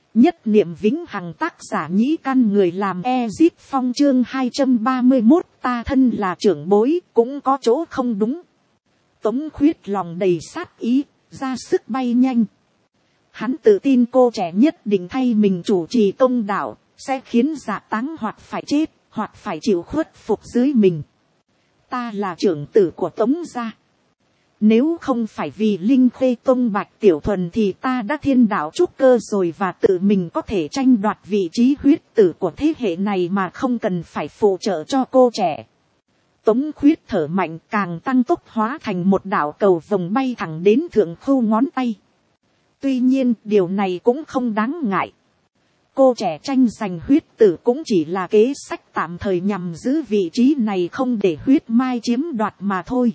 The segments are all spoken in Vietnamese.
Nhất niệm vĩnh hằng, tác giả Nhĩ Căn, người làm Ezip Phong, chương 231, ta thân là trưởng bối cũng có chỗ không đúng. Tống Khuyết lòng đầy sát ý, ra sức bay nhanh. Hắn tự tin cô trẻ nhất định thay mình chủ trì công đạo, sẽ khiến Dạ Táng hoặc phải chết, hoặc phải chịu khuất phục dưới mình. Ta là trưởng tử của Tống gia. Nếu không phải vì Linh Khê Tông Bạch Tiểu Thuần thì ta đã thiên đạo trúc cơ rồi và tự mình có thể tranh đoạt vị trí huyết tử của thế hệ này mà không cần phải phụ trợ cho cô trẻ. Tống Khuyết thở mạnh, càng tăng tốc hóa thành một đạo cầu vồng bay thẳng đến thượng khu ngón tay. Tuy nhiên điều này cũng không đáng ngại. Cô trẻ tranh giành huyết tử cũng chỉ là kế sách tạm thời nhằm giữ vị trí này không để huyết mai chiếm đoạt mà thôi.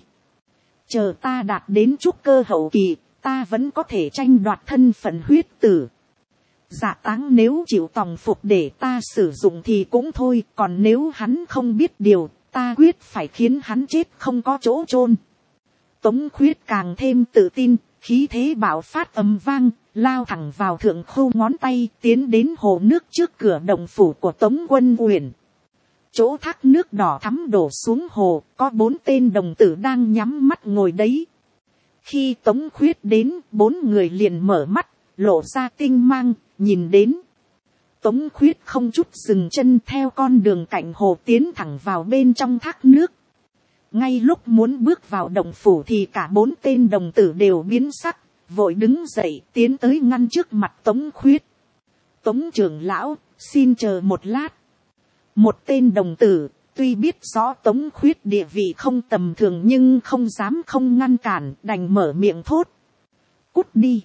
Chờ ta đạt đến trúc cơ hậu kỳ, ta vẫn có thể tranh đoạt thân phận huyết tử. Dạ Táng nếu chịu tòng phục để ta sử dụng thì cũng thôi, còn nếu hắn không biết điều, ta quyết phải khiến hắn chết không có chỗ chôn. Tống Khuyết càng thêm tự tin, khí thế bạo phát ầm vang, lao thẳng vào thượng khu ngón tay, tiến đến hồ nước trước cửa động phủ của Tống Quân Uyển. Chỗ thác nước đỏ thắm đổ xuống hồ, có 4 tên đồng tử đang nhắm mắt ngồi đấy. Khi Tống Khuyết đến, 4 người liền mở mắt, lộ ra tinh mang, nhìn đến. Tống Khuyết không chút dừng chân theo con đường cạnh hồ tiến thẳng vào bên trong thác nước. Ngay lúc muốn bước vào động phủ thì cả 4 tên đồng tử đều biến sắc, vội đứng dậy tiến tới ngăn trước mặt Tống Khuyết. Tống trưởng lão, xin chờ một lát. Một tên đồng tử, tuy biết rõ Tống Khuyết địa vị không tầm thường nhưng không dám không ngăn cản, đành mở miệng thốt. Cút đi.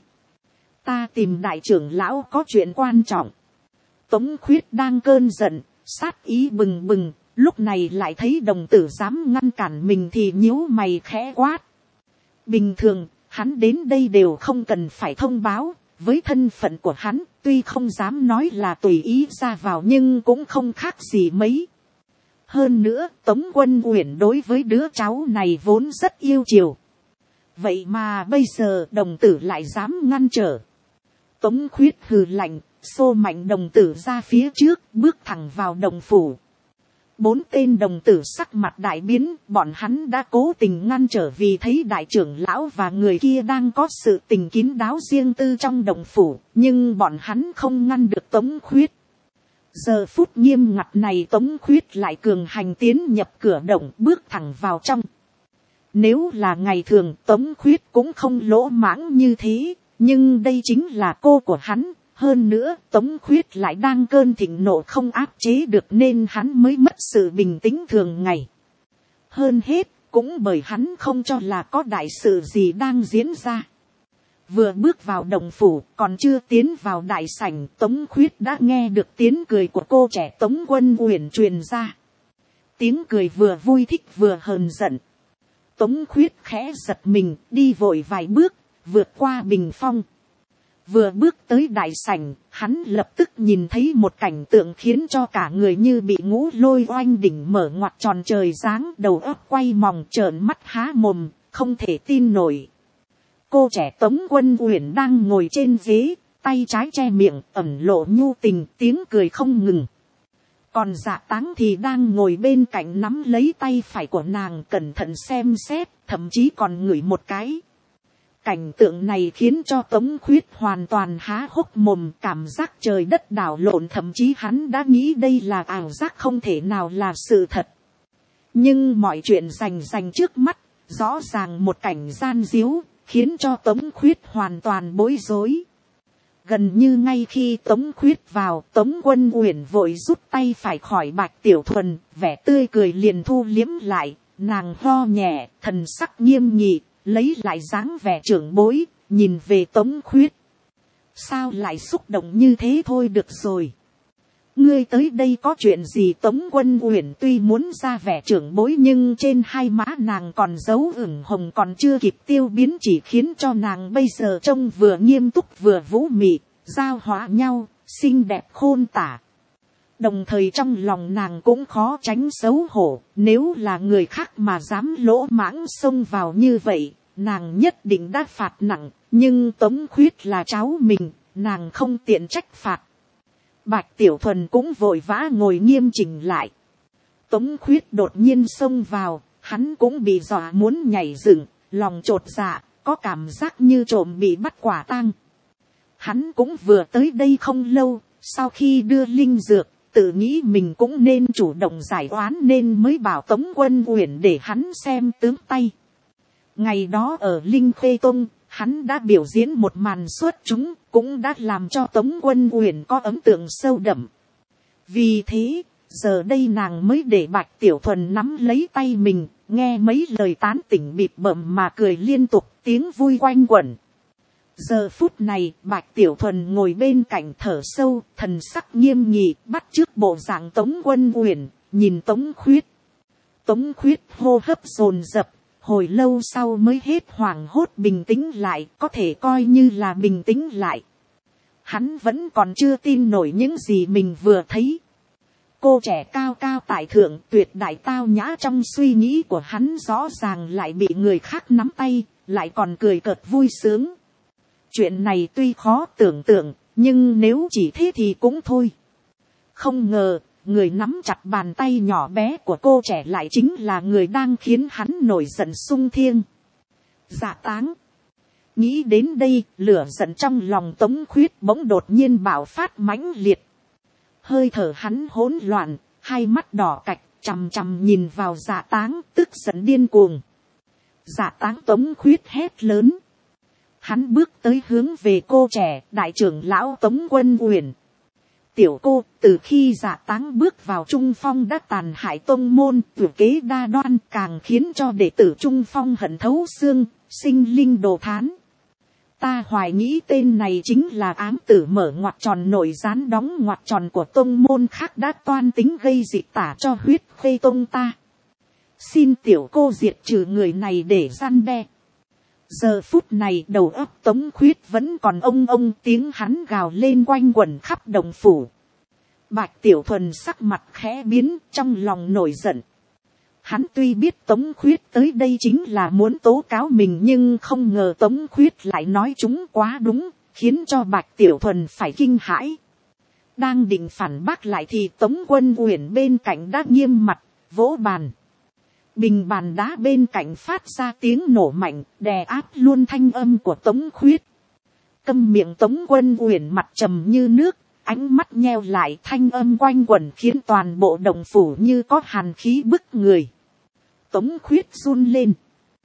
Ta tìm đại trưởng lão có chuyện quan trọng. Tống Khuyết đang cơn giận, sát ý bừng bừng, lúc này lại thấy đồng tử dám ngăn cản mình thì nhíu mày khẽ quát. Bình thường, hắn đến đây đều không cần phải thông báo. Với thân phận của hắn, tuy không dám nói là tùy ý ra vào nhưng cũng không khác gì mấy. Hơn nữa, Tống Quân Uyển đối với đứa cháu này vốn rất yêu chiều. Vậy mà bây giờ đồng tử lại dám ngăn trở. Tống Khuyết hừ lạnh, xô mạnh đồng tử ra phía trước, bước thẳng vào động phủ. 4 tên đồng tử sắc mặt đại biến, bọn hắn đã cố tình ngăn trở vì thấy đại trưởng lão và người kia đang có sự tình kín đáo riêng tư trong động phủ, nhưng bọn hắn không ngăn được Tống Khuyết. Giờ phút nghiêm ngặt này Tống Khuyết lại cường hành tiến nhập cửa động, bước thẳng vào trong. Nếu là ngày thường Tống Khuyết cũng không lỗ mãng như thế, nhưng đây chính là cô của hắn. Hơn nữa, Tống Khuyết lại đang cơn thịnh nộ không áp chế được nên hắn mới mất sự bình tĩnh thường ngày. Hơn hết, cũng bởi hắn không cho là có đại sự gì đang diễn ra. Vừa bước vào động phủ, còn chưa tiến vào đại sảnh, Tống Khuyết đã nghe được tiếng cười của cô trẻ Tống Quân Uyển truyền ra. Tiếng cười vừa vui thích vừa hờn giận. Tống Khuyết khẽ giật mình, đi vội vài bước, vượt qua bình phong. Vừa bước tới đại sảnh, hắn lập tức nhìn thấy một cảnh tượng khiến cho cả người như bị ngũ lôi oanh đỉnh mở ngoặt tròn trời giáng, đầu óc quay mòng, trợn mắt há mồm, không thể tin nổi. Cô trẻ Tống Quân Uyển đang ngồi trên ghế, tay trái che miệng, ẩn lộ nhu tình, tiếng cười không ngừng. Còn Dạ Táng thì đang ngồi bên cạnh nắm lấy tay phải của nàng cẩn thận xem xét, thậm chí còn ngửi một cái. Cảnh tượng này khiến cho Tống Khuyết hoàn toàn há hốc mồm, cảm giác trời đất đảo lộn, thậm chí hắn đã nghĩ đây là ảo giác không thể nào là sự thật. Nhưng mọi chuyện rành trước mắt, rõ ràng một cảnh gian díu, khiến cho Tống Khuyết hoàn toàn bối rối. Gần như ngay khi Tống Khuyết vào, Tống Quân Uyển vội rút tay phải khỏi Bạch Tiểu Thuần, vẻ tươi cười liền thu liếm lại, nàng ho nhẹ, thần sắc nghiêm nghị. Lấy lại dáng vẻ trưởng bối, nhìn về Tống Khuyết. Sao lại xúc động như thế thôi được rồi. Ngươi tới đây có chuyện gì? Tống Quân Uyển tuy muốn ra vẻ trưởng bối nhưng trên hai má nàng còn dấu ửng hồng còn chưa kịp tiêu biến, chỉ khiến cho nàng bây giờ trông vừa nghiêm túc vừa vũ mị, giao hóa nhau, xinh đẹp khôn tả. Đồng thời trong lòng nàng cũng khó tránh xấu hổ, nếu là người khác mà dám lỗ mãng xông vào như vậy, nàng nhất định đã phạt nặng, nhưng Tống Khuyết là cháu mình, nàng không tiện trách phạt. Bạch Tiểu Thuần cũng vội vã ngồi nghiêm chỉnh lại. Tống Khuyết đột nhiên xông vào, hắn cũng bị dọa muốn nhảy dựng, lòng chột dạ, có cảm giác như trộm bị bắt quả tang. Hắn cũng vừa tới đây không lâu, sau khi đưa linh dược, tự nghĩ mình cũng nên chủ động giải oán nên mới bảo Tống Quân Uyển để hắn xem tướng tay. Ngày đó ở Linh Khê Tông, hắn đã biểu diễn một màn xuất chúng, cũng đã làm cho Tống Quân Uyển có ấn tượng sâu đậm. Vì thế, giờ đây nàng mới để Bạch Tiểu Thuần nắm lấy tay mình, nghe mấy lời tán tỉnh bịp bợm mà cười liên tục, tiếng vui quanh quẩn. Giờ phút này, Bạch Tiểu Thuần ngồi bên cạnh thở sâu, thần sắc nghiêm nghị, bắt chước bộ dạng Tống Quân Uyển, nhìn Tống Khuyết. Tống Khuyết hô hấp dồn dập, hồi lâu sau mới hết hoảng hốt bình tĩnh lại, có thể coi như là bình tĩnh lại. Hắn vẫn còn chưa tin nổi những gì mình vừa thấy. Cô trẻ cao cao tại thượng, tuyệt đại tao nhã, trong suy nghĩ của hắn rõ ràng lại bị người khác nắm tay, lại còn cười cợt vui sướng. Chuyện này tuy khó tưởng tượng, nhưng nếu chỉ thế thì cũng thôi. Không ngờ, người nắm chặt bàn tay nhỏ bé của cô trẻ lại chính là người đang khiến hắn nổi giận sung thiêng. Dạ Táng. Nghĩ đến đây, lửa giận trong lòng Tống Khuyết bỗng đột nhiên bạo phát mãnh liệt. Hơi thở hắn hỗn loạn, hai mắt đỏ cạch, chằm chằm nhìn vào Dạ Táng, tức giận điên cuồng. Dạ Táng. Tống Khuyết hét lớn. Hắn bước tới hướng về cô trẻ, đại trưởng lão Tống Quân Uyển. Tiểu cô, từ khi Dạ Táng bước vào Trung Phong đã tàn hại tông môn, tử kế đa đoan, càng khiến cho đệ tử Trung Phong hận thấu xương, sinh linh đồ thán. Ta hoài nghĩ tên này chính là ám tử mở ngoặc tròn nội gián đóng ngoặc tròn của tông môn khác đã toan tính gây dịch tả cho huyết khê tông ta. Xin tiểu cô diệt trừ người này để răn đe. Giờ phút này đầu óc Tống Khuyết vẫn còn ông tiếng hắn gào lên quanh quẩn khắp đồng phủ. Bạch Tiểu Thuần sắc mặt khẽ biến, trong lòng nổi giận. Hắn tuy biết Tống Khuyết tới đây chính là muốn tố cáo mình, nhưng không ngờ Tống Khuyết lại nói chúng quá đúng, khiến cho Bạch Tiểu Thuần phải kinh hãi. Đang định phản bác lại thì Tống Quân Uyển bên cạnh đã nghiêm mặt, vỗ bàn. Bình bàn đá bên cạnh phát ra tiếng nổ mạnh, đè áp luôn thanh âm của Tống Khuyết. Câm miệng. Tống Quân Uyển mặt trầm như nước, ánh mắt nheo lại, thanh âm quanh quẩn khiến toàn bộ đồng phủ như có hàn khí bức người. Tống Khuyết run lên.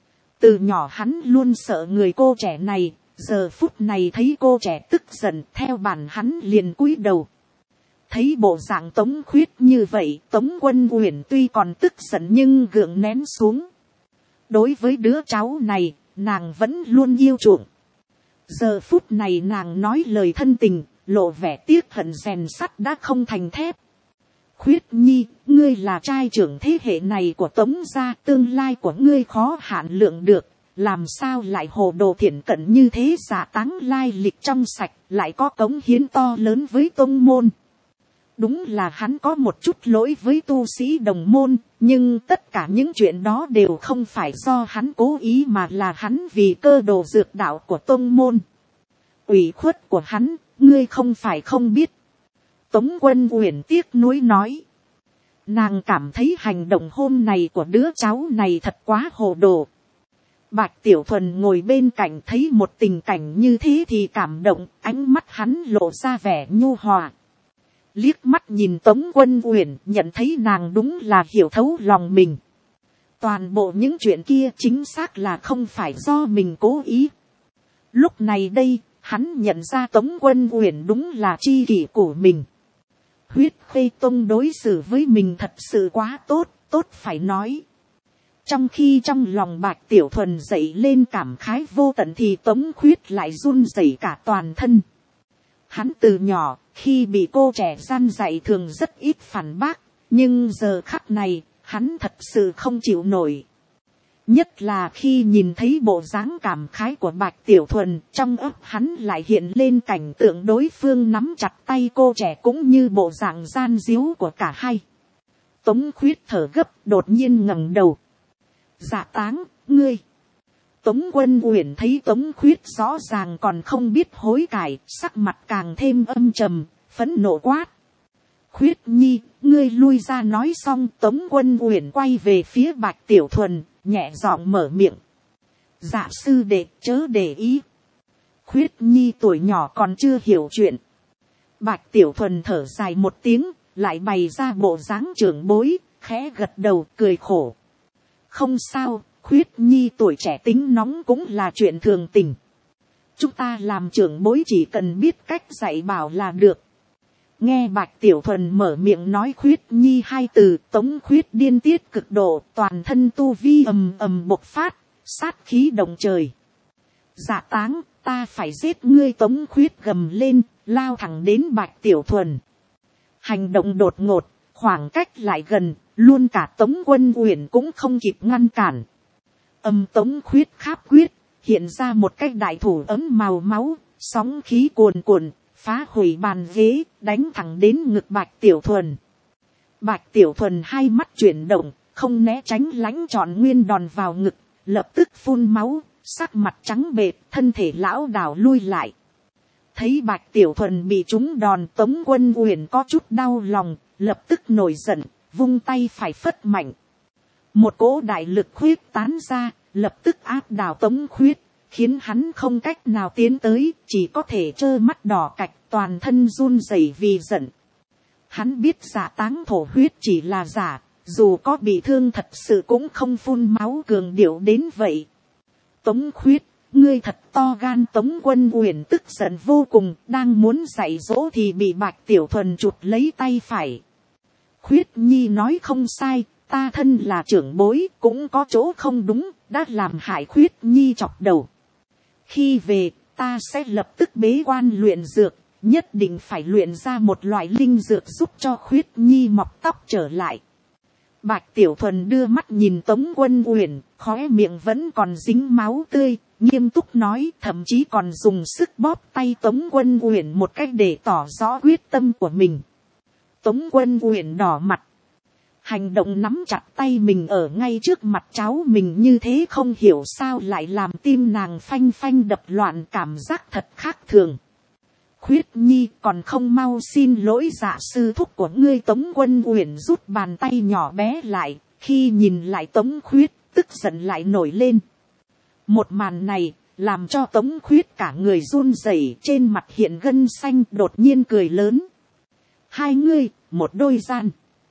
Từ nhỏ hắn luôn sợ người cô trẻ này, giờ phút này thấy cô trẻ tức giận, theo bản hắn liền cúi đầu. Thấy bộ dạng Tống Khuyết như vậy, Tống Quân Uyển tuy còn tức giận nhưng gượng nén xuống. Đối với đứa cháu này, nàng vẫn luôn yêu chuộng. Giờ phút này nàng nói lời thân tình, lộ vẻ tiếc hận rèn sắt đã không thành thép. Khuyết nhi, ngươi là trai trưởng thế hệ này của Tống gia, tương lai của ngươi khó hạn lượng được, làm sao lại hồ đồ thiển cận như thế. Dạ Táng lai lịch trong sạch, lại có cống hiến to lớn với tông môn. Đúng là hắn có một chút lỗi với tu sĩ đồng môn, nhưng tất cả những chuyện đó đều không phải do hắn cố ý mà là hắn vì cơ đồ dược đạo của tông môn. Ủy khuất của hắn, ngươi không phải không biết. Tống Quân Uyển tiếc nuối nói. Nàng cảm thấy hành động hôm nay của đứa cháu này thật quá hồ đồ. Bạch Tiểu Thuần ngồi bên cạnh thấy một tình cảnh như thế thì cảm động, ánh mắt hắn lộ ra vẻ nhu hòa. Liếc mắt nhìn Tống Quân Uyển, nhận thấy nàng đúng là hiểu thấu lòng mình. Toàn bộ những chuyện kia chính xác là không phải do mình cố ý. Lúc này đây, hắn nhận ra Tống Quân Uyển đúng là tri kỷ của mình. Huyết Khê Tông đối xử với mình thật sự quá tốt, tốt phải nói. Trong khi trong lòng Bạch Tiểu Thuần dậy lên cảm khái vô tận thì Tống Khuyết lại run rẩy cả toàn thân. Hắn từ nhỏ, khi bị cô trẻ gian dạy thường rất ít phản bác, nhưng giờ khắc này, hắn thật sự không chịu nổi. Nhất là khi nhìn thấy bộ dáng cảm khái của Bạch Tiểu Thuần, trong óc hắn lại hiện lên cảnh tượng đối phương nắm chặt tay cô trẻ cũng như bộ dạng gian díu của cả hai. Tống Khuyết thở gấp, đột nhiên ngẩng đầu. Dạ Táng, ngươi. Tống Quân Uyển thấy Tống Khuyết rõ ràng còn không biết hối cải, sắc mặt càng thêm âm trầm, phẫn nộ quát. Khuyết nhi, ngươi lui ra. Nói xong Tống Quân Uyển quay về phía Bạch Tiểu Thuần, nhẹ giọng mở miệng. Dạ sư đệ, chớ để ý. Khuyết nhi tuổi nhỏ còn chưa hiểu chuyện. Bạch Tiểu Thuần thở dài một tiếng, lại bày ra bộ dáng trưởng bối, khẽ gật đầu cười khổ. Không sao, Khuyết nhi tuổi trẻ tính nóng cũng là chuyện thường tình. Chúng ta làm trưởng bối chỉ cần biết cách dạy bảo là được. Nghe Bạch Tiểu Thuần mở miệng nói Khuyết nhi hai từ, Tống Khuyết điên tiết cực độ, toàn thân tu vi ầm ầm bộc phát, sát khí động trời. Dạ táng, ta phải giết ngươi. Tống Khuyết gầm lên, lao thẳng đến Bạch Tiểu Thuần. Hành động đột ngột, khoảng cách lại gần, luôn cả Tống Quân Uyển cũng không kịp ngăn cản. Tống Khuyết kháp quyết, hiện ra một cái đại thủ ấm màu máu, sóng khí cuồn cuộn, phá hủy bàn ghế, đánh thẳng đến ngực Bạch Tiểu Thuần. Bạch Tiểu Thuần hai mắt chuyển động, không né tránh, lãnh trọn nguyên đòn vào ngực, lập tức phun máu, sắc mặt trắng bệch, thân thể lão đảo lui lại. Thấy Bạch Tiểu Thuần bị trúng đòn, Tống Quân Uyển có chút đau lòng, lập tức nổi giận, vung tay phải phất mạnh. Một cỗ đại lực khuyết tán ra, lập tức áp đảo Tống Khuyết, khiến hắn không cách nào tiến tới, chỉ có thể trơ mắt đỏ cạch, toàn thân run rẩy vì giận. Hắn biết giả táng thổ huyết chỉ là giả, dù có bị thương thật sự cũng không phun máu cường điệu đến vậy. Tống Khuyết, ngươi thật to gan. Tống Quân Uyển tức giận vô cùng, đang muốn dạy dỗ thì bị Bạch Tiểu Thuần chụp lấy tay phải. Khuyết nhi nói không sai, ta thân là trưởng bối, cũng có chỗ không đúng, đã làm hại Khuyết nhi chọc đầu. Khi về, ta sẽ lập tức bế quan luyện dược, nhất định phải luyện ra một loại linh dược giúp cho Khuyết nhi mọc tóc trở lại. Bạch Tiểu Thuần đưa mắt nhìn Tống Quân Uyển, khóe miệng vẫn còn dính máu tươi, nghiêm túc nói, thậm chí còn dùng sức bóp tay Tống Quân Uyển một cách để tỏ rõ quyết tâm của mình. Tống Quân Uyển đỏ mặt, hành động nắm chặt tay mình ở ngay trước mặt cháu mình như thế không hiểu sao lại làm tim nàng phanh phanh đập loạn, cảm giác thật khác thường. Khuyết nhi, còn không mau xin lỗi dạ sư thúc của ngươi. Tống Quân Uyển rút bàn tay nhỏ bé lại, khi nhìn lại Tống Khuyết, tức giận lại nổi lên. Một màn này, làm cho Tống Khuyết cả người run rẩy, trên mặt hiện gân xanh, đột nhiên cười lớn. Hai ngươi, một đôi gian.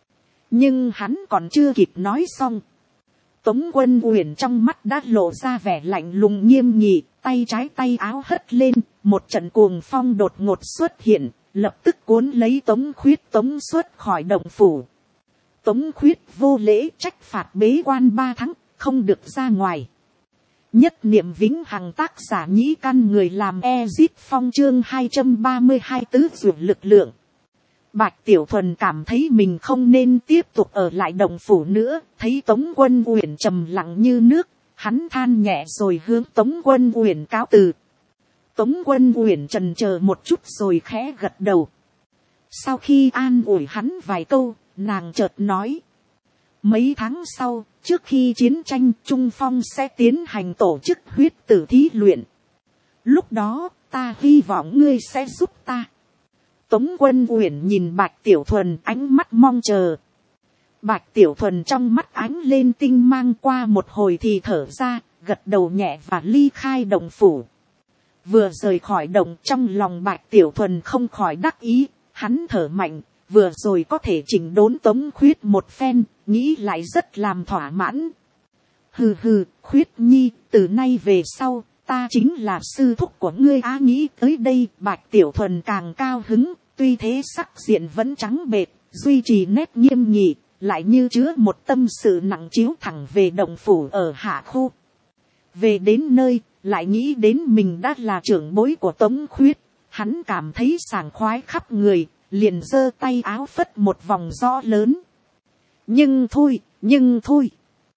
Nhưng hắn còn chưa kịp nói xong. Tống Quân Uyển trong mắt đã lộ ra vẻ lạnh lùng nghiêm nghị, tay trái tay áo hất lên, một trận cuồng phong đột ngột xuất hiện, lập tức cuốn lấy Tống Khuyết tống xuất khỏi động phủ. Tống Khuyết vô lễ trách phạt bế quan 3 tháng, không được ra ngoài. Nhất niệm vĩnh hằng. Tác giả Nhĩ Căn, người làm Ezip Phong. Chương 232 tứ dược lực lượng. Bạch Tiểu Thuần cảm thấy mình không nên tiếp tục ở lại động phủ nữa, thấy Tống Quân Uyển trầm lặng như nước, hắn than nhẹ rồi hướng Tống Quân Uyển cáo từ. Tống Quân Uyển chần chờ một chút rồi khẽ gật đầu. Sau khi an ủi hắn vài câu, nàng chợt nói. Mấy tháng sau, trước khi chiến tranh, Trung Phong sẽ tiến hành tổ chức huyết tử thí luyện. Lúc đó, ta hy vọng ngươi sẽ giúp ta. Tống Quân Uyển nhìn Bạch Tiểu Thuần, ánh mắt mong chờ. Bạch Tiểu Thuần trong mắt ánh lên tinh mang, qua một hồi thì thở ra, gật đầu nhẹ và ly khai động phủ. Vừa rời khỏi động, trong lòng Bạch Tiểu Thuần không khỏi đắc ý, hắn thở mạnh, vừa rồi có thể chỉnh đốn Tống Khuyết một phen, nghĩ lại rất làm thỏa mãn. Hừ hừ, Khuyết nhi, từ nay về sau, ta chính là sư thúc của ngươi. Nghĩ tới đây, Bạch Tiểu Thuần càng cao hứng, tuy thế sắc diện vẫn trắng bệch, duy trì nét nghiêm nghị, lại như chứa một tâm sự nặng chiếu thẳng về động phủ ở hạ khu. Về đến nơi, lại nghĩ đến mình đã là trưởng bối của Tống Khuyết, hắn cảm thấy sảng khoái khắp người, liền giơ tay áo phất một vòng rõ lớn. Nhưng thôi,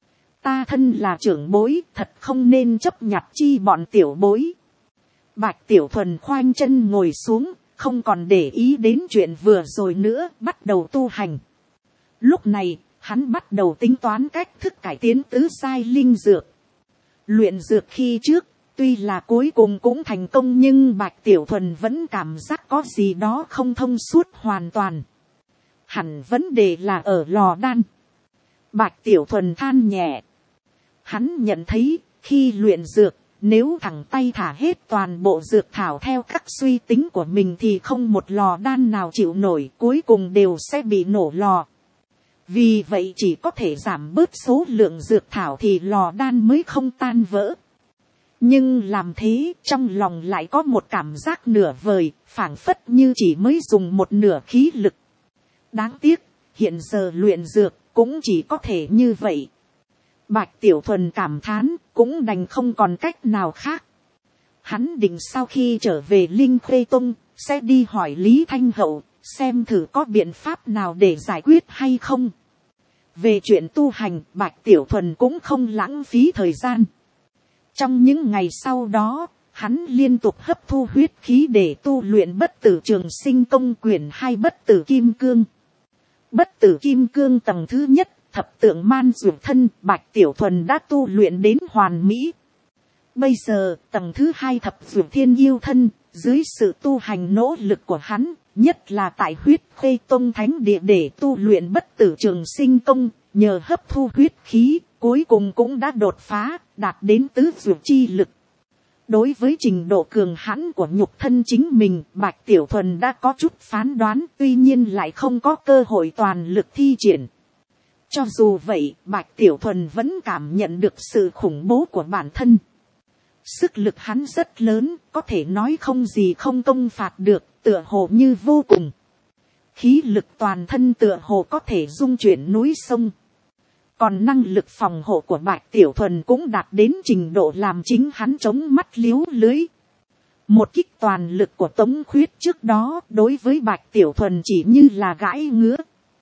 ta thân là trưởng bối, thật không nên chấp nhặt chi bọn tiểu bối. Bạch Tiểu Thuần khoanh chân ngồi xuống, không còn để ý đến chuyện vừa rồi nữa, bắt đầu tu hành. Lúc này, hắn bắt đầu tính toán cách thức cải tiến tứ giai linh dược. Luyện dược khi trước, tuy là cuối cùng cũng thành công nhưng Bạch Tiểu Thuần vẫn cảm giác có gì đó không thông suốt hoàn toàn. Hẳn vấn đề là ở lò đan. Bạch Tiểu Thuần than nhẹ. Hắn nhận thấy, khi luyện dược, nếu thẳng tay thả hết toàn bộ dược thảo theo các suy tính của mình thì không một lò đan nào chịu nổi, cuối cùng đều sẽ bị nổ lò. Vì vậy chỉ có thể giảm bớt số lượng dược thảo thì lò đan mới không tan vỡ. Nhưng làm thế trong lòng lại có một cảm giác nửa vời, phảng phất như chỉ mới dùng một nửa khí lực. Đáng tiếc, hiện giờ luyện dược cũng chỉ có thể như vậy. Bạch Tiểu Thuần cảm thán, cũng đành không còn cách nào khác. Hắn định sau khi trở về Linh Khê Tông, sẽ đi hỏi Lý Thanh Hậu, xem thử có biện pháp nào để giải quyết hay không. Về chuyện tu hành, Bạch Tiểu Thuần cũng không lãng phí thời gian. Trong những ngày sau đó, hắn liên tục hấp thu huyết khí để tu luyện Bất Tử Trường Sinh Công quyển 2 Bất Tử Kim Cương. Bất Tử Kim Cương tầng thứ nhất, thập tượng man dược thân, Bạch Tiểu Thuần đã tu luyện đến hoàn mỹ. Bây giờ, tầng thứ 2 thập dược thiên yêu thân, dưới sự tu hành nỗ lực của hắn, nhất là tại huyết khê tông thánh địa để tu luyện Bất Tử Trường Sinh Công, nhờ hấp thu huyết khí, cuối cùng cũng đã đột phá, đạt đến tứ dược chi lực. Đối với trình độ cường hãn của nhục thân chính mình, Bạch Tiểu Thuần đã có chút phán đoán, tuy nhiên lại không có cơ hội toàn lực thi triển. Cho dù vậy, Bạch Tiểu Thuần vẫn cảm nhận được sự khủng bố của bản thân. Sức lực hắn rất lớn, có thể nói không gì không công phạt được, tựa hồ như vô cùng. Khí lực toàn thân tựa hồ có thể dung chuyển núi sông. Còn năng lực phòng hộ của Bạch Tiểu Thuần cũng đạt đến trình độ làm chính hắn chống mắt liếu lưới. Một kích toàn lực của Tống Khuyết trước đó đối với Bạch Tiểu Thuần chỉ như là gãi ngứa.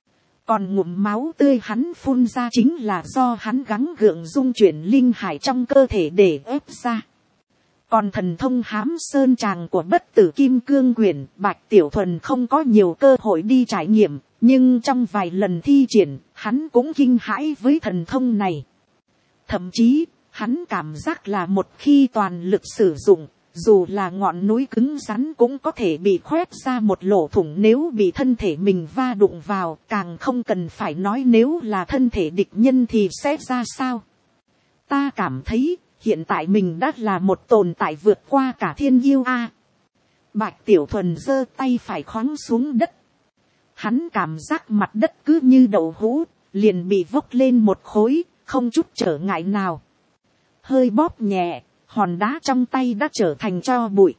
Còn ngụm máu tươi hắn phun ra chính là do hắn gắng gượng dung chuyển linh hải trong cơ thể để ép ra. Còn thần thông hám sơn tràng của Bất Tử Kim Cương quyển, Bạch Tiểu Thuần không có nhiều cơ hội đi trải nghiệm, nhưng trong vài lần thi triển, hắn cũng kinh hãi với thần thông này. Thậm chí, hắn cảm giác là một khi toàn lực sử dụng, dù là ngọn núi cứng rắn cũng có thể bị khoét ra một lỗ thủng nếu bị thân thể mình va đụng vào, càng không cần phải nói nếu là thân thể địch nhân thì sẽ ra sao. Ta cảm thấy, hiện tại mình đã là một tồn tại vượt qua cả thiên yêu a. Bạch Tiểu Thuần giơ tay phải khoáng xuống đất. Hắn cảm giác mặt đất cứ như đậu hũ, liền bị vốc lên một khối, không chút trở ngại nào. Hơi bóp nhẹ, hòn đá trong tay đã trở thành tro bụi.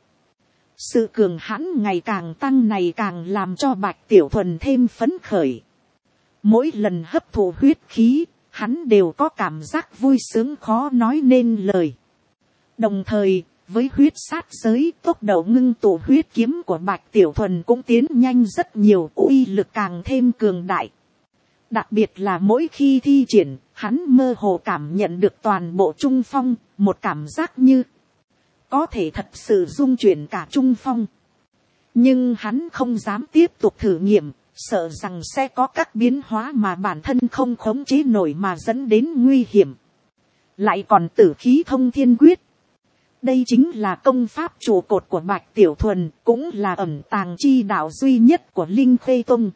Sự cường hãn ngày càng tăng này càng làm cho Bạch Tiểu Thuần thêm phấn khởi. Mỗi lần hấp thụ huyết khí, hắn đều có cảm giác vui sướng khó nói nên lời. Đồng thời, với huyết sát giới, tốc độ ngưng tụ huyết kiếm của Bạch Tiểu Thuần cũng tiến nhanh rất nhiều, uy lực càng thêm cường đại. Đặc biệt là mỗi khi thi triển, hắn mơ hồ cảm nhận được toàn bộ trung phong, một cảm giác như có thể thật sự dung chuyển cả trung phong. Nhưng hắn không dám tiếp tục thử nghiệm, sợ rằng sẽ có các biến hóa mà bản thân không khống chế nổi mà dẫn đến nguy hiểm. Lại còn tử khí thông thiên quyết. Đây chính là công pháp trụ cột của Bạch Tiểu Thuần, cũng là ẩn tàng chi đạo duy nhất của Linh Khê Tông.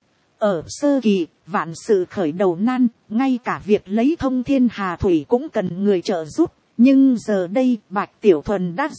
Ở sơ kỳ, vạn sự khởi đầu nan, ngay cả việc lấy thông thiên hà thủy cũng cần người trợ giúp. Nhưng giờ đây, Bạch Tiểu Thuần đã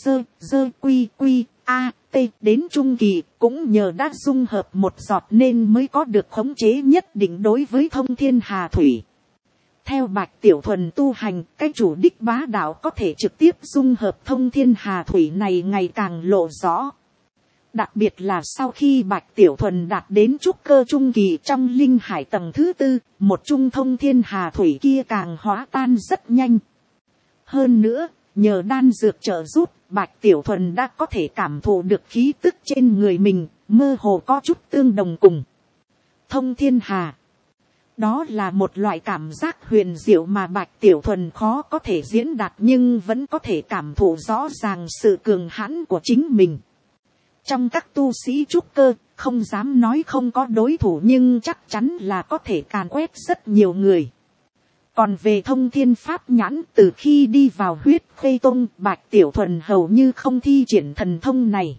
quy t đến trung kỳ, cũng nhờ đã dung hợp một giọt nên mới có được khống chế nhất định đối với thông thiên hà thủy. Theo Bạch Tiểu Thuần tu hành, cái chủ đích bá đạo có thể trực tiếp dung hợp thông thiên hà thủy này ngày càng lộ rõ. Đặc biệt là sau khi Bạch Tiểu Thuần đạt đến trúc cơ trung kỳ trong linh hải tầng thứ 4, một trung thông thiên hà thủy kia càng hóa tan rất nhanh. Hơn nữa, nhờ đan dược trợ giúp, Bạch Tiểu Thuần đã có thể cảm thụ được khí tức trên người mình, mơ hồ có chút tương đồng cùng thông thiên hà. Đó là một loại cảm giác huyền diệu mà Bạch Tiểu Thuần khó có thể diễn đạt nhưng vẫn có thể cảm thụ rõ ràng sự cường hãn của chính mình. Trong các tu sĩ trúc cơ, không dám nói không có đối thủ nhưng chắc chắn là có thể càn quét rất nhiều người. Còn về thông thiên pháp nhãn, từ khi đi vào huyết khê tông, Bạch Tiểu Thuần hầu như không thi triển thần thông này.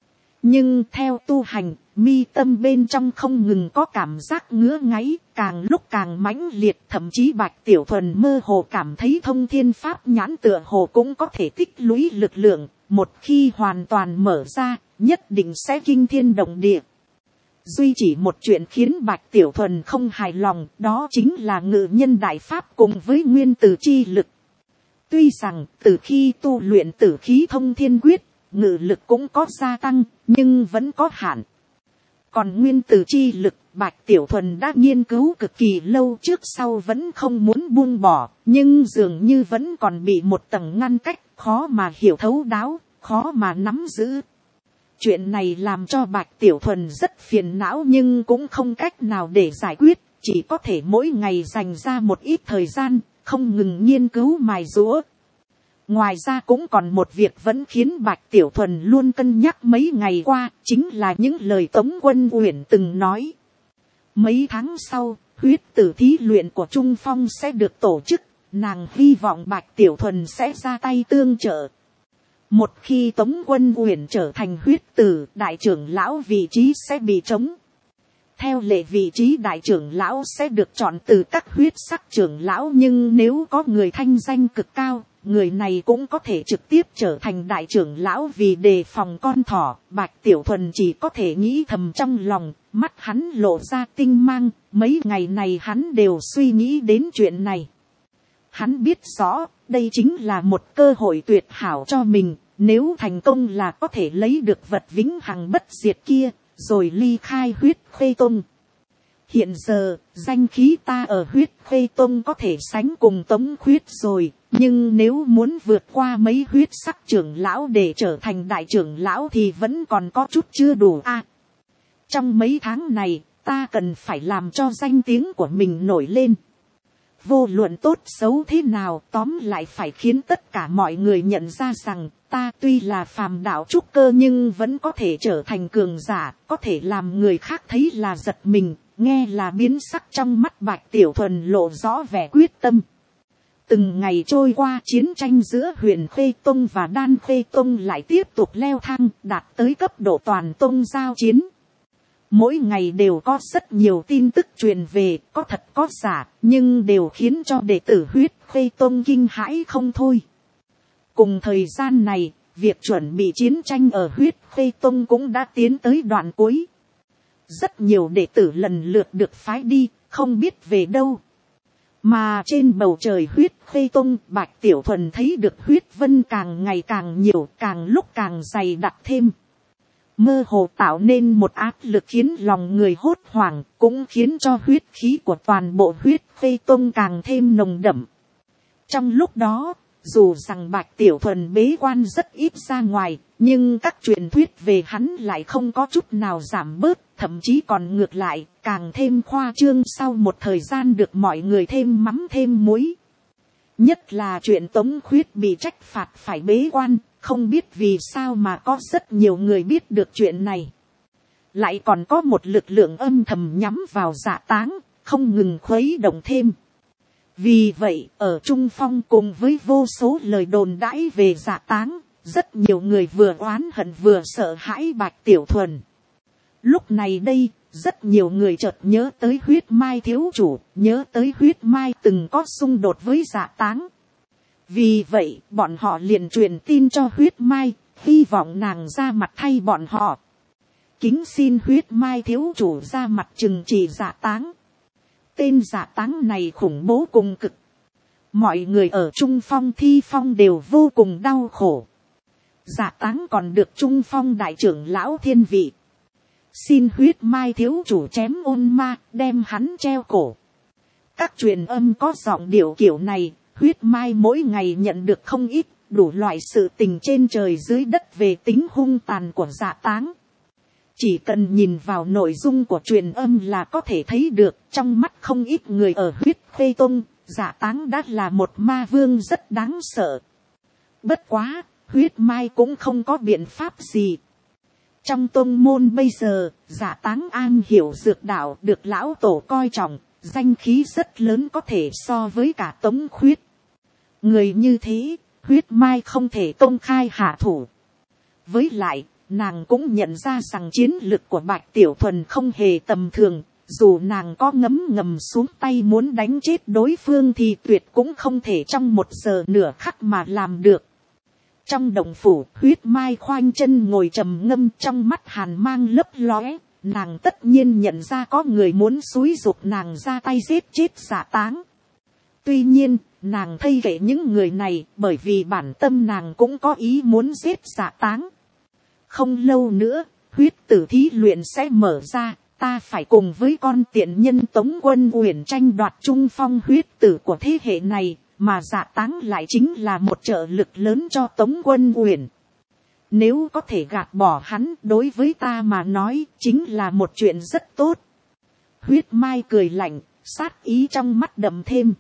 Nhưng theo tu hành, mi tâm bên trong không ngừng có cảm giác ngứa ngáy, càng lúc càng mãnh liệt, thậm chí Bạch Tiểu Thuần mơ hồ cảm thấy thông thiên pháp nhãn tựa hồ cũng có thể tích lũy lực lượng, một khi hoàn toàn mở ra, nhất định sẽ kinh thiên động địa. Duy chỉ một chuyện khiến Bạch Tiểu Thuần không hài lòng, đó chính là ngự nhân đại pháp cùng với nguyên tử chi lực. Tuy rằng từ khi tu luyện tử khí thông thiên quyết, ngự lực cũng có gia tăng, nhưng vẫn có hạn. Còn nguyên tử chi lực, Bạch Tiểu Thuần đã nghiên cứu cực kỳ lâu, trước sau vẫn không muốn buông bỏ, nhưng dường như vẫn còn bị một tầng ngăn cách, khó mà hiểu thấu đáo, khó mà nắm giữ. Chuyện này làm cho Bạch Tiểu Thuần rất phiền não, nhưng cũng không cách nào để giải quyết, chỉ có thể mỗi ngày dành ra một ít thời gian, không ngừng nghiên cứu mài giũa. Ngoài ra cũng còn một việc vẫn khiến Bạch Tiểu Thuần luôn cân nhắc mấy ngày qua, chính là những lời Tống Quân Uyển từng nói. Mấy tháng sau, huyết tử thí luyện của Trung Phong sẽ được tổ chức, nàng hy vọng Bạch Tiểu Thuần sẽ ra tay tương trợ. Một khi Tống Quân Uyển trở thành huyết tử, đại trưởng lão vị trí sẽ bị trống. Theo lệ vị trí đại trưởng lão sẽ được chọn từ các huyết sắc trưởng lão, nhưng nếu có người thanh danh cực cao, người này cũng có thể trực tiếp trở thành đại trưởng lão. Vì đề phòng con thỏ, Bạch Tiểu Thuần chỉ có thể nghĩ thầm trong lòng, mắt hắn lộ ra tinh mang, mấy ngày này hắn đều suy nghĩ đến chuyện này. Hắn biết rõ, đây chính là một cơ hội tuyệt hảo cho mình, nếu thành công là có thể lấy được vật vĩnh hằng bất diệt kia, rồi ly khai huyết khê tông. Hiện giờ, danh khí ta ở huyết khê tông có thể sánh cùng Tống Khuyết rồi, nhưng nếu muốn vượt qua mấy huyết sắc trưởng lão để trở thành đại trưởng lão thì vẫn còn có chút chưa đủ a. Trong mấy tháng này, ta cần phải làm cho danh tiếng của mình nổi lên. Vô luận tốt xấu thế nào, tóm lại phải khiến tất cả mọi người nhận ra rằng, ta tuy là phàm đạo trúc cơ nhưng vẫn có thể trở thành cường giả, có thể làm người khác thấy là giật mình, nghe là biến sắc. Trong mắt Bạch Tiểu Thuần lộ rõ vẻ quyết tâm. Từng ngày trôi qua, chiến tranh giữa Huyền Khê Tông và Đan Khê Tông lại tiếp tục leo thang, đạt tới cấp độ toàn tông giao chiến. Mỗi ngày đều có rất nhiều tin tức truyền về, có thật có giả, nhưng đều khiến cho đệ tử huyết Khê Tông kinh hãi không thôi. Cùng thời gian này, việc chuẩn bị chiến tranh ở huyết Khê Tông cũng đã tiến tới đoạn cuối. Rất nhiều đệ tử lần lượt được phái đi, không biết về đâu. Mà trên bầu trời huyết Khê Tông, Bạch Tiểu Thuần thấy được huyết vân càng ngày càng nhiều, càng lúc càng dày đặc thêm. Mơ hồ tạo nên một áp lực khiến lòng người hốt hoảng, cũng khiến cho huyết khí của toàn bộ huyết Khê Tông càng thêm nồng đậm. Trong lúc đó, dù rằng Bạch Tiểu Thuần bế quan rất ít ra ngoài, nhưng các truyền thuyết về hắn lại không có chút nào giảm bớt, thậm chí còn ngược lại, càng thêm khoa trương. Sau một thời gian được mọi người thêm mắm thêm muối. Nhất là chuyện Tống Khuyết bị trách phạt phải bế quan, không biết vì sao mà có rất nhiều người biết được chuyện này. Lại còn có một lực lượng âm thầm nhắm vào Dạ Táng, không ngừng khuấy động thêm. Vì vậy, ở Trung Phong cùng với vô số lời đồn đãi về Dạ Táng, rất nhiều người vừa oán hận vừa sợ hãi Bạch Tiểu Thuần. Lúc này đây, rất nhiều người chợt nhớ tới huyết mai thiếu chủ, nhớ tới huyết mai từng có xung đột với Dạ Táng. Vì vậy, bọn họ liền truyền tin cho huyết mai, hy vọng nàng ra mặt thay bọn họ. Kính xin huyết mai thiếu chủ ra mặt trừng trị Dạ Táng. Tên Dạ Táng này khủng bố cùng cực. Mọi người ở Trung Phong Thi Phong đều vô cùng đau khổ. Dạ Táng còn được Trung Phong đại trưởng lão thiên vị. Xin huyết mai thiếu chủ chém ôn ma, đem hắn treo cổ. Các truyền âm có giọng điệu kiểu này, huyết mai mỗi ngày nhận được không ít, đủ loại sự tình trên trời dưới đất về tính hung tàn của Dạ Táng. Chỉ cần nhìn vào nội dung của truyền âm là có thể thấy được, trong mắt không ít người ở huyết Khê Tông, Dạ Táng đã là một ma vương rất đáng sợ. Bất quá, huyết mai cũng không có biện pháp gì. Trong tông môn bây giờ, Dạ Táng an hiểu dược đạo được lão tổ coi trọng, danh khí rất lớn, có thể so với cả Tống Khuyết. Người như thế, Huyết Mai không thể công khai hạ thủ. Với lại, nàng cũng nhận ra rằng chiến lực của Bạch Tiểu Thuần không hề tầm thường. Dù nàng có ngấm ngầm xuống tay muốn đánh chết đối phương thì tuyệt cũng không thể trong 1 giờ nửa khắc mà làm được. Trong động phủ, Huyết Mai khoanh chân ngồi trầm ngâm, trong mắt hàn mang lấp lóe. Nàng tất nhiên nhận ra có người muốn xúi giục nàng ra tay giết chết Dạ Táng. Tuy nhiên, nàng thây kệ những người này, bởi vì bản tâm nàng cũng có ý muốn giết Dạ Táng. Không lâu nữa, huyết tử thí luyện sẽ mở ra, ta phải cùng với con tiện nhân Tống Quân Uyển tranh đoạt trung phong huyết tử của thế hệ này, mà Dạ Táng lại chính là một trợ lực lớn cho Tống Quân Uyển. Nếu có thể gạt bỏ hắn, đối với ta mà nói chính là một chuyện rất tốt. Huyết Mai cười lạnh, sát ý trong mắt đậm thêm.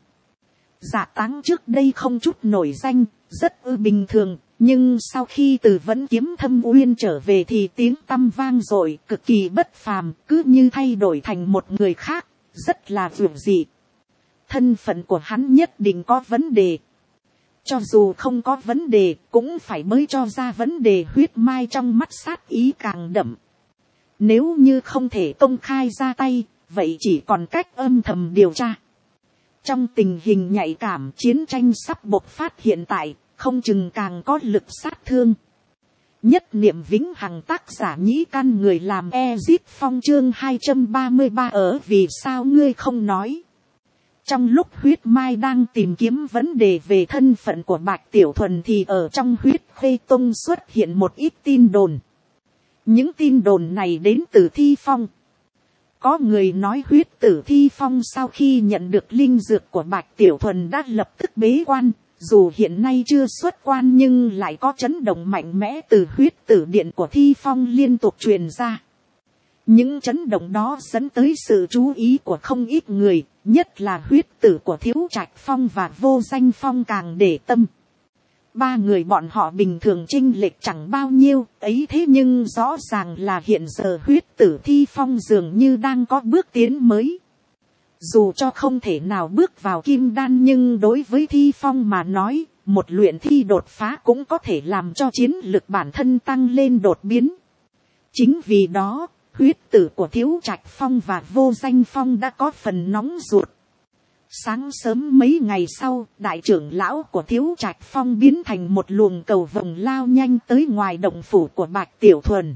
Dạ Táng trước đây không chút nổi danh, rất bình thường, nhưng sau khi từ Vẫn Kiếm Thâm Uyên trở về thì tiếng tăm vang dội, cực kỳ bất phàm, cứ như thay đổi thành một người khác, rất là vượt dị. Thân phận của hắn nhất định có vấn đề. Cho dù không có vấn đề, cũng phải mới cho ra vấn đề. Huyết Mai trong mắt sát ý càng đậm. Nếu như không thể công khai ra tay, vậy chỉ còn cách âm thầm điều tra. Trong tình hình nhạy cảm, chiến tranh sắp bộc phát hiện tại, không chừng càng có lực sát thương. Nhất niệm vĩnh hằng, tác giả Nhĩ Căn, người làm Ezip Phong, chương 233 ở Vì sao ngươi không nói. Trong lúc Huyết Mai đang tìm kiếm vấn đề về thân phận của Bạch Tiểu Thuần thì ở trong Huyết Khê Tông xuất hiện một ít tin đồn. Những tin đồn này đến từ Thi Phong. Có người nói huyết tử Thi Phong sau khi nhận được linh dược của Bạch Tiểu Thuần đã lập tức bế quan. Dù hiện nay chưa xuất quan nhưng lại có chấn động mạnh mẽ từ huyết tử điện của Thi Phong liên tục truyền ra. Những chấn động đó dẫn tới sự chú ý của không ít người, nhất là huyết tử của Thiếu Trạch Phong và Vô Danh Phong càng để tâm. 3 người bọn họ bình thường chênh lệch chẳng bao nhiêu, ấy thế nhưng rõ ràng là hiện giờ huyết tử Thi Phong dường như đang có bước tiến mới. Dù cho không thể nào bước vào kim đan nhưng đối với Thi Phong mà nói, một luyện thi đột phá cũng có thể làm cho chiến lực bản thân tăng lên đột biến. Chính vì đó, huyết tử của Thiếu Trạch Phong và Vô Danh Phong đã có phần nóng ruột. Sáng sớm mấy ngày sau, đại trưởng lão của Thiếu Trạch Phong biến thành một luồng cầu vồng lao nhanh tới ngoài động phủ của Bạch Tiểu Thuần.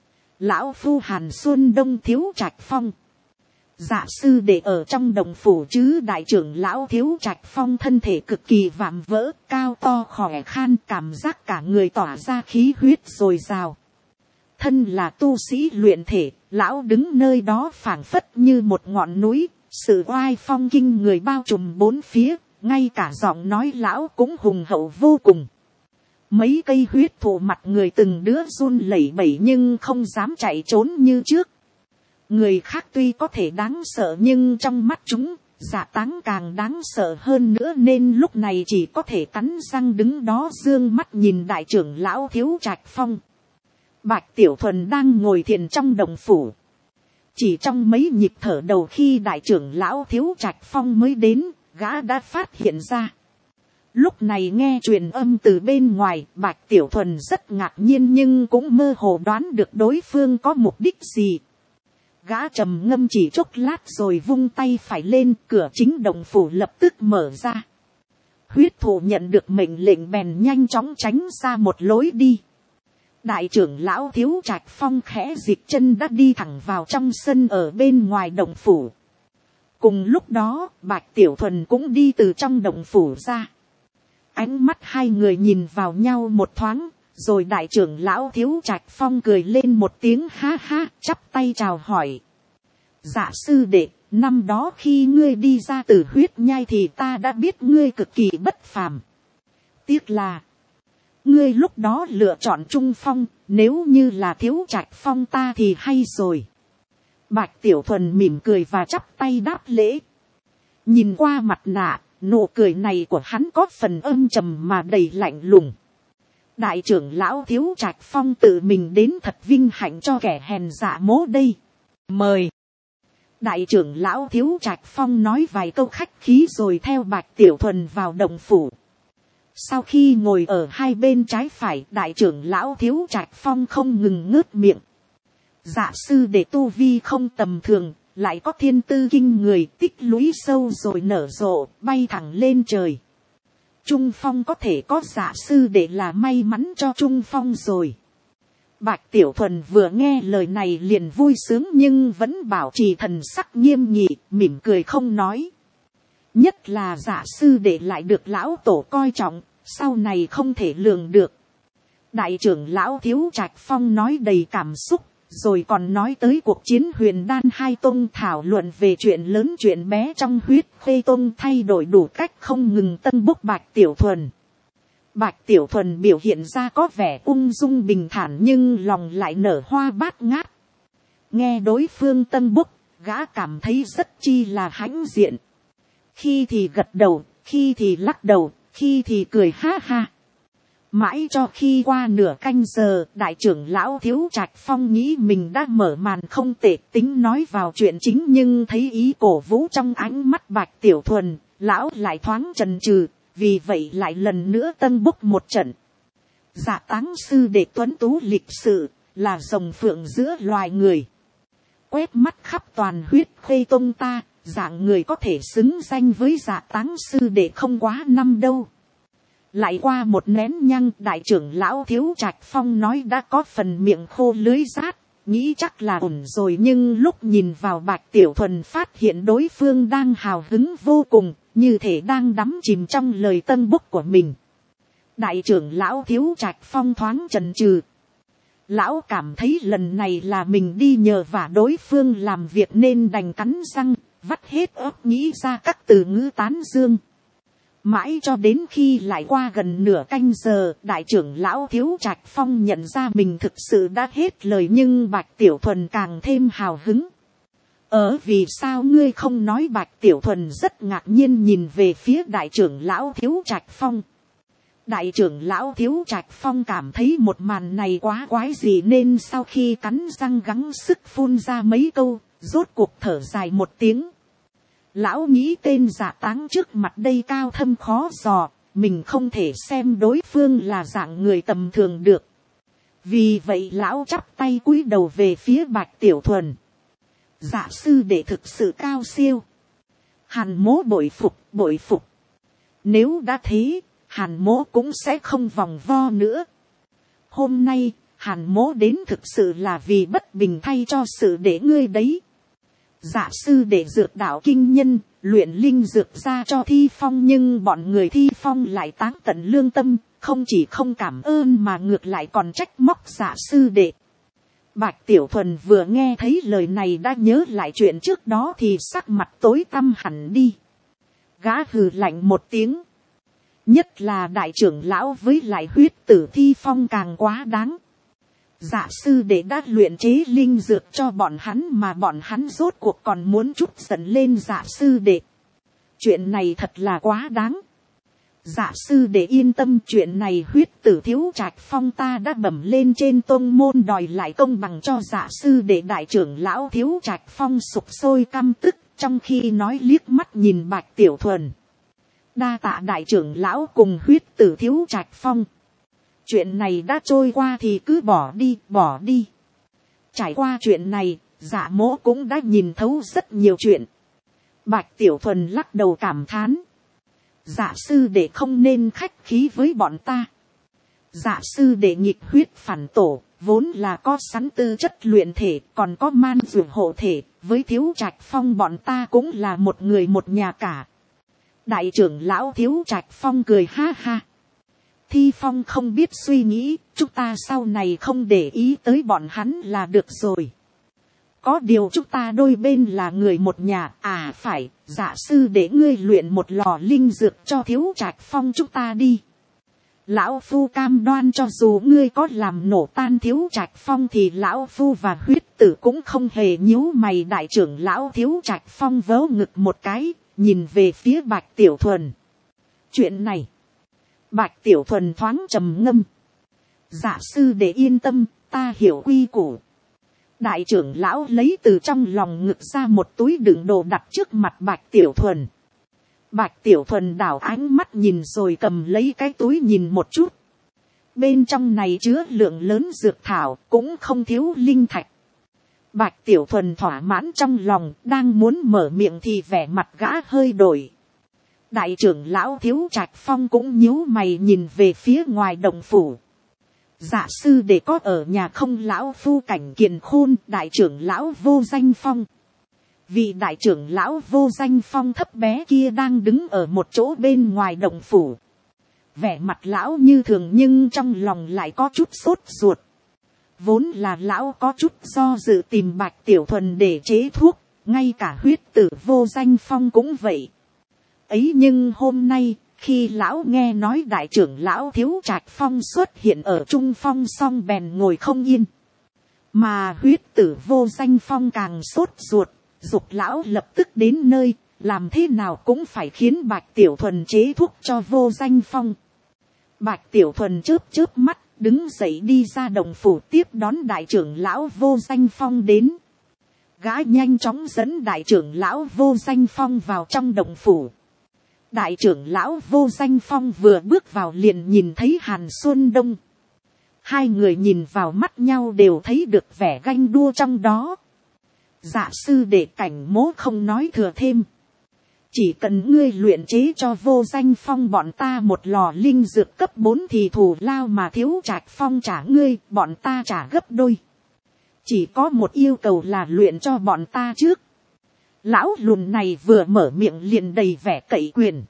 Lão phu Hàn Xuân Đông Thiếu Trạch Phong. Dạ sư đệ ở trong động phủ chứ. Đại trưởng lão Thiếu Trạch Phong thân thể cực kỳ vạm vỡ, cao to khỏe khan, cảm giác cả người tỏa ra khí huyết dồi dào. Thân là tu sĩ luyện thể, lão đứng nơi đó phảng phất như một ngọn núi, sự oai phong kinh người bao trùm bốn phía, ngay cả giọng nói lão cũng hùng hậu vô cùng. Mấy cây huyết thụ mặt người từng đứa run lẩy bẩy nhưng không dám chạy trốn như trước. Người khác tuy có thể đáng sợ nhưng trong mắt chúng, Dạ Táng càng đáng sợ hơn nữa, nên lúc này chỉ có thể cắn răng đứng đó dương mắt nhìn đại trưởng lão Thiếu Trạch Phong. Bạch Tiểu Thuần đang ngồi thiền trong động phủ. Chỉ trong mấy nhịp thở đầu khi đại trưởng lão Thiếu Trạch Phong mới đến, gã đã phát hiện ra. Lúc này nghe truyền âm từ bên ngoài, Bạch Tiểu Thuần rất ngạc nhiên nhưng cũng mơ hồ đoán được đối phương có mục đích gì. Gã trầm ngâm chỉ chốc lát rồi vung tay phải lên, cửa chính động phủ lập tức mở ra. Huyết thủ nhận được mệnh lệnh bèn nhanh chóng tránh ra một lối đi. Đại trưởng lão Thiếu Trạch Phong khẽ dịch chân đã đi thẳng vào trong sân ở bên ngoài động phủ. Cùng lúc đó, Bạch Tiểu Thuần cũng đi từ trong động phủ ra. Ánh mắt hai người nhìn vào nhau một thoáng, rồi đại trưởng lão Thiếu Trạch Phong cười lên một tiếng ha ha, chắp tay chào hỏi. Dạ sư đệ, năm đó khi ngươi đi ra từ huyết nhai thì ta đã biết ngươi cực kỳ bất phàm. Tiếc là ngươi lúc đó lựa chọn Trung Phong, nếu như là Thiếu Trạch Phong ta thì hay rồi. Bạch Tiểu Thuần mỉm cười và chắp tay đáp lễ. Nhìn qua mặt nạ, nụ cười này của hắn có phần âm trầm mà đầy lạnh lùng. Đại trưởng lão Thiếu Trạch Phong tự mình đến thật vinh hạnh cho kẻ hèn dạ mố đây. Mời. Đại trưởng lão Thiếu Trạch Phong nói vài câu khách khí rồi theo Bạch Tiểu Thuần vào động phủ. Sau khi ngồi ở hai bên trái phải, đại trưởng lão Thiếu Trạch Phong không ngừng ngớt miệng. Dạ sư để tu vi không tầm thường, lại có thiên tư kinh người, tích lũy sâu rồi nở rộ, bay thẳng lên trời. Trung Phong có thể có dạ sư để là may mắn cho Trung Phong rồi. Bạch Tiểu Thuần vừa nghe lời này liền vui sướng nhưng vẫn bảo trì thần sắc nghiêm nghị, mỉm cười không nói. Nhất là dạ sư để lại được lão tổ coi trọng, sau này không thể lường được. Đại trưởng lão Thiếu Trạch Phong nói đầy cảm xúc, rồi còn nói tới cuộc chiến Huyền Đan hai tông, thảo luận về chuyện lớn chuyện bé trong huyết khê tông, thay đổi đủ cách không ngừng tân bốc Bạch Tiểu Thuần. Bạch Tiểu Thuần biểu hiện ra có vẻ ung dung bình thản nhưng lòng lại nở hoa bát ngát. Nghe đối phương tân bốc, gã cảm thấy rất chi là hãnh diện. Khi thì gật đầu, khi thì lắc đầu, khi thì cười ha ha. Mãi cho khi qua nửa canh giờ, đại trưởng lão Thiếu Trạch Phong nghĩ mình đã mở màn không tệ, tính nói vào chuyện chính nhưng thấy ý cổ vũ trong ánh mắt Bạch Tiểu Thuần, lão lại thoáng chần chừ, vì vậy lại lần nữa tân bốc một trận. Dạ táng sư đệ tuấn tú lịch sự, là rồng phượng giữa loài người. Quét mắt khắp toàn huyết khê tông ta, dạng người có thể xứng danh với dạ táng sư đệ không quá năm đâu. Lại qua một nén nhang, đại trưởng lão Thiếu Trạch Phong nói đã có phần miệng khô lưới rát, nghĩ chắc là ổn rồi, nhưng lúc nhìn vào Bạch Tiểu Thuần phát hiện đối phương đang hào hứng vô cùng, như thể đang đắm chìm trong lời tân bốc của mình. Đại trưởng lão Thiếu Trạch Phong thoáng chần chừ. Lão cảm thấy lần này là mình đi nhờ vả đối phương làm việc nên đành cắn răng, vắt hết óc nghĩ ra các từ ngữ tán dương. Mãi cho đến khi lại qua gần nửa canh giờ, đại trưởng lão Thiếu Trạch Phong nhận ra mình thực sự đã hết lời, nhưng Bạch Tiểu Thuần càng thêm hào hứng. Vì sao ngươi không nói? Bạch Tiểu Thuần rất ngạc nhiên nhìn về phía đại trưởng lão Thiếu Trạch Phong. Đại trưởng lão Thiếu Trạch Phong cảm thấy một màn này quá quái dị nên sau khi cắn răng gắng sức phun ra mấy câu, rốt cuộc thở dài một tiếng. Lão nghĩ tên dạ táng trước mặt đây cao thâm khó dò, mình không thể xem đối phương là dạng người tầm thường được. Vì vậy lão chắp tay cúi đầu về phía Bạch Tiểu Thuần. Dạ sư đệ thực sự cao siêu. Hàn mỗ bội phục, bội phục. Nếu đã thế, Hàn mỗ cũng sẽ không vòng vo nữa. Hôm nay, Hàn mỗ đến thực sự là vì bất bình thay cho sự để ngươi đấy. Dạ sư để dược đạo kinh nhân, luyện linh dược ra cho Thi Phong, nhưng bọn người Thi Phong lại táng tận lương tâm, không chỉ không cảm ơn mà ngược lại còn trách móc dạ sư đệ. Bạch Tiểu Thuần vừa nghe thấy lời này đã nhớ lại chuyện trước đó thì sắc mặt tối tăm hẳn đi. Gã hừ lạnh một tiếng. Nhất là đại trưởng lão với lại huyết tử Thi Phong càng quá đáng. Dạ sư đệ đã luyện chế linh dược cho bọn hắn mà bọn hắn rốt cuộc còn muốn trút giận lên dạ sư đệ. Chuyện này thật là quá đáng. Dạ sư đệ yên tâm, chuyện này huyết tử Thiếu Trạch Phong ta đã bẩm lên trên tông môn đòi lại công bằng cho dạ sư đệ. Đại trưởng lão Thiếu Trạch Phong sục sôi căm tức, trong khi nói liếc mắt nhìn Bạch Tiểu Thuần. Đa tạ đại trưởng lão cùng huyết tử Thiếu Trạch Phong. Chuyện này đã trôi qua thì cứ bỏ đi, bỏ đi. Trải qua chuyện này, dạ mỗ cũng đã nhìn thấu rất nhiều chuyện. Bạch Tiểu Thuần lắc đầu cảm thán. Dạ sư đệ không nên khách khí với bọn ta. Dạ sư đệ nghịch huyết phản tổ, vốn là có sẵn tư chất luyện thể, còn có man dược hộ thể, với Thiếu Trạch Phong bọn ta cũng là một người một nhà cả. Đại trưởng lão Thiếu Trạch Phong cười ha ha. Thi Phong không biết suy nghĩ, chúng ta sau này không để ý tới bọn hắn là được rồi. Có điều chúng ta đôi bên là người một nhà, phải, dạ sư để ngươi luyện một lò linh dược cho Thiếu Trạch Phong chúng ta đi. Lão phu cam đoan cho dù ngươi có làm nổ tan Thiếu Trạch Phong thì lão phu và huyết tử cũng không hề nhíu mày. Đại trưởng lão Thiếu Trạch Phong vớ ngực một cái, nhìn về phía Bạch Tiểu Thuần. Chuyện này, Bạch Tiểu Thuần thoáng trầm ngâm. Dạ sư để yên tâm, ta hiểu quy củ. Đại trưởng lão lấy từ trong lòng ngực ra một túi đựng đồ đặt trước mặt Bạch Tiểu Thuần. Bạch Tiểu Thuần đảo ánh mắt nhìn rồi cầm lấy cái túi nhìn một chút. Bên trong này chứa lượng lớn dược thảo, cũng không thiếu linh thạch. Bạch Tiểu Thuần thỏa mãn trong lòng, đang muốn mở miệng thì vẻ mặt gã hơi đổi. Đại trưởng lão Thiếu Trạch Phong cũng nhíu mày nhìn về phía ngoài động phủ. Dạ sư để có ở nhà không? Lão phu Cảnh Kiền Khôn, đại trưởng lão Vô Danh Phong. Vị đại trưởng lão Vô Danh Phong thấp bé kia đang đứng ở một chỗ bên ngoài động phủ. Vẻ mặt lão như thường nhưng trong lòng lại có chút sốt ruột. Vốn là lão có chút do dự tìm Bạch Tiểu Thuần để chế thuốc, ngay cả huyết tử Vô Danh Phong cũng vậy. Ấy nhưng hôm nay, khi lão nghe nói đại trưởng lão Thiếu Trạch Phong xuất hiện ở Trung Phong xong bèn ngồi không yên. Mà huyết tử Vô Danh Phong càng sốt ruột, giục lão lập tức đến nơi, làm thế nào cũng phải khiến Bạch Tiểu Thuần chế thuốc cho Vô Danh Phong. Bạch Tiểu Thuần chớp chớp mắt, đứng dậy đi ra đồng phủ tiếp đón đại trưởng lão Vô Danh Phong đến. Gã nhanh chóng dẫn đại trưởng lão Vô Danh Phong vào trong đồng phủ. Đại trưởng lão Vô Danh Phong vừa bước vào liền nhìn thấy Hàn Xuân Đông. Hai người nhìn vào mắt nhau đều thấy được vẻ ganh đua trong đó. Dạ sư để Cảnh Mố không nói thừa thêm. Chỉ cần ngươi luyện chế cho Vô Danh Phong bọn ta một lò linh dược cấp 4 thì thù lao mà Thiếu Trạch Phong trả ngươi, bọn ta trả gấp đôi. Chỉ có một yêu cầu là luyện cho bọn ta trước. Lão lùn này vừa mở miệng liền đầy vẻ cậy quyền.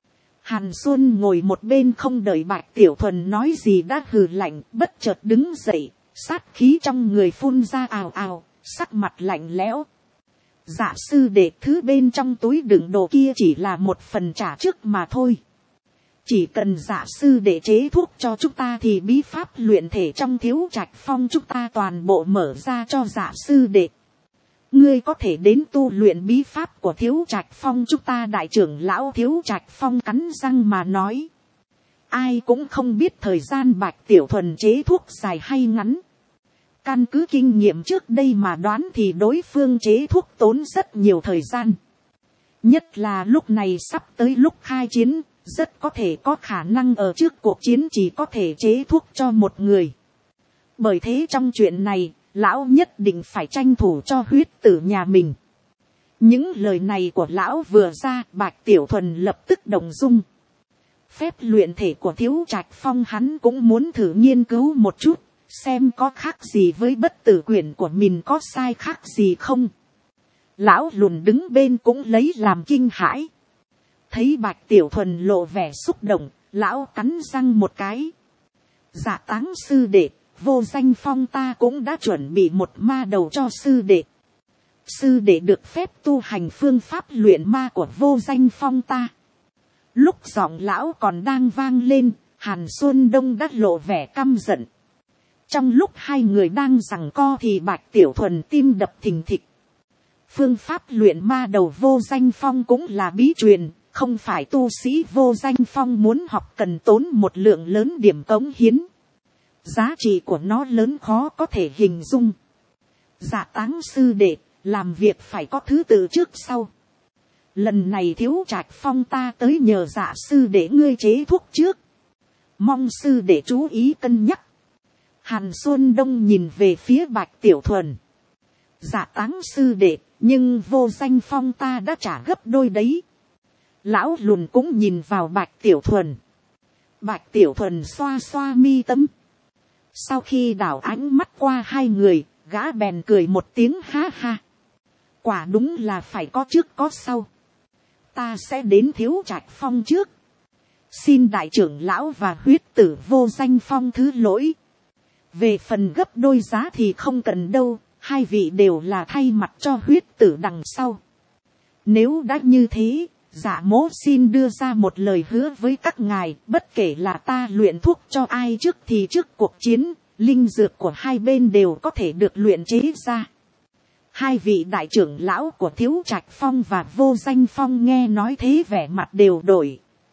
Hàn Xuân ngồi một bên không đợi Bạch Tiểu Thuần nói gì đã hừ lạnh, bất chợt đứng dậy, sát khí trong người phun ra ào ào, sắc mặt lạnh lẽo. Dạ sư đệ, thứ bên trong túi đựng đồ kia chỉ là một phần trả trước mà thôi. Chỉ cần dạ sư đệ chế thuốc cho chúng ta thì bí pháp luyện thể trong Thiếu Trạch Phong chúng ta toàn bộ mở ra cho dạ sư đệ. Ngươi có thể đến tu luyện bí pháp của Thiếu Trạch Phong chúng ta. Đại trưởng lão Thiếu Trạch Phong cắn răng mà nói. Ai cũng không biết thời gian Bạch Tiểu Thuần chế thuốc dài hay ngắn. Căn cứ kinh nghiệm trước đây mà đoán thì đối phương chế thuốc tốn rất nhiều thời gian. Nhất là lúc này sắp tới lúc khai chiến, rất có thể có khả năng ở trước cuộc chiến chỉ có thể chế thuốc cho một người. Bởi thế trong chuyện này, lão nhất định phải tranh thủ cho huyết tử nhà mình. Những lời này của lão vừa ra, Bạch Tiểu Thuần lập tức động dung. Phép luyện thể của Thiếu Trạch Phong hắn cũng muốn thử nghiên cứu một chút, xem có khác gì với bất tử quyển của mình, có sai khác gì không. Lão lùn đứng bên cũng lấy làm kinh hãi. Thấy Bạch Tiểu Thuần lộ vẻ xúc động, lão cắn răng một cái. Dạ Táng sư đệ, Vô Danh Phong ta cũng đã chuẩn bị một ma đầu cho sư đệ. Sư đệ được phép tu hành phương pháp luyện ma của Vô Danh Phong ta. Lúc giọng lão còn đang vang lên, Hàn Xuân Đông đã lộ vẻ căm giận. Trong lúc hai người đang giằng co thì Bạch Tiểu Thuần tim đập thình thịch. Phương pháp luyện ma đầu Vô Danh Phong cũng là bí truyền, không phải tu sĩ Vô Danh Phong muốn học cần tốn một lượng lớn điểm cống hiến. Giá trị của nó lớn khó có thể hình dung. Dạ Táng sư đệ, làm việc phải có thứ tự trước sau. Lần này Thiếu Trạch Phong ta tới nhờ dạ sư đệ ngươi chế thuốc trước. Mong sư đệ chú ý cân nhắc. Hàn Xuân Đông nhìn về phía Bạch Tiểu Thuần. Dạ Táng sư đệ, nhưng Vô Danh Phong ta đã trả gấp đôi đấy. Lão lùn cũng nhìn vào Bạch Tiểu Thuần. Bạch Tiểu Thuần xoa xoa mi tâm. Sau khi đảo ánh mắt qua hai người, gã bèn cười một tiếng ha ha. Quả đúng là phải có trước có sau. Ta sẽ đến Thiếu Trạch Phong trước. Xin đại trưởng lão và huyết tử Vô Danh Phong thứ lỗi. Về phần gấp đôi giá thì không cần đâu, hai vị đều là thay mặt cho huyết tử đằng sau. Nếu đã như thế, Dạ Mỗ xin đưa ra một lời hứa với các ngài, bất kể là ta luyện thuốc cho ai trước thì trước cuộc chiến, linh dược của hai bên đều có thể được luyện chế ra. Hai vị đại trưởng lão của Thiếu Trạch Phong và Vô Danh Phong nghe nói thế vẻ mặt đều đổi.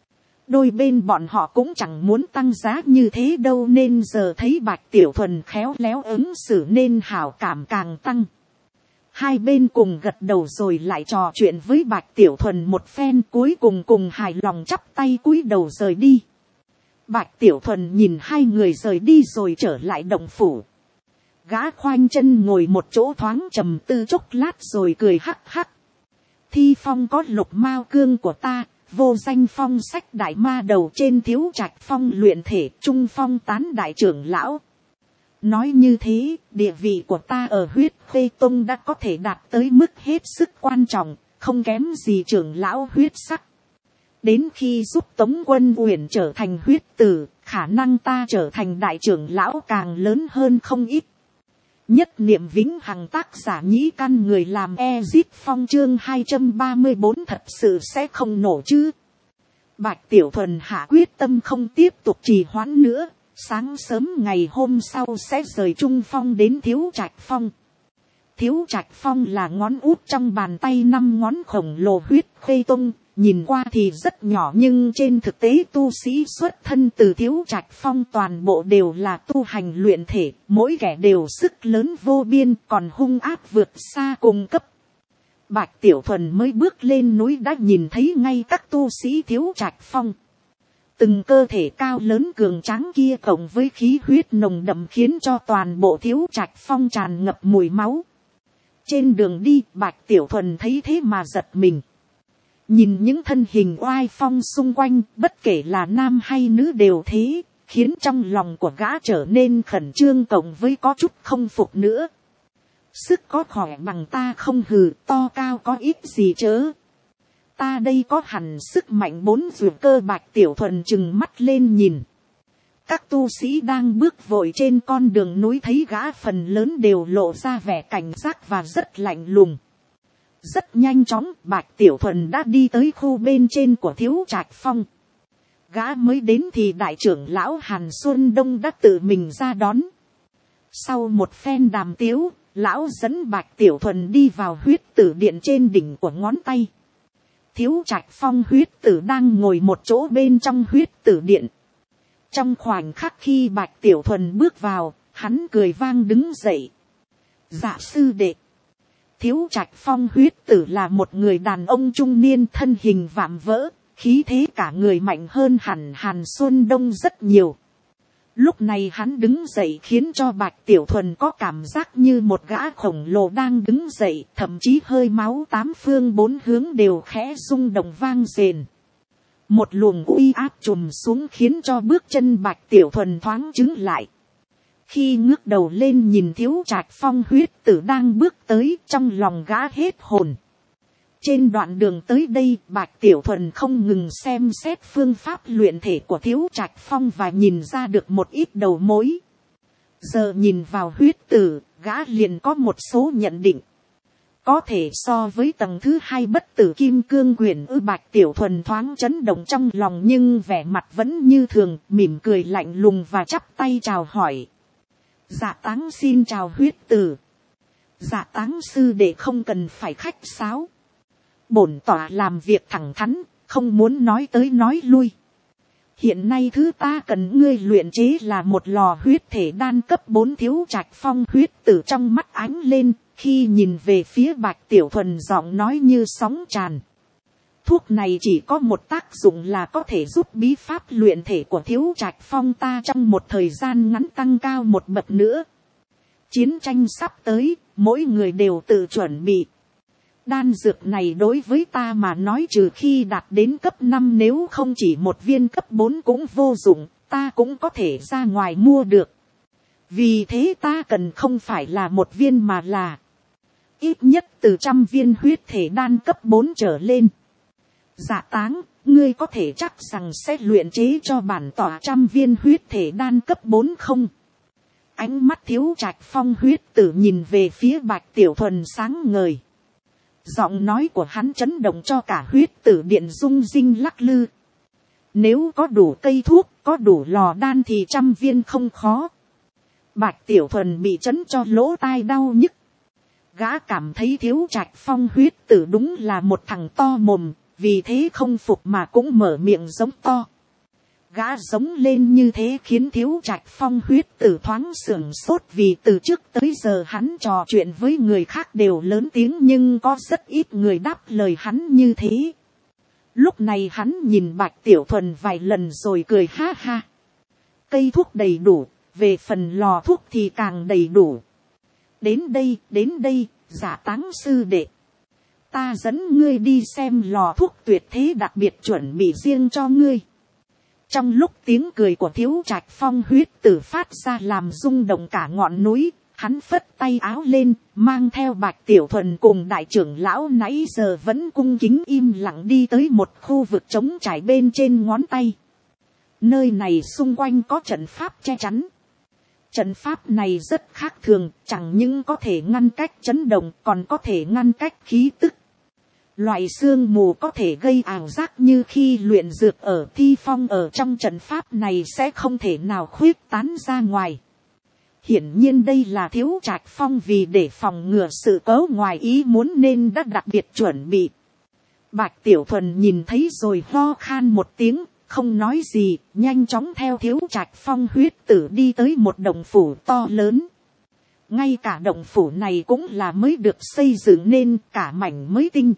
đôi bên bọn họ cũng chẳng muốn tăng giá như thế đâu, nên giờ thấy Bạch Tiểu Thuần khéo léo ứng xử nên hảo cảm càng tăng. Hai bên cùng gật đầu rồi lại trò chuyện với Bạch Tiểu Thuần một phen, cuối cùng hài lòng chắp tay cúi đầu rời đi. Bạch Tiểu Thuần nhìn hai người rời đi rồi trở lại động phủ. Gã khoanh chân ngồi một chỗ thoáng trầm tư chốc lát rồi cười hắc hắc. Thi phong có lục mao cương của ta, vô danh phong sách đại ma đầu trên thiếu trạch phong luyện thể, trung phong tán đại trưởng lão. Nói như thế, địa vị của ta ở huyết khê tông đã có thể đạt tới mức hết sức quan trọng, không kém gì trưởng lão huyết sắc. Đến khi giúp Tống Quân Uyển trở thành huyết tử, khả năng ta trở thành đại trưởng lão càng lớn hơn không ít. Nhất niệm vĩnh hằng, tác giả Nhĩ Căn, người làm Ezip Phong, chương 234 thật sự sẽ không nổ chứ. Bạch Tiểu Thuần hạ quyết tâm không tiếp tục trì hoãn nữa, sáng sớm ngày hôm sau sẽ rời Trung Phong đến Thiếu Trạch Phong. Thiếu Trạch Phong là ngón út trong bàn tay 5 ngón khổng lồ huyết khê tông, nhìn qua thì rất nhỏ nhưng trên thực tế tu sĩ xuất thân từ Thiếu Trạch Phong toàn bộ đều là tu hành luyện thể, mỗi kẻ đều sức lớn vô biên, còn hung ác vượt xa cùng cấp. Bạch Tiểu Thuần mới bước lên núi đã nhìn thấy ngay các tu sĩ Thiếu Trạch Phong. Từng cơ thể cao lớn cường tráng kia cộng với khí huyết nồng đậm khiến cho toàn bộ Thiếu Trạch Phong tràn ngập mùi máu. Trên đường đi, Bạch Tiểu Thuần thấy thế mà giật mình. Nhìn những thân hình oai phong xung quanh, bất kể là nam hay nữ đều thế, khiến trong lòng của gã trở nên khẩn trương cộng với có chút không phục nữa. Sức có khỏe bằng ta không hừ, to cao có ít gì chớ. Ta đây có hẳn sức mạnh 4 dược cơ. Bạch Tiểu Thuần trừng mắt lên nhìn. Các tu sĩ đang bước vội trên con đường núi thấy gã phần lớn đều lộ ra vẻ cảnh giác và rất lạnh lùng. Rất nhanh chóng, Bạch Tiểu Thuần đã đi tới khu bên trên của Thiếu Trạch Phong. Gã mới đến thì đại trưởng lão Hàn Xuân Đông đã tự mình ra đón. Sau một phen đàm tiếu, lão dẫn Bạch Tiểu Thuần đi vào huyết tử điện trên đỉnh của ngón tay. Thiếu Trạch Phong huyết tử đang ngồi một chỗ bên trong huyết tử điện. Trong khoảnh khắc khi Bạch Tiểu Thuần bước vào, hắn cười vang đứng dậy. Dạ sư đệ. Thiếu Trạch Phong huyết tử là một người đàn ông trung niên, thân hình vạm vỡ, khí thế cả người mạnh hơn hẳn Hàn Xuân Đông rất nhiều. Lúc này hắn đứng dậy khiến cho Bạch Tiểu Thuần có cảm giác như một gã khổng lồ đang đứng dậy, thậm chí hơi máu 8 phương 4 hướng đều khẽ rung động vang rền. Một luồng uy áp trùm xuống khiến cho bước chân Bạch Tiểu Thuần thoáng chững lại. Khi ngước đầu lên nhìn Thiếu Trạch Phong huyết tử đang bước tới, trong lòng gã hết hồn. Trên đoạn đường tới đây, Bạch Tiểu Thuần không ngừng xem xét phương pháp luyện thể của Thiếu Trạch Phong và nhìn ra được một ít đầu mối. Giờ nhìn vào huyết tử, gã liền có một số nhận định. Có thể so với tầng thứ 2 bất tử kim cương quyển. Bạch Tiểu Thuần thoáng chấn động trong lòng nhưng vẻ mặt vẫn như thường, mỉm cười lạnh lùng và chắp tay chào hỏi. Dạ Táng xin chào huyết tử. Dạ Táng sư đệ không cần phải khách sáo. Bổn tọa làm việc thẳng thắn, không muốn nói tới nói lui. Hiện nay thứ ta cần ngươi luyện chế là một lò huyết thể đan cấp 4. Thiếu Trạch Phong huyết tử trong mắt ánh lên, khi nhìn về phía Bạch Tiểu Thuần giọng nói như sóng tràn. Thuốc này chỉ có một tác dụng là có thể giúp bí pháp luyện thể của Thiếu Trạch Phong ta trong một thời gian ngắn tăng cao một bậc nữa. Chiến tranh sắp tới, mỗi người đều tự chuẩn bị. Đan dược này đối với ta mà nói trừ khi đạt đến cấp 5, nếu không chỉ một viên cấp 4 cũng vô dụng, ta cũng có thể ra ngoài mua được. Vì thế ta cần không phải là một viên mà là ít nhất từ 100 viên huyết thể đan cấp 4 trở lên. Dạ Táng, ngươi có thể chắc rằng sẽ luyện chế cho bản tọa 100 viên huyết thể đan cấp 4 không? Ánh mắt Thiếu Trạch Phong huyết tử nhìn về phía Bạch Tiểu Thuần sáng ngời. Giọng nói của hắn chấn động cho cả huyết tử điện rung rinh lắc lư. Nếu có đủ cây thuốc, có đủ lò đan thì 100 viên không khó. Bạch Tiểu Thuần bị chấn cho lỗ tai đau nhức. Gã cảm thấy Thiếu Trạch Phong huyết tử đúng là một thằng to mồm, vì thế không phục mà cũng mở miệng giống to. Gã giống lên như thế khiến Thiếu Trạch Phong huyết tử thoáng sưởng sốt, vì từ trước tới giờ hắn trò chuyện với người khác đều lớn tiếng, nhưng có rất ít người đáp lời hắn như thế. Lúc này hắn nhìn Bạch Tiểu Thuần vài lần rồi cười ha ha. Cây thuốc đầy đủ, về phần lò thuốc thì càng đầy đủ. Đến đây, Giả Táng sư đệ. Ta dẫn ngươi đi xem lò thuốc tuyệt thế đặc biệt chuẩn bị riêng cho ngươi. Trong lúc tiếng cười của Thiếu Trạch Phong huyết tử phát ra làm rung động cả ngọn núi, hắn phất tay áo lên, mang theo Bạch Tiểu Thuần cùng đại trưởng lão nãy giờ vẫn cung kính im lặng đi tới một khu vực trống trải bên trên ngón tay. Nơi này xung quanh có trận pháp che chắn. Trận pháp này rất khác thường, chẳng những có thể ngăn cách chấn động, còn có thể ngăn cách khí tức. Loại sương mù có thể gây ảo giác như khi luyện dược ở thi phong ở trong trận pháp này sẽ không thể nào khuyết tán ra ngoài. Hiển nhiên đây là Thiếu Trạch Phong vì để phòng ngừa sự cố ngoài ý muốn nên đã đặc biệt chuẩn bị. Bạch Tiểu Thuần nhìn thấy rồi ho khan một tiếng, không nói gì, nhanh chóng theo Thiếu Trạch Phong huyết tử đi tới một động phủ to lớn. Ngay cả động phủ này cũng là mới được xây dựng nên cả mảnh mới tinh.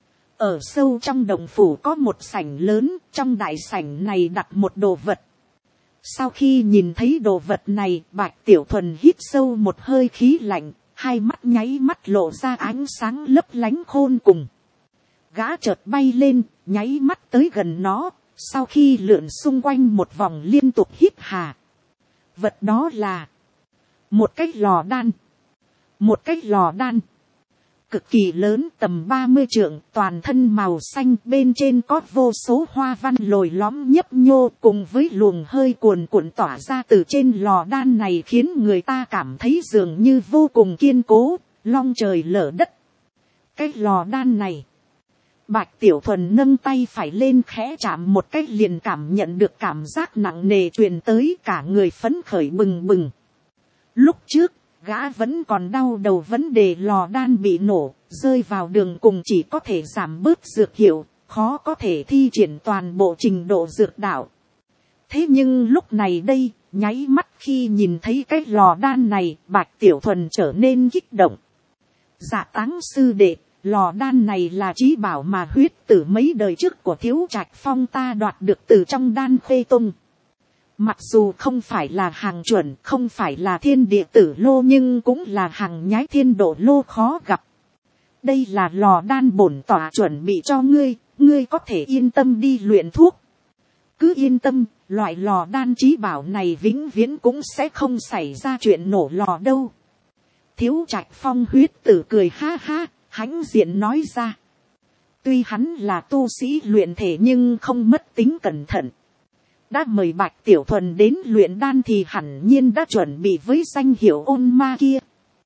Ở sâu trong động phủ có một sảnh lớn, trong đại sảnh này đặt một đồ vật. Sau khi nhìn thấy đồ vật này, Bạch Tiểu Thuần hít sâu một hơi khí lạnh, hai mắt nháy mắt lộ ra ánh sáng lấp lánh khôn cùng. Gã chợt bay lên, nháy mắt tới gần nó, sau khi lượn xung quanh một vòng liên tục hít hà. Vật đó là một cái lò đan. Một cái lò đan cực kỳ lớn, tầm 30 trượng, toàn thân màu xanh, bên trên có vô số hoa văn lồi lõm nhấp nhô, cùng với luồng hơi cuồn cuộn tỏa ra từ trên lò đan này khiến người ta cảm thấy dường như vô cùng kiên cố, long trời lở đất. Cái lò đan này, Bạch Tiểu Thuần nâng tay phải lên khẽ chạm một cách liền cảm nhận được cảm giác nặng nề truyền tới, cả người phấn khởi bừng bừng. Lúc trước, gã vẫn còn đau đầu vấn đề lò đan bị nổ, rơi vào đường cùng chỉ có thể giảm bớt dược hiệu, khó có thể thi triển toàn bộ trình độ dược đạo. Thế nhưng lúc này đây, nháy mắt khi nhìn thấy cái lò đan này, Bạch Tiểu Thuần trở nên kích động. Dạ Táng sư đệ, lò đan này là trí bảo mà huyết tử mấy đời trước của Thiếu Trạch Phong ta đoạt được từ trong Đan Khê Tông. Mặc dù không phải là hàng chuẩn, không phải là thiên địa tử lô, nhưng cũng là hàng nhái thiên độ lô khó gặp. Đây là lò đan bổn tỏa chuẩn bị cho ngươi, ngươi có thể yên tâm đi luyện thuốc. Cứ yên tâm, loại lò đan trí bảo này vĩnh viễn cũng sẽ không xảy ra chuyện nổ lò đâu. Thiếu Trạch Phong huyết tử cười ha ha, hãnh diện nói ra. Tuy hắn là tu sĩ luyện thể nhưng không mất tính cẩn thận. Đã mời Bạch Tiểu Thuần đến luyện đan thì hẳn nhiên đã chuẩn bị với danh hiệu ôn ma kia.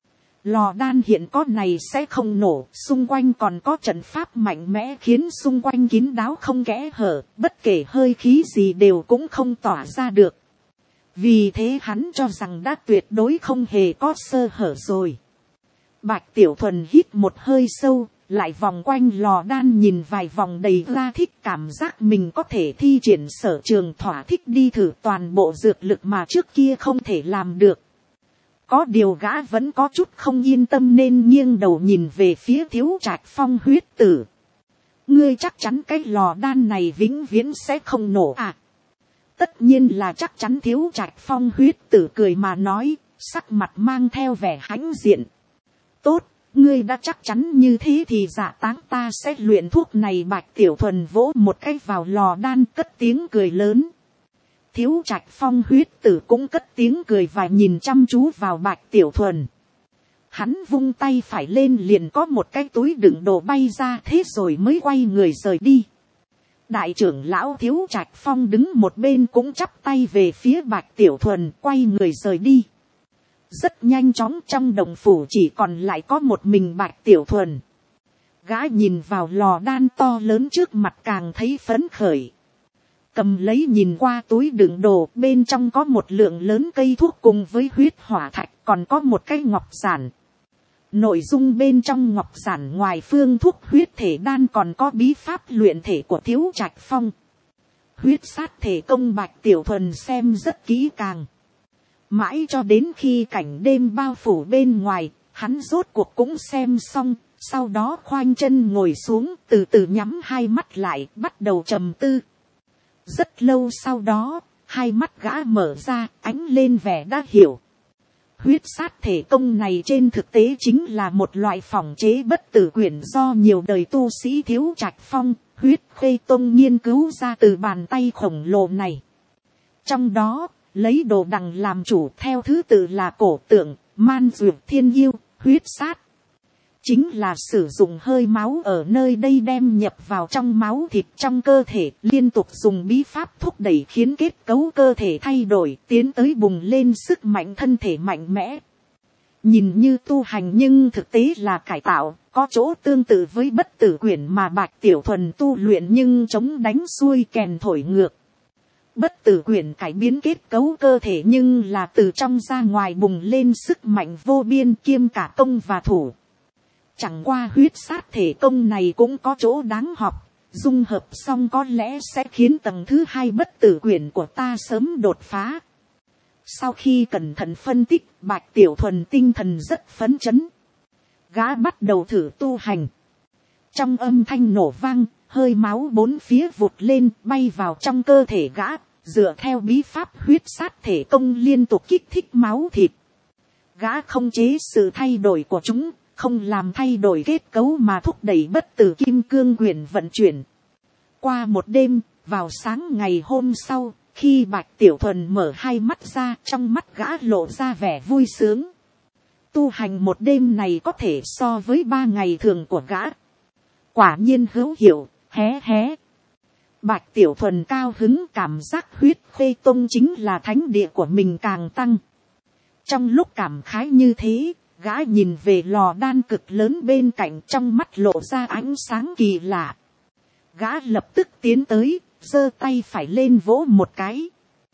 Lò đan hiện có này sẽ không nổ, xung quanh còn có trận pháp mạnh mẽ khiến xung quanh kín đáo không kẽ hở, bất kể hơi khí gì đều cũng không tỏa ra được. Vì thế hắn cho rằng đã tuyệt đối không hề có sơ hở rồi. Bạch Tiểu Thuần hít một hơi sâu, lại vòng quanh lò đan nhìn vài vòng đầy ra thích, cảm giác mình có thể thi triển sở trường thỏa thích đi thử toàn bộ dược lực mà trước kia không thể làm được. Có điều gã vẫn có chút không yên tâm nên nghiêng đầu nhìn về phía Thiếu Trạch Phong huyết tử. Ngươi chắc chắn cái lò đan này vĩnh viễn sẽ không nổ à? Tất nhiên là chắc chắn. Thiếu Trạch Phong huyết tử cười mà nói, sắc mặt mang theo vẻ hãnh diện. Tốt, ngươi đã chắc chắn như thế thì Dạ Táng ta sẽ luyện thuốc này. Bạch Tiểu Thuần vỗ một cái vào lò đan, cất tiếng cười lớn. Thiếu Trạch Phong huyết tử cũng cất tiếng cười và nhìn chăm chú vào Bạch Tiểu Thuần. Hắn vung tay phải lên liền có một cái túi đựng đồ bay ra, thế rồi mới quay người rời đi. Đại trưởng lão Thiếu Trạch Phong đứng một bên cũng chắp tay về phía Bạch Tiểu Thuần, quay người rời đi. Rất nhanh chóng trong đồng phủ chỉ còn lại có một mình Bạch Tiểu Thuần. Gã nhìn vào lò đan to lớn trước mặt càng thấy phấn khởi. Cầm lấy nhìn qua túi đựng đồ, bên trong có một lượng lớn cây thuốc cùng với huyết hỏa thạch, còn có một cái ngọc giản. Nội dung bên trong ngọc giản ngoài phương thuốc huyết thể đan còn có bí pháp luyện thể của Thiếu Trạch Phong. Huyết sát thể công Bạch Tiểu Thuần xem rất kỹ càng. Mãi cho đến khi cảnh đêm bao phủ bên ngoài, hắn rốt cuộc cũng xem xong, sau đó khoanh chân ngồi xuống, từ từ nhắm hai mắt lại, bắt đầu trầm tư. Rất lâu sau đó, hai mắt gã mở ra, ánh lên vẻ đã hiểu. Huyết sát thể công này trên thực tế chính là một loại phỏng chế bất tử quyển do nhiều đời tu sĩ Thiếu Trạch Phong, Huyết Khê Tông nghiên cứu ra từ bàn tay khổng lồ này. Trong đó, lấy đồ đằng làm chủ theo thứ tự là cổ tượng, man dược thiên yêu, huyết sát. Chính là sử dụng hơi máu ở nơi đây đem nhập vào trong máu thịt trong cơ thể, liên tục dùng bí pháp thúc đẩy khiến kết cấu cơ thể thay đổi, tiến tới bùng lên sức mạnh thân thể mạnh mẽ. Nhìn như tu hành nhưng thực tế là cải tạo, có chỗ tương tự với bất tử quyển mà Bạch Tiểu Thuần tu luyện nhưng chống đánh xuôi kèn thổi ngược. Bất tử quyển cải biến kết cấu cơ thể nhưng là từ trong ra ngoài bùng lên sức mạnh vô biên kiêm cả công và thủ. Chẳng qua huyết sát thể công này cũng có chỗ đáng học, dung hợp xong có lẽ sẽ khiến tầng thứ 2 bất tử quyển của ta sớm đột phá. Sau khi cẩn thận phân tích, Bạch Tiểu Thuần tinh thần rất phấn chấn. Gã bắt đầu thử tu hành. Trong âm thanh nổ vang, hơi máu bốn phía vụt lên bay vào trong cơ thể gã, dựa theo bí pháp huyết sát thể công liên tục kích thích máu thịt. Gã không chế sự thay đổi của chúng, không làm thay đổi kết cấu mà thúc đẩy bất tử kim cương quyển vận chuyển. Qua một đêm, vào sáng ngày hôm sau, khi Bạch Tiểu Thuần mở hai mắt ra, trong mắt gã lộ ra vẻ vui sướng. Tu hành một đêm này có thể so với 3 ngày thường của gã. Quả nhiên hữu hiệu, hé hé. Bạch Tiểu Thuần cao hứng, cảm giác Huyết Khê Tông chính là thánh địa của mình càng tăng. Trong lúc cảm khái như thế, gã nhìn về lò đan cực lớn bên cạnh, trong mắt lộ ra ánh sáng kỳ lạ. Gã lập tức tiến tới, giơ tay phải lên vỗ một cái.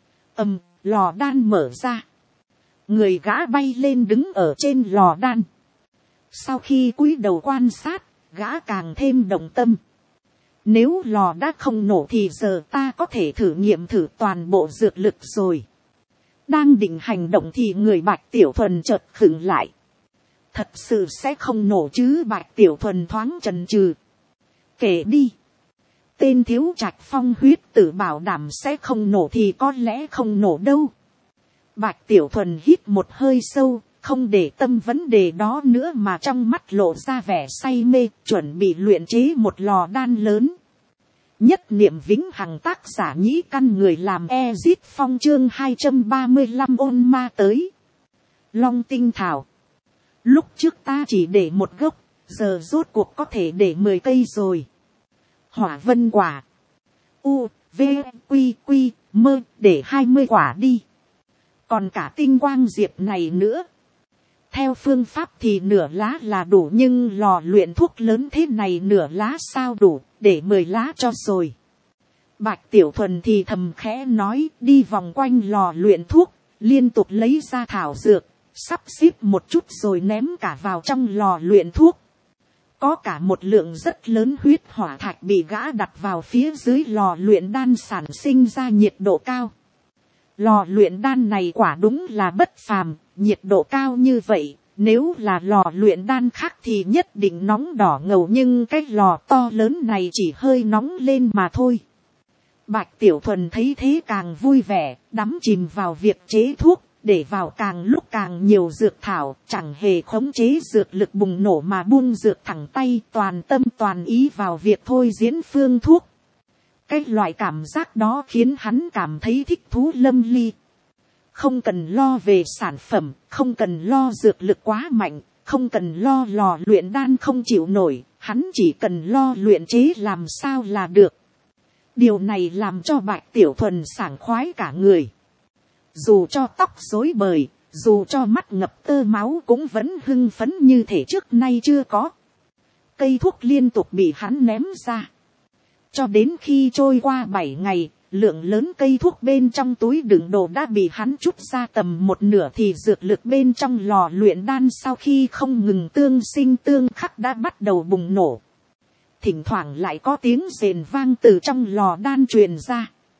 Lò đan mở ra. Người gã bay lên đứng ở trên lò đan. Sau khi cúi đầu quan sát, gã càng thêm động tâm. Nếu lò đã không nổ thì giờ ta có thể thử nghiệm thử toàn bộ dược lực rồi. Đang định hành động thì người Bạch Tiểu Thuần chợt khựng lại. Thật sự sẽ không nổ chứ? Bạch Tiểu Thuần thoáng chần chừ. Kể đi. Tên Thiếu Trạch Phong huyết tử bảo đảm sẽ không nổ thì có lẽ không nổ đâu. Bạch Tiểu Thuần hít một hơi sâu, không để tâm vấn đề đó nữa mà trong mắt lộ ra vẻ say mê, chuẩn bị luyện chế một lò đan lớn. Nhất niệm vĩnh hằng, tác giả Nhĩ Căn, người làm Ezit Phong, chương 235 ôn ma tới. Long tinh thảo. Lúc trước ta chỉ để một gốc, giờ rốt cuộc có thể để 10 cây rồi. Hỏa vân quả. U, V, Quy, Quy, Mơ, để 20 quả đi. Còn cả tinh quang diệp này nữa. Theo phương pháp thì nửa lá là đủ, nhưng lò luyện thuốc lớn thế này nửa lá sao đủ, để 10 lá cho rồi. Bạch Tiểu Thuần thì thầm khẽ nói, đi vòng quanh lò luyện thuốc, liên tục lấy ra thảo dược, sắp xếp một chút rồi ném cả vào trong lò luyện thuốc. Có cả một lượng rất lớn huyết hỏa thạch bị gã đặt vào phía dưới lò luyện đan, sản sinh ra nhiệt độ cao. Lò luyện đan này quả đúng là bất phàm, nhiệt độ cao như vậy, nếu là lò luyện đan khác thì nhất định nóng đỏ ngầu, nhưng cái lò to lớn này chỉ hơi nóng lên mà thôi. Bạch Tiểu Thuần thấy thế càng vui vẻ, đắm chìm vào việc chế thuốc, để vào càng lúc càng nhiều dược thảo, chẳng hề khống chế dược lực bùng nổ mà buông dược thẳng tay, toàn tâm toàn ý vào việc thôi diễn phương thuốc. Cái loại cảm giác đó khiến hắn cảm thấy thích thú lâm ly. Không cần lo về sản phẩm, không cần lo dược lực quá mạnh, không cần lo lò luyện đan không chịu nổi, hắn chỉ cần lo luyện chế làm sao là được. Điều này làm cho Bạch Tiểu Thuần sảng khoái cả người. Dù cho tóc rối bời, dù cho mắt ngập tơ máu cũng vẫn hưng phấn như thể trước nay chưa có. Cây thuốc liên tục bị hắn ném ra. Cho đến khi trôi qua 7 ngày, lượng lớn cây thuốc bên trong túi đựng đồ đã bị hắn trút ra tầm một nửa, thì dược lực bên trong lò luyện đan sau khi không ngừng tương sinh tương khắc đã bắt đầu bùng nổ. Thỉnh thoảng lại có tiếng rền vang từ trong lò đan truyền ra.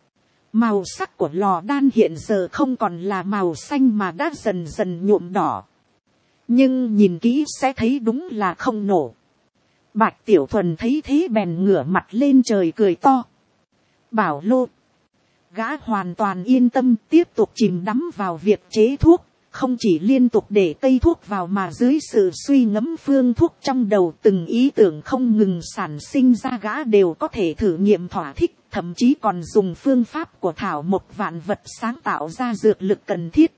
Màu sắc của lò đan hiện giờ không còn là màu xanh mà đã dần dần nhuộm đỏ. Nhưng nhìn kỹ sẽ thấy đúng là không nổ. Bạch Tiểu Thuần thấy thế bèn ngửa mặt lên trời cười to. Bảo Lô. Gã hoàn toàn yên tâm tiếp tục chìm đắm vào việc chế thuốc. Không chỉ liên tục để cây thuốc vào mà dưới sự suy ngẫm phương thuốc trong đầu, từng ý tưởng không ngừng sản sinh ra, gã đều có thể thử nghiệm thỏa thích, thậm chí còn dùng phương pháp của thảo mộc vạn vật sáng tạo ra dược lực cần thiết.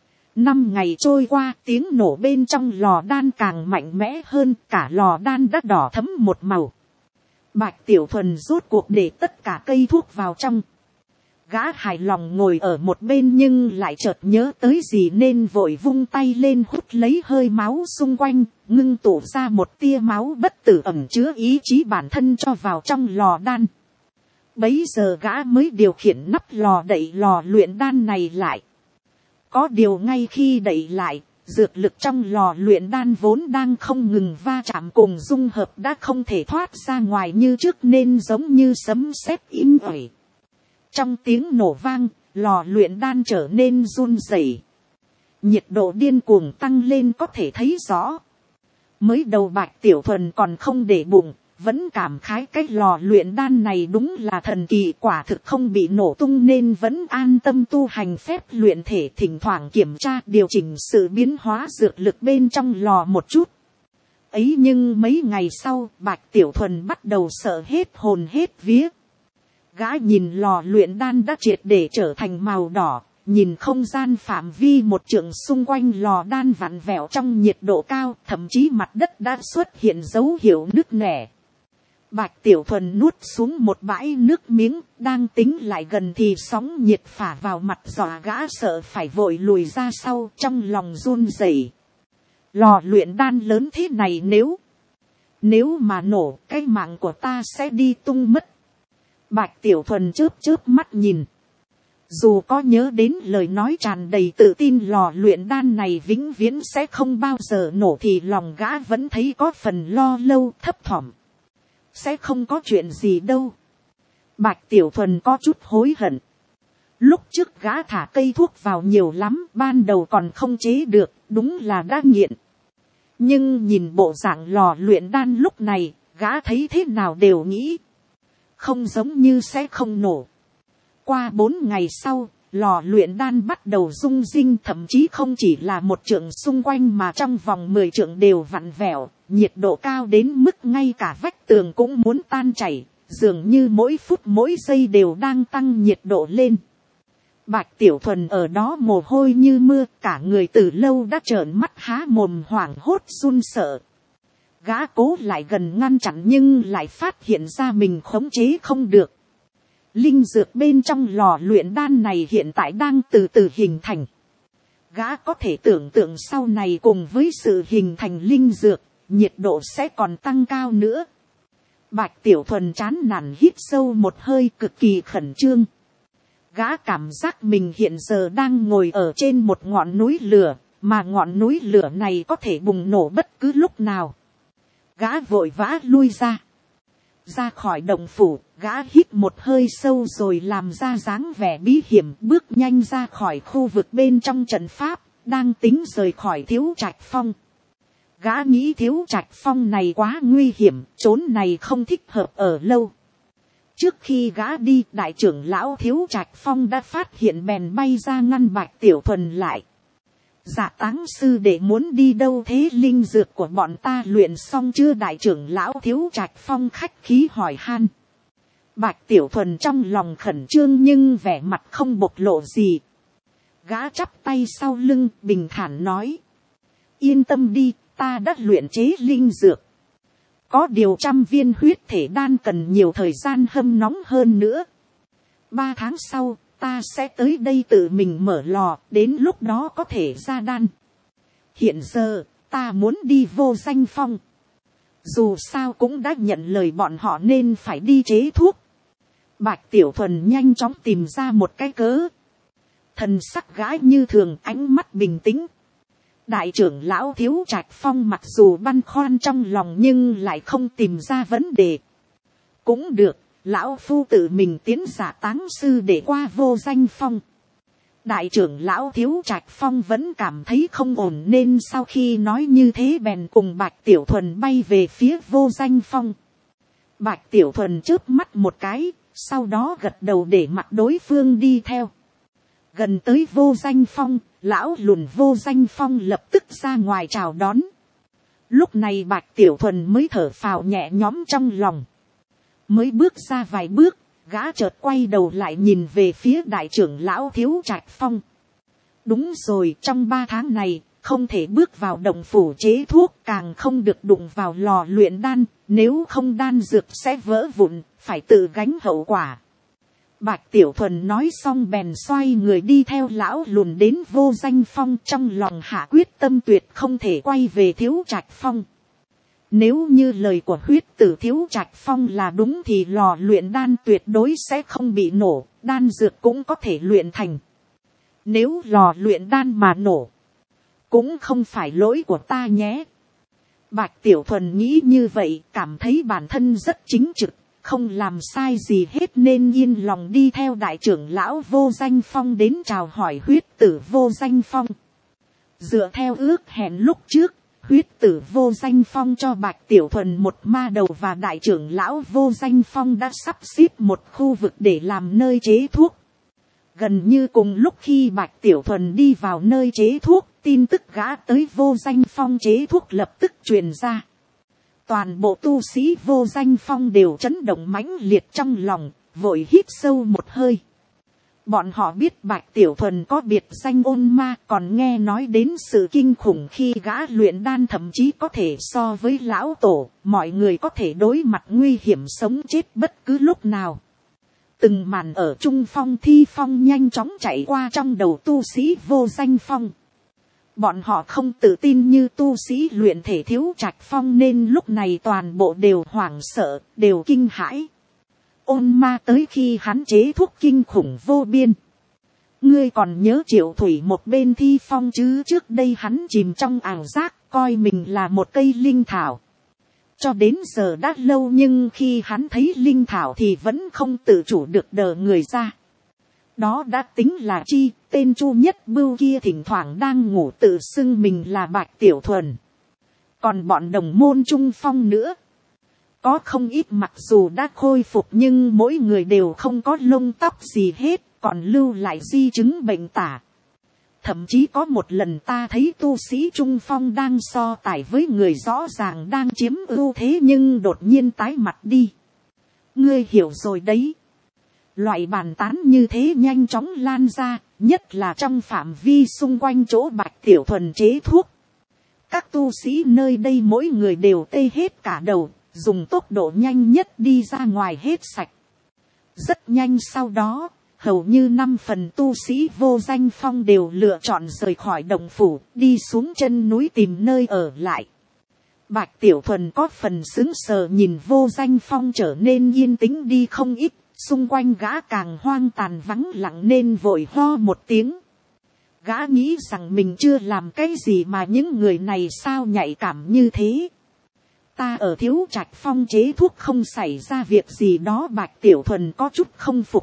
5 ngày trôi qua, tiếng nổ bên trong lò đan càng mạnh mẽ hơn, cả lò đan đã đỏ thẫm một màu. Bạch Tiểu Thuần rốt cuộc để tất cả cây thuốc vào trong. Gã hài lòng ngồi ở một bên nhưng lại chợt nhớ tới gì nên vội vung tay lên hút lấy hơi máu xung quanh, ngưng tụ ra một tia máu bất tử ẩn chứa ý chí bản thân cho vào trong lò đan. Bấy giờ gã mới điều khiển nắp lò đậy lò luyện đan này lại. Có điều ngay khi đậy lại, dược lực trong lò luyện đan vốn đang không ngừng va chạm cùng dung hợp đã không thể thoát ra ngoài như trước nên giống như sấm sét im ỏi. Trong tiếng nổ vang, lò luyện đan trở nên run rẩy. Nhiệt độ điên cuồng tăng lên có thể thấy rõ. Mới đầu Bạch Tiểu Thuần còn không để bụng, vẫn cảm khái cái lò luyện đan này đúng là thần kỳ, quả thực không bị nổ tung nên vẫn an tâm tu hành phép luyện thể, thỉnh thoảng kiểm tra điều chỉnh sự biến hóa dược lực bên trong lò một chút. Ấy nhưng mấy ngày sau, Bạch Tiểu Thuần bắt đầu sợ hết hồn hết vía. Gã nhìn lò luyện đan đã triệt để trở thành màu đỏ, nhìn không gian phạm vi một trượng xung quanh lò đan vặn vẹo trong nhiệt độ cao, thậm chí mặt đất đã xuất hiện dấu hiệu nứt nẻ. Bạch Tiểu Thuần nuốt xuống một bãi nước miếng, đang tính lại gần thì sóng nhiệt phả vào mặt dọa gã sợ phải vội lùi ra sau, trong lòng run rẩy. Lò luyện đan lớn thế này nếu mà nổ, cái mạng của ta sẽ đi tung mất. Bạch Tiểu Thuần chớp mắt nhìn. Dù có nhớ đến lời nói tràn đầy tự tin lò luyện đan này vĩnh viễn sẽ không bao giờ nổ thì lòng gã vẫn thấy có phần lo lâu thấp thỏm. Sẽ không có chuyện gì đâu. Bạch Tiểu Thuần có chút hối hận. Lúc trước gã thả cây thuốc vào nhiều lắm, ban đầu còn không chế được, đúng là đã nghiện. Nhưng nhìn bộ dạng lò luyện đan lúc này, gã thấy thế nào đều nghĩ không giống như sẽ không nổ. Qua 4 ngày sau, lò luyện đan bắt đầu rung rinh, thậm chí không chỉ là một trượng xung quanh mà trong vòng 10 trượng đều vặn vẹo, nhiệt độ cao đến mức ngay cả vách tường cũng muốn tan chảy, dường như mỗi phút mỗi giây đều đang tăng nhiệt độ lên. Bạch Tiểu Thuần ở đó mồ hôi như mưa, cả người từ lâu đã trợn mắt há mồm hoảng hốt run sợ. Gã cố lại gần ngăn chặn nhưng lại phát hiện ra mình khống chế không được. Linh dược bên trong lò luyện đan này hiện tại đang từ từ hình thành. Gã có thể tưởng tượng sau này cùng với sự hình thành linh dược, nhiệt độ sẽ còn tăng cao nữa. Bạch Tiểu Thuần chán nản hít sâu một hơi, cực kỳ khẩn trương. Gã cảm giác mình hiện giờ đang ngồi ở trên một ngọn núi lửa, mà ngọn núi lửa này có thể bùng nổ bất cứ lúc nào. Gã vội vã lui ra khỏi động phủ, gã hít một hơi sâu rồi làm ra dáng vẻ bí hiểm, bước nhanh ra khỏi khu vực bên trong trận pháp, đang tính rời khỏi Thiếu Trạch Phong. Gã nghĩ Thiếu Trạch Phong này quá nguy hiểm, chốn này không thích hợp ở lâu. Trước khi gã đi, đại trưởng lão Thiếu Trạch Phong đã phát hiện bèn bay ra ngăn Bạch Tiểu Thuần lại. Dạ Táng sư đệ muốn đi đâu thế, linh dược của bọn ta luyện xong chưa? Đại trưởng lão Thiếu Trạch Phong khách khí hỏi han. Bạch Tiểu Thuần trong lòng khẩn trương nhưng vẻ mặt không bộc lộ gì. Gã chắp tay sau lưng bình thản nói. Yên tâm đi, ta đã luyện chế linh dược. Có điều 100 viên huyết thể đan cần nhiều thời gian hâm nóng hơn nữa. 3 tháng sau, ta sẽ tới đây tự mình mở lò, đến lúc đó có thể ra đan. Hiện giờ, ta muốn đi Vô Danh Phong. Dù sao cũng đã nhận lời bọn họ nên phải đi chế thuốc. Bạch Tiểu Thuần nhanh chóng tìm ra một cái cớ. Thần sắc gã như thường, ánh mắt bình tĩnh. Đại trưởng lão Thiếu Trạch Phong mặc dù băn khoăn trong lòng nhưng lại không tìm ra vấn đề. Cũng được, lão phu tự mình tiến giả táng sư để qua Vô Danh Phong. Đại trưởng lão Thiếu Trạch Phong vẫn cảm thấy không ổn, nên sau khi nói như thế bèn cùng Bạch Tiểu Thuần bay về phía Vô Danh Phong. Bạch Tiểu Thuần chớp mắt một cái, sau đó gật đầu để mặc đối phương đi theo. Gần tới Vô Danh Phong, lão lùn Vô Danh Phong lập tức ra ngoài chào đón. Lúc này Bạch Tiểu Thuần mới thở phào nhẹ nhõm trong lòng. Mới bước ra vài bước, gã chợt quay đầu lại nhìn về phía đại trưởng lão Thiếu Trạch Phong. Đúng rồi, trong 3 tháng này, không thể bước vào động phủ chế thuốc, càng không được đụng vào lò luyện đan, nếu không đan dược sẽ vỡ vụn, phải tự gánh hậu quả. Bạch Tiểu Thuần nói xong bèn xoay người đi theo lão lùn đến Vô Danh Phong, trong lòng hạ quyết tâm tuyệt không thể quay về Thiếu Trạch Phong. Nếu như lời của huyết tử Thiếu Trạch Phong là đúng thì lò luyện đan tuyệt đối sẽ không bị nổ, đan dược cũng có thể luyện thành. Nếu lò luyện đan mà nổ, cũng không phải lỗi của ta nhé. Bạch Tiểu Thuần nghĩ như vậy, cảm thấy bản thân rất chính trực, không làm sai gì hết nên yên lòng đi theo đại trưởng lão Vô Danh Phong đến chào hỏi huyết tử Vô Danh Phong. Dựa theo ước hẹn lúc trước, huyết tử Vô Danh Phong cho Bạch Tiểu Thuần một ma đầu và đại trưởng lão Vô Danh Phong đã sắp xếp một khu vực để làm nơi chế thuốc. Gần như cùng lúc khi Bạch Tiểu Thuần đi vào nơi chế thuốc, tin tức gã tới Vô Danh Phong chế thuốc lập tức truyền ra. Toàn bộ tu sĩ Vô Danh Phong đều chấn động mãnh liệt trong lòng, vội hít sâu một hơi. Bọn họ biết Bạch Tiểu Thuần có biệt danh Ôn Ma, còn nghe nói đến sự kinh khủng khi gã luyện đan thậm chí có thể so với lão tổ, mọi người có thể đối mặt nguy hiểm sống chết bất cứ lúc nào. Từng màn ở Trung Phong Thi Phong nhanh chóng chạy qua trong đầu tu sĩ Vô Danh Phong. Bọn họ không tự tin như tu sĩ luyện thể Thiếu Trạch Phong nên lúc này toàn bộ đều hoảng sợ, đều kinh hãi. Ôn Ma tới khi hắn chế thuốc kinh khủng vô biên. Ngươi còn nhớ Triệu Thủy một bên Thi Phong chứ, trước đây hắn chìm trong ảo giác, coi mình là một cây linh thảo. Cho đến giờ đã lâu nhưng khi hắn thấy linh thảo thì vẫn không tự chủ được đờ người ra. Đó đã tính là chi, tên Chu Nhất Bưu kia thỉnh thoảng đang ngủ tự xưng mình là Bạch Tiểu Thuần. Còn bọn đồng môn Trung Phong nữa. Có không ít mặc dù đã khôi phục nhưng mỗi người đều không có lông tóc gì hết, còn lưu lại di chứng bệnh tả. Thậm chí có một lần ta thấy tu sĩ Trung Phong đang so tài với người rõ ràng đang chiếm ưu thế nhưng đột nhiên tái mặt đi. Ngươi hiểu rồi đấy. Loại bàn tán như thế nhanh chóng lan ra, nhất là trong phạm vi xung quanh chỗ Bạch Tiểu Thuần chế thuốc. Các tu sĩ nơi đây mỗi người đều tê hết cả đầu, dùng tốc độ nhanh nhất đi ra ngoài hết sạch. Rất nhanh sau đó, hầu như 5 phần tu sĩ Vô Danh Phong đều lựa chọn rời khỏi động phủ, đi xuống chân núi tìm nơi ở lại. Bạch Tiểu Thuần có phần sững sờ nhìn Vô Danh Phong trở nên yên tĩnh đi không ít, xung quanh gã càng hoang tàn vắng lặng nên vội ho một tiếng. Gã nghĩ rằng mình chưa làm cái gì mà những người này sao nhạy cảm như thế. Ta ở Thiếu Trạch Phong chế thuốc không xảy ra việc gì đó. Bạch Tiểu Thuần có chút không phục.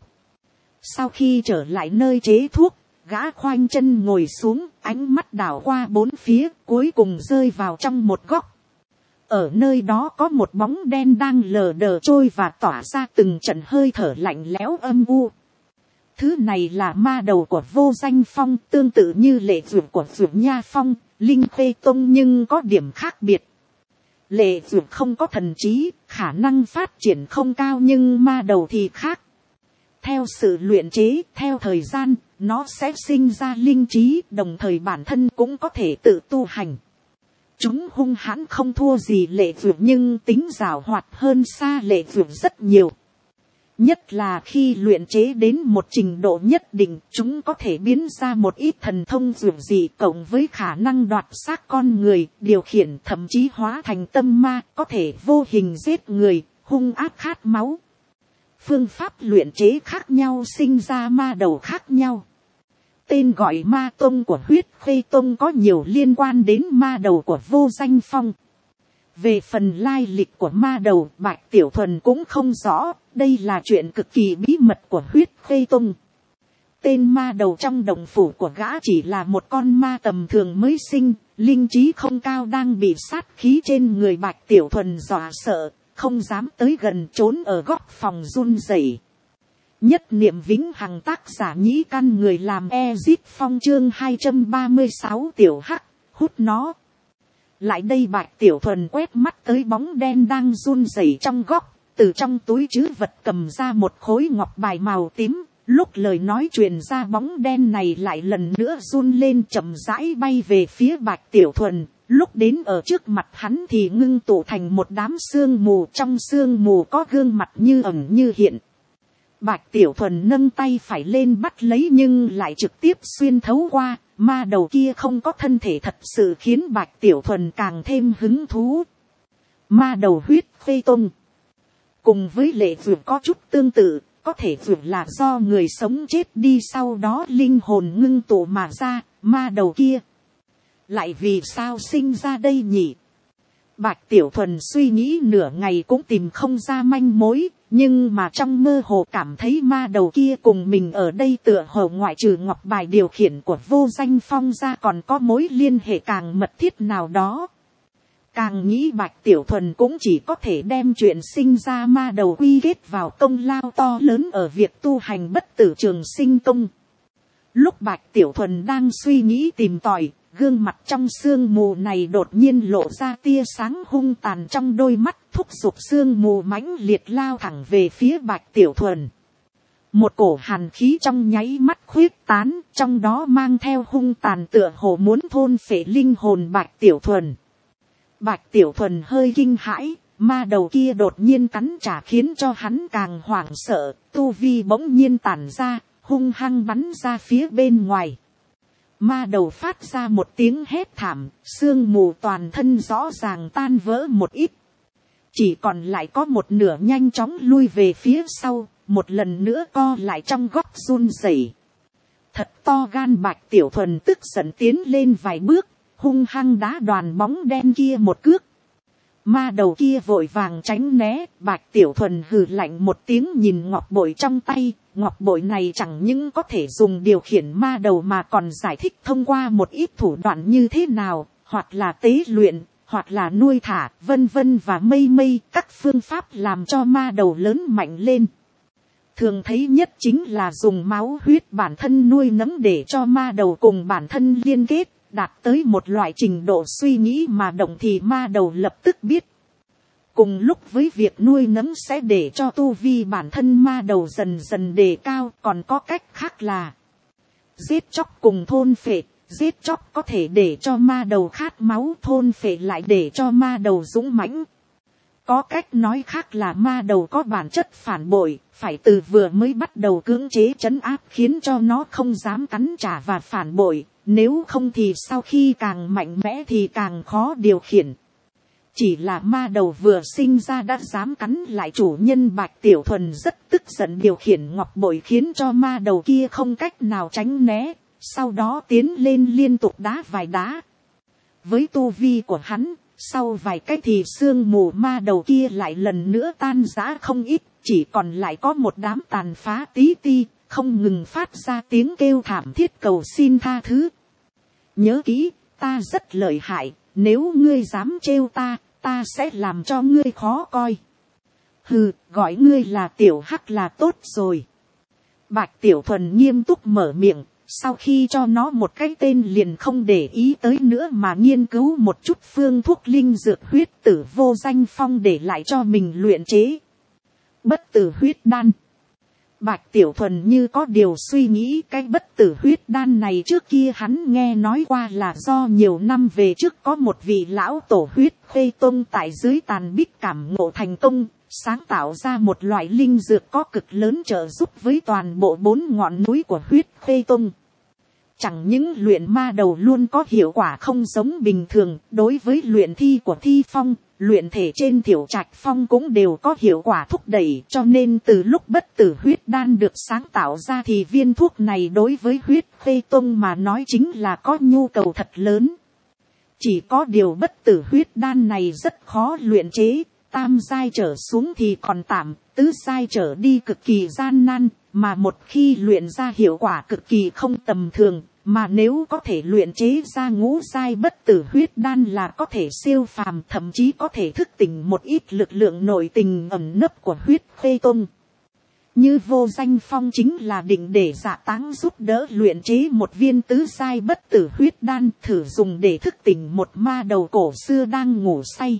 Sau khi trở lại nơi chế thuốc, gã khoanh chân ngồi xuống, ánh mắt đảo qua bốn phía, cuối cùng rơi vào trong một góc. Ở nơi đó có một bóng đen đang lờ đờ trôi và tỏa ra từng trận hơi thở lạnh lẽo âm u. Thứ này là ma đầu của Vô Danh Phong, tương tự như Lệ Dược của Dược Nha Phong, Linh Khê Tông nhưng có điểm khác biệt. Lệ Dược không có thần trí, khả năng phát triển không cao nhưng ma đầu thì khác. Theo sự luyện chế, theo thời gian, nó sẽ sinh ra linh trí, đồng thời bản thân cũng có thể tự tu hành. Chúng hung hãn không thua gì Lệ Dược nhưng tính giảo hoạt hơn xa Lệ Dược rất nhiều. Nhất là khi luyện chế đến một trình độ nhất định, chúng có thể biến ra một ít thần thông dược dị cộng với khả năng đoạt xác con người, điều khiển thậm chí hóa thành tâm ma, có thể vô hình giết người, hung ác khát máu. Phương pháp luyện chế khác nhau sinh ra ma đầu khác nhau. Tên gọi ma tông của huyết khê tông có nhiều liên quan đến ma đầu của Vô Danh Phong. Về phần lai lịch của ma đầu, Bạch Tiểu Thuần cũng không rõ, đây là chuyện cực kỳ bí mật của huyết khê tông. Tên ma đầu trong đồng phủ của gã chỉ là một con ma tầm thường mới sinh, linh trí không cao, đang bị sát khí trên người Bạch Tiểu Thuần dọa sợ, không dám tới gần, trốn ở góc phòng run rẩy. Nhất niệm vĩnh hằng, tác giả Nhĩ Căn, người làm Ezip Phong, chương 236 tiểu hắc, hút nó. Lại đây, Bạch Tiểu Thuần quét mắt tới bóng đen đang run rẩy trong góc, từ trong túi trữ vật cầm ra một khối ngọc bài màu tím. Lúc lời nói truyền ra, bóng đen này lại lần nữa run lên, chậm rãi bay về phía Bạch Tiểu Thuần. Lúc đến ở trước mặt hắn thì ngưng tụ thành một đám sương mù, trong sương mù có gương mặt như ẩn như hiện. Bạch Tiểu Thuần nâng tay phải lên bắt lấy, nhưng lại trực tiếp xuyên thấu qua. Ma đầu kia không có thân thể thật sự, khiến Bạch Tiểu Thuần càng thêm hứng thú. Ma đầu huyết khê tông cùng với lệ vượt có chút tương tự, có thể vượt là do người sống chết đi, sau đó linh hồn ngưng tụ mà ra. Ma đầu kia lại vì sao sinh ra đây nhỉ? Bạch Tiểu Thuần suy nghĩ nửa ngày cũng tìm không ra manh mối, nhưng mà trong mơ hồ cảm thấy ma đầu kia cùng mình ở đây tựa hồ ngoại trừ ngọc bài điều khiển của Vô Danh Phong ra còn có mối liên hệ càng mật thiết nào đó. Càng nghĩ Bạch Tiểu Thuần cũng chỉ có thể đem chuyện sinh ra ma đầu quy kết vào công lao to lớn ở việc tu hành bất tử trường sinh công. Lúc Bạch Tiểu Thuần đang suy nghĩ tìm tòi, gương mặt trong sương mù này đột nhiên lộ ra tia sáng hung tàn trong đôi mắt, thúc giục sương mù mãnh liệt lao thẳng về phía Bạch Tiểu Thuần. Một cổ hàn khí trong nháy mắt khuyết tán, trong đó mang theo hung tàn tựa hồ muốn thôn phệ linh hồn Bạch Tiểu Thuần. Bạch Tiểu Thuần hơi kinh hãi, ma đầu kia đột nhiên cắn trả khiến cho hắn càng hoảng sợ, tu vi bỗng nhiên tản ra, hung hăng bắn ra phía bên ngoài. Ma đầu phát ra một tiếng hét thảm, sương mù toàn thân rõ ràng tan vỡ một ít. Chỉ còn lại có một nửa nhanh chóng lui về phía sau, một lần nữa co lại trong góc run rẩy. Thật to gan, Bạch Tiểu Thuần tức giận tiến lên vài bước, hung hăng đá đoàn bóng đen kia một cước. Ma đầu kia vội vàng tránh né, Bạch Tiểu Thuần hừ lạnh một tiếng nhìn ngọc bội trong tay. Ngọc bội này chẳng những có thể dùng điều khiển ma đầu mà còn giải thích thông qua một ít thủ đoạn như thế nào, hoặc là tế luyện, hoặc là nuôi thả, vân vân và mây mây, các phương pháp làm cho ma đầu lớn mạnh lên. Thường thấy nhất chính là dùng máu huyết bản thân nuôi nấng để cho ma đầu cùng bản thân liên kết, đạt tới một loại trình độ suy nghĩ mà động thì ma đầu lập tức biết. Cùng lúc với việc nuôi nấng sẽ để cho tu vi bản thân ma đầu dần dần đề cao, còn có cách khác là giết chóc cùng thôn phệ. Giết chóc có thể để cho ma đầu khát máu, thôn phệ lại để cho ma đầu dũng mãnh. Có cách nói khác là ma đầu có bản chất phản bội, phải từ vừa mới bắt đầu cưỡng chế trấn áp khiến cho nó không dám cắn trả và phản bội, nếu không thì sau khi càng mạnh mẽ thì càng khó điều khiển. Chỉ là ma đầu vừa sinh ra đã dám cắn lại chủ nhân, Bạch Tiểu Thuần rất tức giận điều khiển ngọc bội khiến cho ma đầu kia không cách nào tránh né, sau đó tiến lên liên tục đá vài đá. Với tu vi của hắn, sau vài cái thì sương mù ma đầu kia lại lần nữa tan rã không ít, chỉ còn lại có một đám tàn phá tí ti, không ngừng phát ra tiếng kêu thảm thiết cầu xin tha thứ. Nhớ kỹ, ta rất lợi hại, nếu ngươi dám trêu ta, ta sẽ làm cho ngươi khó coi. Hừ, gọi ngươi là tiểu hắc là tốt rồi. Bạch Tiểu Thuần nghiêm túc mở miệng, sau khi cho nó một cái tên liền không để ý tới nữa mà nghiên cứu một chút phương thuốc linh dược huyết tử Vô Danh Phong để lại cho mình luyện chế. Bất tử huyết đan. Bạch Tiểu Thuần như có điều suy nghĩ, cái bất tử huyết đan này trước kia hắn nghe nói qua là do nhiều năm về trước có một vị lão tổ huyết khê tông tại dưới tàn bích cảm ngộ thành công, sáng tạo ra một loại linh dược có cực lớn trợ giúp với toàn bộ 4 ngọn núi của huyết khê tông. Chẳng những luyện ma đầu luôn có hiệu quả không giống bình thường, đối với luyện thi của thi phong, luyện thể trên Thiểu Trạch Phong cũng đều có hiệu quả thúc đẩy, cho nên từ lúc bất tử huyết đan được sáng tạo ra thì viên thuốc này đối với huyết khê tông mà nói chính là có nhu cầu thật lớn. Chỉ có điều bất tử huyết đan này rất khó luyện chế, tam giai trở xuống thì còn tạm, tứ giai trở đi cực kỳ gian nan, mà một khi luyện ra hiệu quả cực kỳ không tầm thường, mà nếu có thể luyện chế ra ngũ giai bất tử huyết đan là có thể siêu phàm, thậm chí có thể thức tỉnh một ít lực lượng nội tình ẩn nấp của huyết khê tông. Như Vô Danh Phong chính là định để Dạ Táng giúp đỡ luyện chế một viên tứ giai bất tử huyết đan, thử dùng để thức tỉnh một ma đầu cổ xưa đang ngủ say.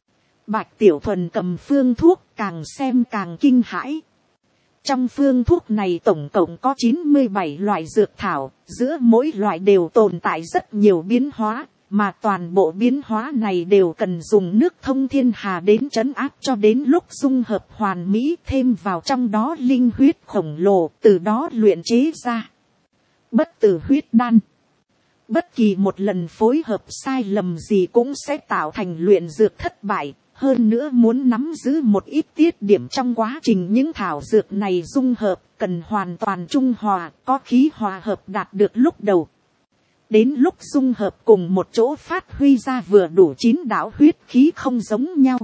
Bạch Tiểu Thuần cầm phương thuốc càng xem càng kinh hãi. Trong phương thuốc này tổng cộng có 97 loại dược thảo, giữa mỗi loại đều tồn tại rất nhiều biến hóa, mà toàn bộ biến hóa này đều cần dùng nước thông thiên hà đến trấn áp cho đến lúc dung hợp hoàn mỹ, thêm vào trong đó linh huyết khổng lồ, từ đó luyện chế ra bất tử huyết đan. Bất kỳ một lần phối hợp sai lầm gì cũng sẽ tạo thành luyện dược thất bại. Hơn nữa muốn nắm giữ một ít tiết điểm trong quá trình những thảo dược này dung hợp, cần hoàn toàn trung hòa, có khí hòa hợp đạt được lúc đầu. Đến lúc dung hợp cùng một chỗ phát huy ra vừa đủ 9 đạo huyết khí không giống nhau.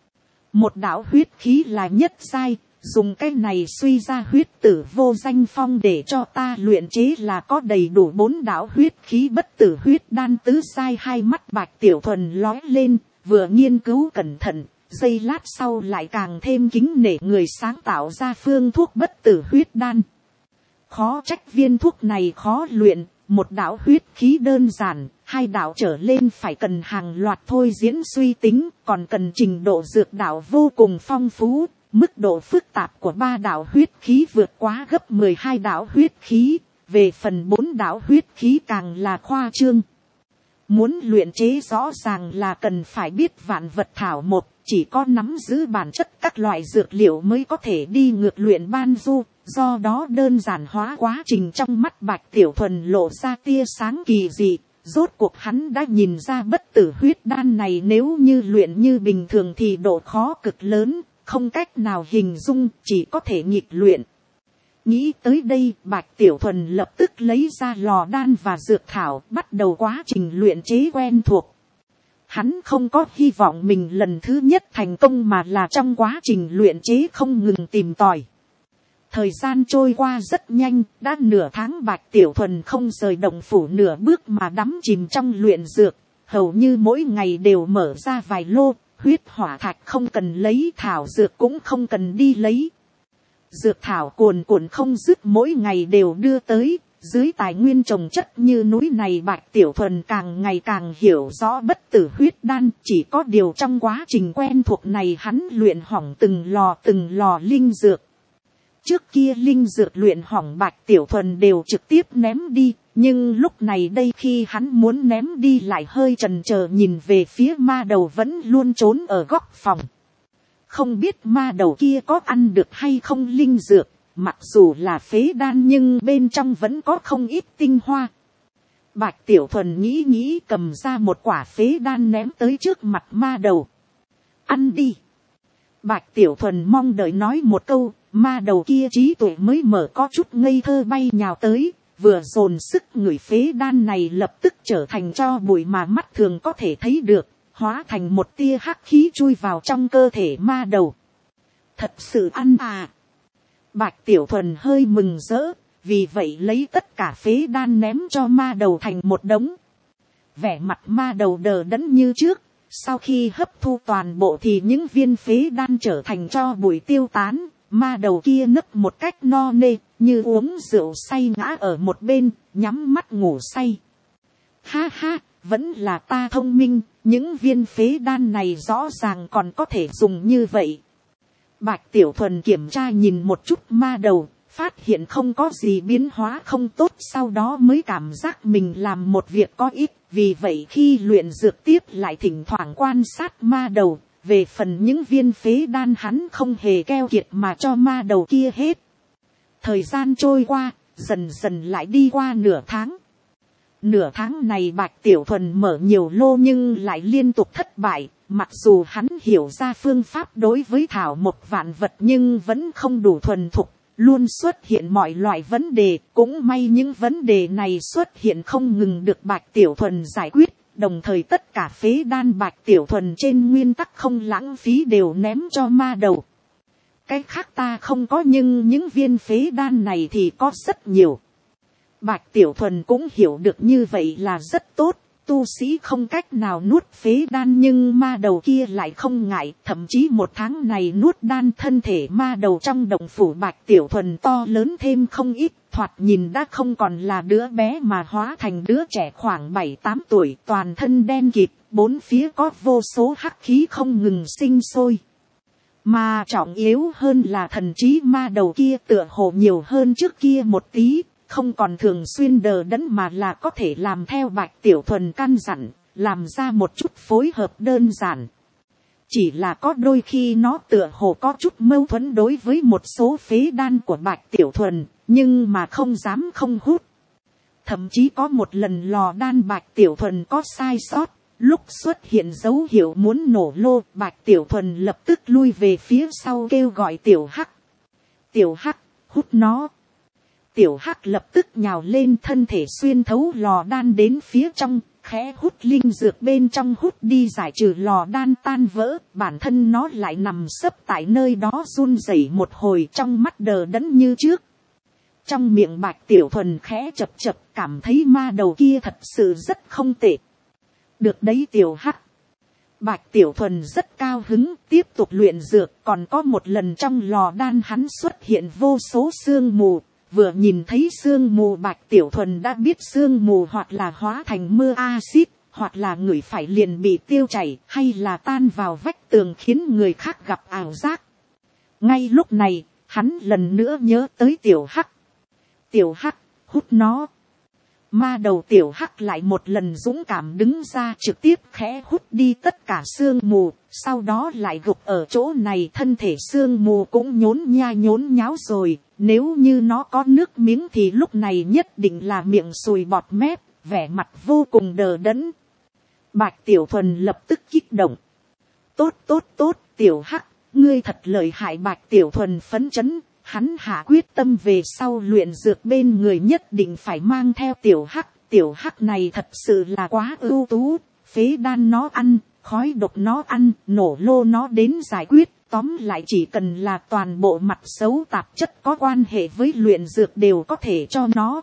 Một đạo huyết khí là nhất giai, dùng cái này suy ra huyết tử Vô Danh Phong để cho ta luyện chế là có đầy đủ 4 đạo huyết khí bất tử huyết đan tứ giai. Hai mắt Bạch Tiểu Thuần lói lên, vừa nghiên cứu cẩn thận, giây lát sau lại càng thêm kính nể người sáng tạo ra phương thuốc bất tử huyết đan. Khó trách viên thuốc này khó luyện, một đạo huyết khí đơn giản, 2 đạo trở lên phải cần hàng loạt thôi diễn suy tính, còn cần trình độ dược đạo vô cùng phong phú, mức độ phức tạp của 3 đạo huyết khí vượt quá gấp 12 đạo huyết khí, về phần 4 đạo huyết khí càng là khoa trương. Muốn luyện chế rõ ràng là cần phải biết vạn vật thảo một, chỉ có nắm giữ bản chất các loại dược liệu mới có thể đi ngược luyện ban du, do đó đơn giản hóa quá trình. Trong mắt Bạch Tiểu Thuần lộ ra tia sáng kỳ dị, rốt cuộc hắn đã nhìn ra bất tử huyết đan này nếu như luyện như bình thường thì độ khó cực lớn, không cách nào hình dung, chỉ có thể nghịch luyện. Nghĩ tới đây, Bạch Tiểu Thuần lập tức lấy ra lò đan và dược thảo, bắt đầu quá trình luyện chế quen thuộc. Hắn không có hy vọng mình lần thứ nhất thành công, mà là trong quá trình luyện chế không ngừng tìm tòi. Thời gian trôi qua rất nhanh, đã nửa tháng Bạch Tiểu Thuần không rời động phủ nửa bước mà đắm chìm trong luyện dược, hầu như mỗi ngày đều mở ra vài lô, huyết hỏa thạch không cần lấy, thảo dược cũng không cần đi lấy. Dược thảo cuồn cuộn không dứt mỗi ngày đều đưa tới, dưới tài nguyên trồng chất như núi này Bạch Tiểu Thuần càng ngày càng hiểu rõ bất tử huyết đan, chỉ có điều trong quá trình quen thuộc này hắn luyện hỏng từng lò linh dược. Trước kia linh dược luyện hỏng Bạch Tiểu Thuần đều trực tiếp ném đi, nhưng lúc này đây khi hắn muốn ném đi lại hơi chần chờ nhìn về phía ma đầu vẫn luôn trốn ở góc phòng. Không biết ma đầu kia có ăn được hay không linh dược, mặc dù là phế đan nhưng bên trong vẫn có không ít tinh hoa. Bạch Tiểu Thuần nghĩ cầm ra một quả phế đan ném tới trước mặt ma đầu. Ăn đi. Bạch Tiểu Thuần mong đợi nói một câu, ma đầu kia trí tuệ mới mở có chút ngây thơ bay nhào tới, vừa dồn sức ngửi phế đan này lập tức trở thành tro bụi mà mắt thường có thể thấy được, hóa thành một tia hắc khí chui vào trong cơ thể ma đầu. Thật sự ăn à? Bạch Tiểu Thuần hơi mừng rỡ, vì vậy lấy tất cả phế đan ném cho ma đầu thành một đống. Vẻ mặt ma đầu đờ đẫn như trước, sau khi hấp thu toàn bộ thì những viên phế đan trở thành tro bụi tiêu tán, ma đầu kia nấc một cách no nê, như uống rượu say ngã ở một bên, nhắm mắt ngủ say. Ha ha, vẫn là ta thông minh, những viên phế đan này rõ ràng còn có thể dùng như vậy. Bạch Tiểu Thuần kiểm tra nhìn một chút ma đầu, phát hiện không có gì biến hóa không tốt, sau đó mới cảm giác mình làm một việc có ích, vì vậy khi luyện dược tiếp lại thỉnh thoảng quan sát ma đầu, về phần những viên phế đan hắn không hề keo kiệt mà cho ma đầu kia hết. Thời gian trôi qua, dần dần lại đi qua nửa tháng. Nửa tháng này Bạch Tiểu Thuần mở nhiều lô nhưng lại liên tục thất bại, mặc dù hắn hiểu ra phương pháp đối với thảo một vạn vật nhưng vẫn không đủ thuần thục, luôn xuất hiện mọi loại vấn đề, cũng may những vấn đề này xuất hiện không ngừng được Bạch Tiểu Thuần giải quyết, đồng thời tất cả phế đan Bạch Tiểu Thuần trên nguyên tắc không lãng phí đều ném cho ma đầu. Cái khác ta không có, nhưng những viên phế đan này thì có rất nhiều. Bạch Tiểu Thuần cũng hiểu được như vậy là rất tốt. Tu sĩ không cách nào nuốt phế đan, nhưng ma đầu kia lại không ngại. Thậm chí một tháng này nuốt đan, thân thể ma đầu trong động phủ Bạch Tiểu Thuần to lớn thêm không ít. Thoạt nhìn đã không còn là đứa bé mà hóa thành đứa trẻ khoảng 7-8 tuổi. Toàn thân đen kịt, bốn phía có vô số hắc khí không ngừng sinh sôi. Mà trọng yếu hơn là thần trí ma đầu kia tựa hồ nhiều hơn trước kia một tí. Không còn thường xuyên đờ đẫn mà là có thể làm theo Bạch Tiểu Thuần căn dặn, làm ra một chút phối hợp đơn giản. Chỉ là có đôi khi nó tựa hồ có chút mâu thuẫn đối với một số phế đan của Bạch Tiểu Thuần, nhưng mà không dám không hút. Thậm chí có một lần lò đan Bạch Tiểu Thuần có sai sót, lúc xuất hiện dấu hiệu muốn nổ lô, Bạch Tiểu Thuần lập tức lui về phía sau kêu gọi Tiểu Hắc. Tiểu Hắc, hút nó. Tiểu Hắc lập tức nhào lên, thân thể xuyên thấu lò đan đến phía trong, khẽ hút linh dược bên trong hút đi, giải trừ lò đan tan vỡ. Bản thân nó lại nằm sấp tại nơi đó run rẩy một hồi, trong mắt đờ đẫn như trước. Trong miệng Bạch Tiểu Thuần khẽ chập chập, cảm thấy ma đầu kia thật sự rất không tệ. Được đấy Tiểu Hắc. Bạch Tiểu Thuần rất cao hứng, tiếp tục luyện dược. Còn có một lần trong lò đan hắn xuất hiện vô số sương mù. Vừa nhìn thấy sương mù Bạch Tiểu Thuần đã biết sương mù hoặc là hóa thành mưa axit, hoặc là ngửi phải liền bị tiêu chảy, hay là tan vào vách tường khiến người khác gặp ảo giác. Ngay lúc này, hắn lần nữa nhớ tới Tiểu Hắc. Tiểu Hắc, hút nó. Ma đầu Tiểu Hắc lại một lần dũng cảm đứng ra, trực tiếp khẽ hút đi tất cả sương mù, sau đó lại gục ở chỗ này. Thân thể sương mù cũng nhốn nha nhốn nháo rồi, nếu như nó có nước miếng thì lúc này nhất định là miệng sùi bọt mép, vẻ mặt vô cùng đờ đẫn. Bạch Tiểu Thuần lập tức kích động. Tốt tốt tốt, Tiểu Hắc, ngươi thật lợi hại. Bạch Tiểu Thuần phấn chấn. Hắn hạ quyết tâm về sau luyện dược bên người nhất định phải mang theo Tiểu Hắc. Tiểu Hắc này thật sự là quá ưu tú. Phế đan nó ăn, khói độc nó ăn, nổ lô nó đến giải quyết. Tóm lại chỉ cần là toàn bộ mặt xấu tạp chất có quan hệ với luyện dược đều có thể cho nó.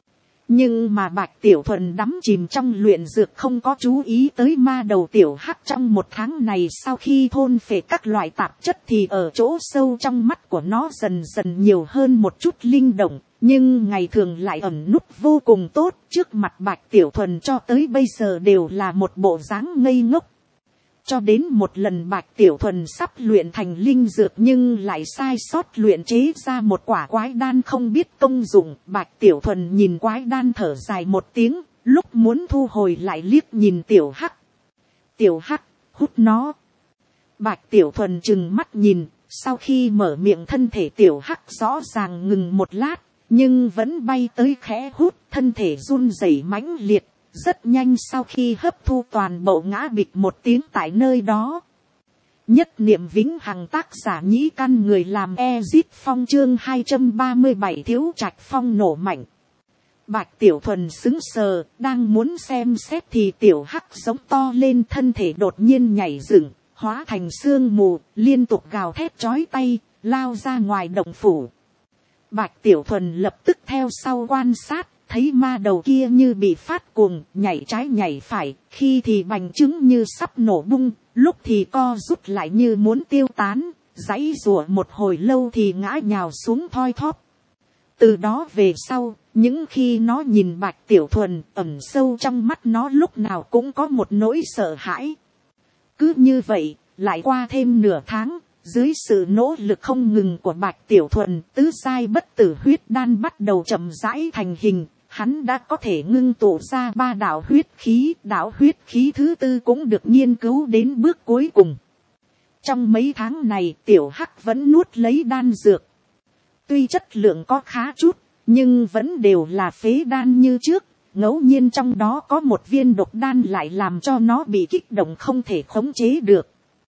Nhưng mà Bạch Tiểu Thuần đắm chìm trong luyện dược, không có chú ý tới ma đầu Tiểu Hắc trong một tháng này sau khi thôn phệ các loại tạp chất thì ở chỗ sâu trong mắt của nó dần dần nhiều hơn một chút linh động, nhưng ngày thường lại ẩn nút vô cùng tốt. Trước mặt Bạch Tiểu Thuần cho tới bây giờ đều là một bộ dáng ngây ngốc. Cho đến một lần Bạch Tiểu Thuần sắp luyện thành linh dược nhưng lại sai sót luyện chế ra một quả quái đan không biết công dụng. Bạch Tiểu Thuần nhìn quái đan thở dài một tiếng, lúc muốn thu hồi lại liếc nhìn Tiểu Hắc. Tiểu Hắc, hút nó. Bạch Tiểu Thuần trừng mắt nhìn, sau khi mở miệng thân thể Tiểu Hắc rõ ràng ngừng một lát, nhưng vẫn bay tới khẽ hút, thân thể run rẩy mãnh liệt. Rất nhanh sau khi hấp thu toàn bộ ngã bịch một tiếng tại nơi đó. Nhất niệm vĩnh hằng, tác giả Nhĩ Căn, người làm Ezip Phong, chương 237 Thiếu Trạch Phong nổ mạnh. Bạch Tiểu Thuần sững sờ, đang muốn xem xét thì Tiểu Hắc giống to lên, thân thể đột nhiên nhảy dựng, hóa thành sương mù, liên tục gào thét chói tay, lao ra ngoài động phủ. Bạch Tiểu Thuần lập tức theo sau quan sát. Thấy ma đầu kia như bị phát cuồng, nhảy trái nhảy phải, khi thì bành trướng như sắp nổ bung, lúc thì co rút lại như muốn tiêu tán, giãy giụa một hồi lâu thì ngã nhào xuống thoi thóp. Từ đó về sau, những khi nó nhìn Bạch Tiểu Thuần, ẩn sâu trong mắt nó lúc nào cũng có một nỗi sợ hãi. Cứ như vậy, lại qua thêm nửa tháng, dưới sự nỗ lực không ngừng của Bạch Tiểu Thuần, tứ giai bất tử huyết đan bắt đầu chậm rãi thành hình. Hắn đã có thể ngưng tụ ra 3 đạo huyết khí, đạo huyết khí thứ 4 cũng được nghiên cứu đến bước cuối cùng. Trong mấy tháng này Tiểu Hắc vẫn nuốt lấy đan dược. Tuy chất lượng có khá chút, nhưng vẫn đều là phế đan như trước. Ngẫu nhiên trong đó có một viên độc đan lại làm cho nó bị kích động không thể khống chế được.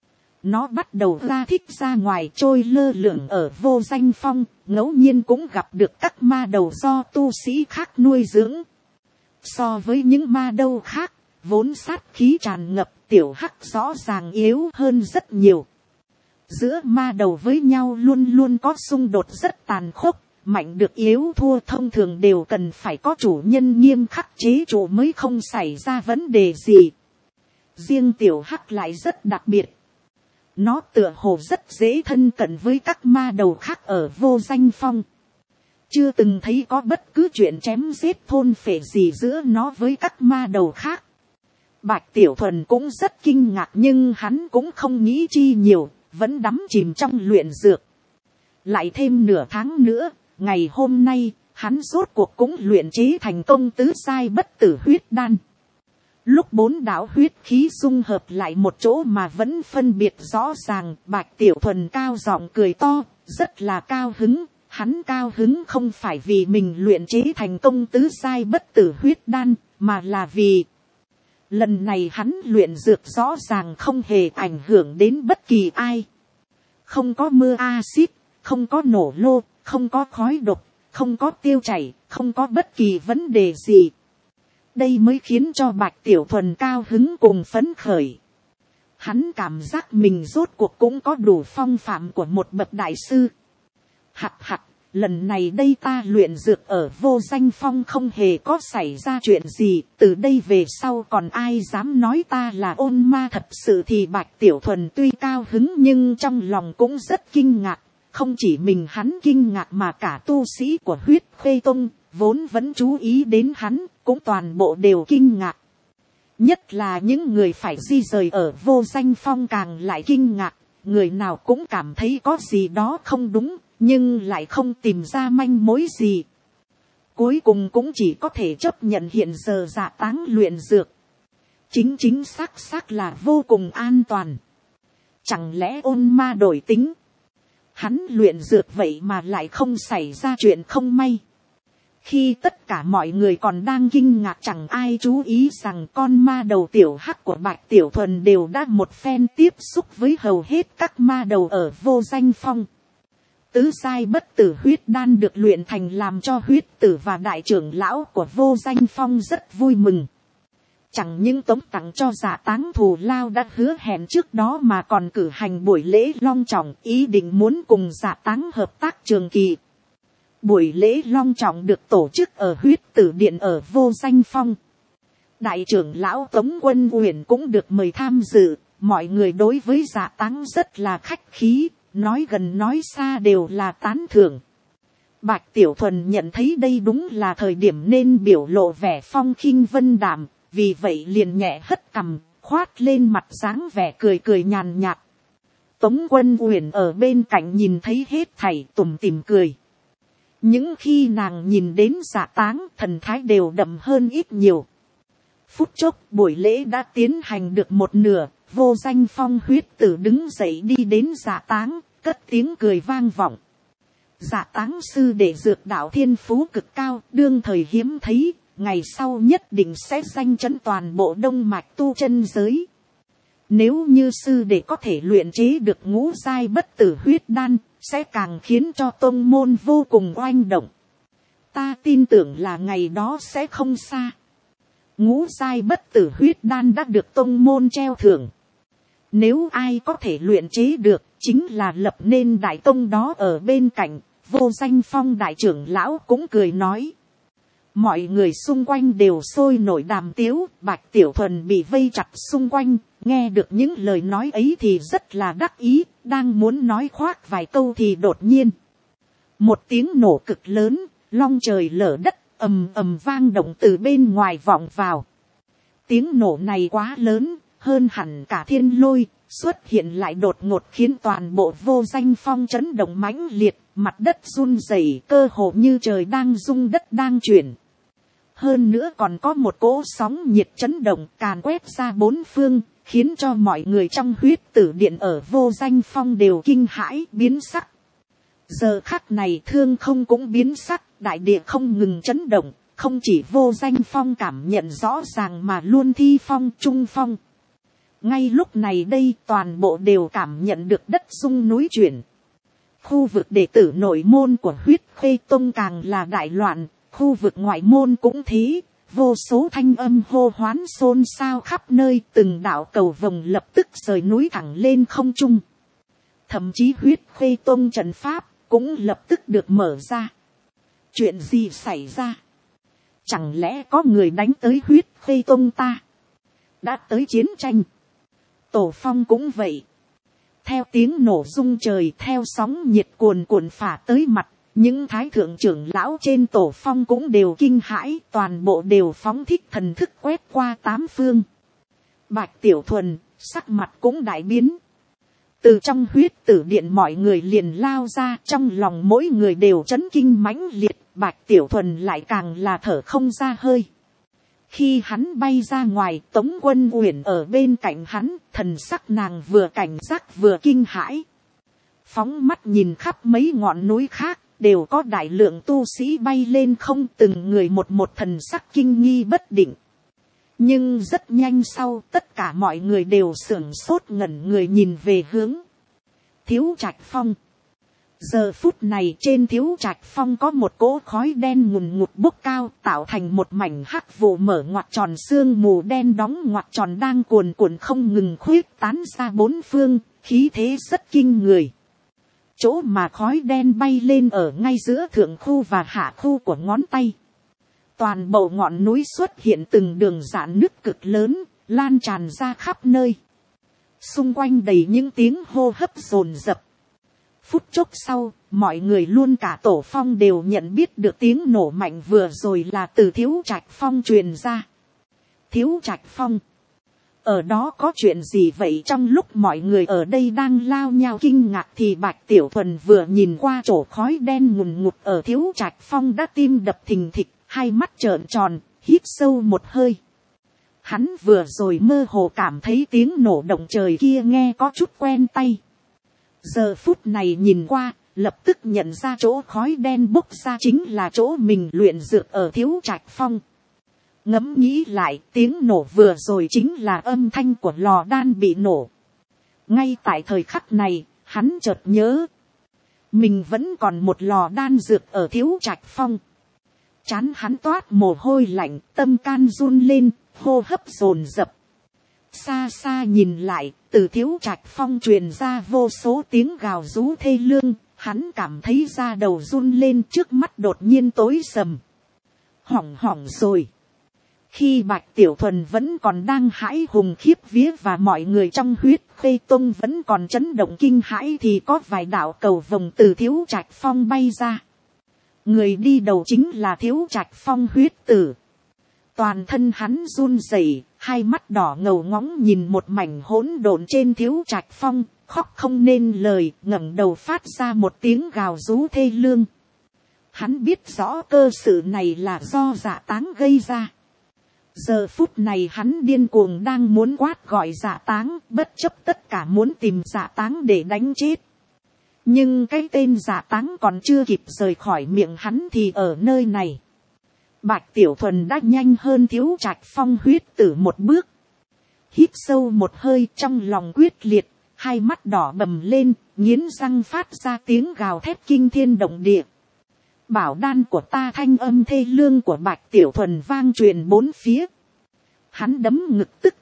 Nó bắt đầu ra thích ra ngoài trôi lơ lửng ở vô danh phong, ngẫu nhiên cũng gặp được các ma đầu do tu sĩ khác nuôi dưỡng. So với những ma đầu khác, vốn sát khí tràn ngập, tiểu hắc rõ ràng yếu hơn rất nhiều. Giữa ma đầu với nhau luôn luôn có xung đột rất tàn khốc, mạnh được yếu thua thông thường đều cần phải có chủ nhân nghiêm khắc chế trụ mới không xảy ra vấn đề gì. Riêng tiểu hắc lại rất đặc biệt. Nó tựa hồ rất dễ thân cận với các ma đầu khác ở vô danh phong. Chưa từng thấy có bất cứ chuyện chém giết thôn phệ gì giữa nó với các ma đầu khác. Bạch Tiểu Thuần cũng rất kinh ngạc nhưng hắn cũng không nghĩ chi nhiều, vẫn đắm chìm trong luyện dược. Lại thêm nửa tháng nữa, ngày hôm nay, hắn rốt cuộc cũng luyện chế thành công tứ sai bất tử huyết đan. Lúc 4 đạo huyết khí dung hợp lại một chỗ mà vẫn phân biệt rõ ràng, Bạch Tiểu Thuần cao giọng cười to, rất là cao hứng. Hắn cao hứng không phải vì mình luyện chế thành công tứ sai bất tử huyết đan, mà là vì lần này hắn luyện dược rõ ràng không hề ảnh hưởng đến bất kỳ ai. Không có mưa axit, không có nổ lô, không có khói độc, không có tiêu chảy, không có bất kỳ vấn đề gì. Đây mới khiến cho Bạch Tiểu Thuần cao hứng cùng phấn khởi. Hắn cảm giác mình rốt cuộc cũng có đủ phong phạm của một bậc đại sư. Hặc hặc, lần này đây ta luyện dược ở vô danh phong không hề có xảy ra chuyện gì. Từ đây về sau còn ai dám nói ta là ôn ma thật sự thì Bạch Tiểu Thuần tuy cao hứng nhưng trong lòng cũng rất kinh ngạc. Không chỉ mình hắn kinh ngạc mà cả tu sĩ của huyết khê tông vốn vẫn chú ý đến hắn cũng toàn bộ đều kinh ngạc. Nhất là những người phải di rời ở vô danh phong càng lại kinh ngạc. Người nào cũng cảm thấy có gì đó không đúng, nhưng lại không tìm ra manh mối gì. Cuối cùng cũng chỉ có thể chấp nhận hiện giờ Dạ Táng luyện dược. Chính xác là vô cùng an toàn. Chẳng lẽ ôn ma đổi tính? Hắn luyện dược vậy mà lại không xảy ra chuyện không may. Khi tất cả mọi người còn đang kinh ngạc chẳng ai chú ý rằng con ma đầu tiểu hắc của Bạch Tiểu Thuần đều đã một phen tiếp xúc với hầu hết các ma đầu ở vô danh phong. Tứ sai bất tử huyết đan được luyện thành làm cho huyết tử và đại trưởng lão của vô danh phong rất vui mừng. Chẳng những tống tặng cho Dạ Táng thù lao đã hứa hẹn trước đó mà còn cử hành buổi lễ long trọng ý định muốn cùng Dạ Táng hợp tác trường kỳ. Buổi lễ long trọng được tổ chức ở huyết tử điện ở vô danh phong. Đại trưởng lão Tống Quân Uyển cũng được mời tham dự. Mọi người đối với Dạ Táng rất là khách khí, nói gần nói xa đều là tán thưởng. Bạch Tiểu Thuần nhận thấy đây đúng là thời điểm nên biểu lộ vẻ phong khinh vân đạm, vì vậy liền nhẹ hất cằm, khoát lên mặt dáng vẻ cười cười nhàn nhạt. Tống Quân Uyển ở bên cạnh nhìn thấy hết thảy tủm tỉm cười. Những khi nàng nhìn đến Dạ Táng, thần thái đều đậm hơn ít nhiều. Phút chốc buổi lễ đã tiến hành được một nửa, vô danh phong huyết tử đứng dậy đi đến Dạ Táng, cất tiếng cười vang vọng. Dạ Táng sư đệ dược đạo thiên phú cực cao, đương thời hiếm thấy, ngày sau nhất định sẽ danh chấn toàn bộ đông mạch tu chân giới. Nếu như sư đệ có thể luyện chế được ngũ giai bất tử huyết đan, sẽ càng khiến cho tông môn vô cùng oanh động. Ta tin tưởng là ngày đó sẽ không xa. Ngũ giai bất tử huyết đan đã được tông môn treo thưởng. Nếu ai có thể luyện chế được, chính là lập nên đại tông đó ở bên cạnh. Vô danh phong đại trưởng lão cũng cười nói. Mọi người xung quanh đều sôi nổi đàm tiếu. Bạch Tiểu Thuần bị vây chặt xung quanh, nghe được những lời nói ấy thì rất là đắc ý. Đang muốn nói khoác vài câu thì đột nhiên một tiếng nổ cực lớn, long trời lở đất, ầm ầm vang động từ bên ngoài vọng vào. Tiếng nổ này quá lớn, hơn hẳn cả thiên lôi, xuất hiện lại đột ngột khiến toàn bộ vô danh phong chấn động mãnh liệt, mặt đất run rẩy, cơ hồ như trời đang rung đất đang chuyển. Hơn nữa còn có một cỗ sóng nhiệt chấn động càn quét ra bốn phương, khiến cho mọi người trong huyết tử điện ở vô danh phong đều kinh hãi biến sắc. Giờ khắc này thương không cũng biến sắc, đại địa không ngừng chấn động, không chỉ vô danh phong cảm nhận rõ ràng mà luôn thi phong trung phong. Ngay lúc này đây toàn bộ đều cảm nhận được đất rung núi chuyển. Khu vực đệ tử nội môn của huyết khê tông càng là đại loạn, khu vực ngoại môn cũng thế, vô số thanh âm hô hoán xôn xao khắp nơi, từng đạo cầu vồng lập tức rời núi thẳng lên không trung. Thậm chí huyết khê tông trận pháp cũng lập tức được mở ra. Chuyện gì xảy ra? Chẳng lẽ có người đánh tới huyết khê tông ta? Đã tới chiến tranh. Tổ Phong cũng vậy. Theo tiếng nổ rung trời, theo sóng nhiệt cuồn cuộn phả tới mặt, những thái thượng trưởng lão trên Tổ Phong cũng đều kinh hãi, toàn bộ đều phóng thích thần thức quét qua tám phương. Bạch Tiểu Thuần, sắc mặt cũng đại biến. Từ trong huyết tử điện mọi người liền lao ra, trong lòng mỗi người đều chấn kinh mãnh liệt, Bạch Tiểu Thuần lại càng là thở không ra hơi. Khi hắn bay ra ngoài, Tống Quân Uyển ở bên cạnh hắn, thần sắc nàng vừa cảnh giác vừa kinh hãi. Phóng mắt nhìn khắp mấy ngọn núi khác, đều có đại lượng tu sĩ bay lên không, từng người một thần sắc kinh nghi bất định. Nhưng rất nhanh sau, tất cả mọi người đều sửng sốt ngẩn người nhìn về hướng Thiếu Trạch Phong. Giờ phút này trên Thiếu Trạch Phong có một cỗ khói đen ngùn ngụt bốc cao, tạo thành một mảnh hắc vụ mở ngoặt tròn, sương mù đen đóng ngoặt tròn đang cuồn cuộn không ngừng khuyết tán ra bốn phương, khí thế rất kinh người. Chỗ mà khói đen bay lên ở ngay giữa thượng khu và hạ khu của ngón tay. Toàn bộ ngọn núi xuất hiện từng đường rạn nứt cực lớn, lan tràn ra khắp nơi. Xung quanh đầy những tiếng hô hấp dồn dập. Phút chốc sau, mọi người luôn cả Tổ Phong đều nhận biết được tiếng nổ mạnh vừa rồi là từ Thiếu Trạch Phong truyền ra. Thiếu Trạch Phong. Ở đó có chuyện gì vậy? Trong lúc mọi người ở đây đang lao nhau kinh ngạc thì Bạch Tiểu Thuần vừa nhìn qua chỗ khói đen ngùn ngụt ở Thiếu Trạch Phong đã tim đập thình thịch, hai mắt trợn tròn, hít sâu một hơi. Hắn vừa rồi mơ hồ cảm thấy tiếng nổ động trời kia nghe có chút quen tai. Giờ phút này nhìn qua, lập tức nhận ra chỗ khói đen bốc ra chính là chỗ mình luyện dược ở Thiếu Trạch Phong. Ngẫm nghĩ lại, tiếng nổ vừa rồi chính là âm thanh của lò đan bị nổ. Ngay tại thời khắc này, hắn chợt nhớ. Mình vẫn còn một lò đan dược ở Thiếu Trạch Phong. Trán hắn toát mồ hôi lạnh, tâm can run lên, hô hấp dồn dập. Xa xa nhìn lại, từ Thiếu Trạch Phong truyền ra vô số tiếng gào rú thê lương, hắn cảm thấy da đầu run lên, trước mắt đột nhiên tối sầm. Hỏng hỏng rồi. Khi Bạch Tiểu Thuần vẫn còn đang hãi hùng khiếp vía và mọi người trong huyết khê tông vẫn còn chấn động kinh hãi thì có vài đạo cầu vồng từ Thiếu Trạch Phong bay ra. Người đi đầu chính là Thiếu Trạch Phong huyết tử. Toàn thân hắn run rẩy, hai mắt đỏ ngầu ngóng nhìn một mảnh hỗn độn trên Thiếu Trạch Phong, khóc không nên lời, ngẩng đầu phát ra một tiếng gào rú thê lương. Hắn biết rõ cơ sự này là do Dạ Táng gây ra. Giờ phút này hắn điên cuồng đang muốn quát gọi Dạ Táng, bất chấp tất cả muốn tìm Dạ Táng để đánh chết. Nhưng cái tên Dạ Táng còn chưa kịp rời khỏi miệng hắn thì ở nơi này. Bạch Tiểu Thuần đã nhanh hơn Thiếu Trạch Phong huyết tử một bước. Hít sâu một hơi, trong lòng quyết liệt, hai mắt đỏ bầm lên, nghiến răng phát ra tiếng gào thét kinh thiên động địa. Bảo đan của ta, thanh âm thê lương của Bạch Tiểu Thuần vang truyền bốn phía. Hắn đấm ngực tức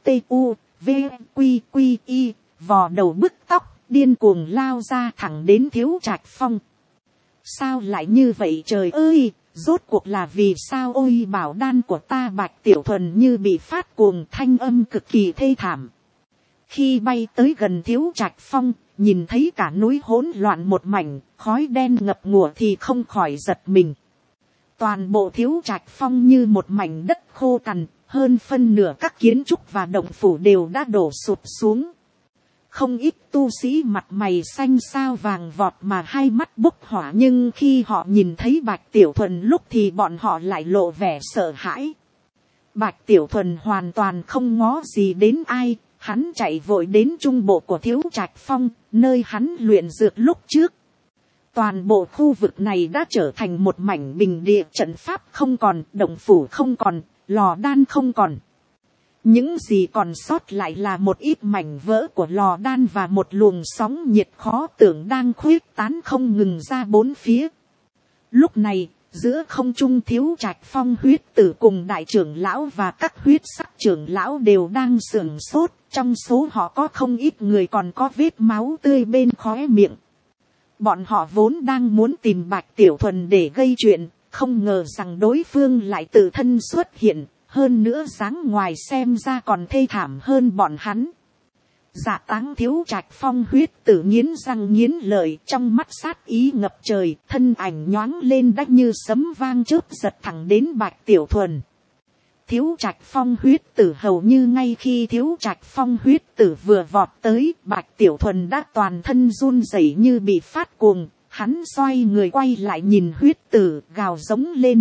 TUVQQI, vò đầu bứt tóc, điên cuồng lao ra thẳng đến Thiếu Trạch Phong. Sao lại như vậy trời ơi, rốt cuộc là vì sao? Ôi bảo đan của ta! Bạch Tiểu Thuần như bị phát cuồng, thanh âm cực kỳ thê thảm. Khi bay tới gần Thiếu Trạch Phong, nhìn thấy cả núi hỗn loạn một mảnh, khói đen ngập ngùa thì không khỏi giật mình. Toàn bộ Thiếu Trạch Phong như một mảnh đất khô cằn, hơn phân nửa các kiến trúc và động phủ đều đã đổ sụp xuống. Không ít tu sĩ mặt mày xanh xao vàng vọt mà hai mắt bốc hỏa, nhưng khi họ nhìn thấy Bạch Tiểu Thuần lúc thì bọn họ lại lộ vẻ sợ hãi. Bạch Tiểu Thuần hoàn toàn không ngó gì đến ai, hắn chạy vội đến trung bộ của Thiếu Trạch Phong, nơi hắn luyện dược lúc trước. Toàn bộ khu vực này đã trở thành một mảnh bình địa, trận pháp không còn, động phủ không còn, lò đan không còn. Những gì còn sót lại là một ít mảnh vỡ của lò đan và một luồng sóng nhiệt khó tưởng đang khuyết tán không ngừng ra bốn phía. Lúc này, Giữa không trung Thiếu Trạch Phong huyết tử cùng đại trưởng lão và các huyết sắc trưởng lão đều đang sửng sốt, trong số họ có không ít người còn có vết máu tươi bên khóe miệng. Bọn họ vốn đang muốn tìm Bạch Tiểu Thuần để gây chuyện, không ngờ rằng đối phương lại tự thân xuất hiện, hơn nữa dáng ngoài xem ra còn thê thảm hơn bọn hắn. Dạ Táng Thiếu Trạch Phong huyết tử nghiến răng nghiến lợi, trong mắt sát ý ngập trời, thân ảnh nhoáng lên đách như sấm vang chớp giật thẳng đến Bạch Tiểu Thuần. Thiếu Trạch Phong huyết tử hầu như ngay khi Thiếu Trạch Phong huyết tử vừa vọt tới, Bạch Tiểu Thuần đã toàn thân run rẩy như bị phát cuồng, hắn xoay người quay lại nhìn huyết tử, gào giống lên.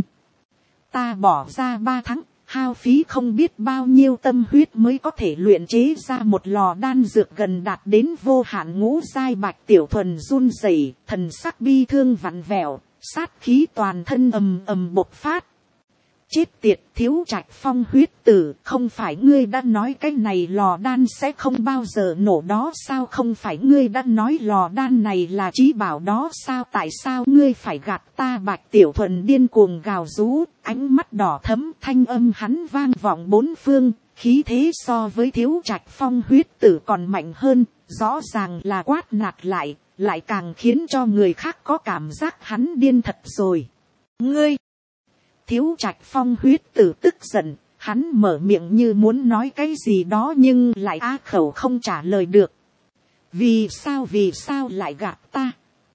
Ta bỏ ra 3 tháng, hao phí không biết bao nhiêu tâm huyết mới có thể luyện chế ra một lò đan dược gần đạt đến vô hạn ngũ giai. Bạch Tiểu Thuần run rẩy, thần sắc bi thương vặn vẹo, sát khí toàn thân ầm ầm bộc phát. Chết tiệt, Thiếu Trạch Phong huyết tử, không phải ngươi đã nói cái này lò đan sẽ không bao giờ nổ đó sao? Không phải ngươi đã nói lò đan này là chí bảo đó sao? Tại sao ngươi phải gạt ta? Bạch Tiểu Thuần điên cuồng gào rú, ánh mắt đỏ thẫm, thanh âm hắn vang vọng bốn phương, khí thế so với Thiếu Trạch Phong huyết tử còn mạnh hơn, rõ ràng là quát nạt lại càng khiến cho người khác có cảm giác hắn điên thật rồi. Ngươi! Thiếu Trạch Phong huyết tử tức giận, hắn mở miệng như muốn nói cái gì đó nhưng lại á khẩu không trả lời được. Vì sao lại gạt ta?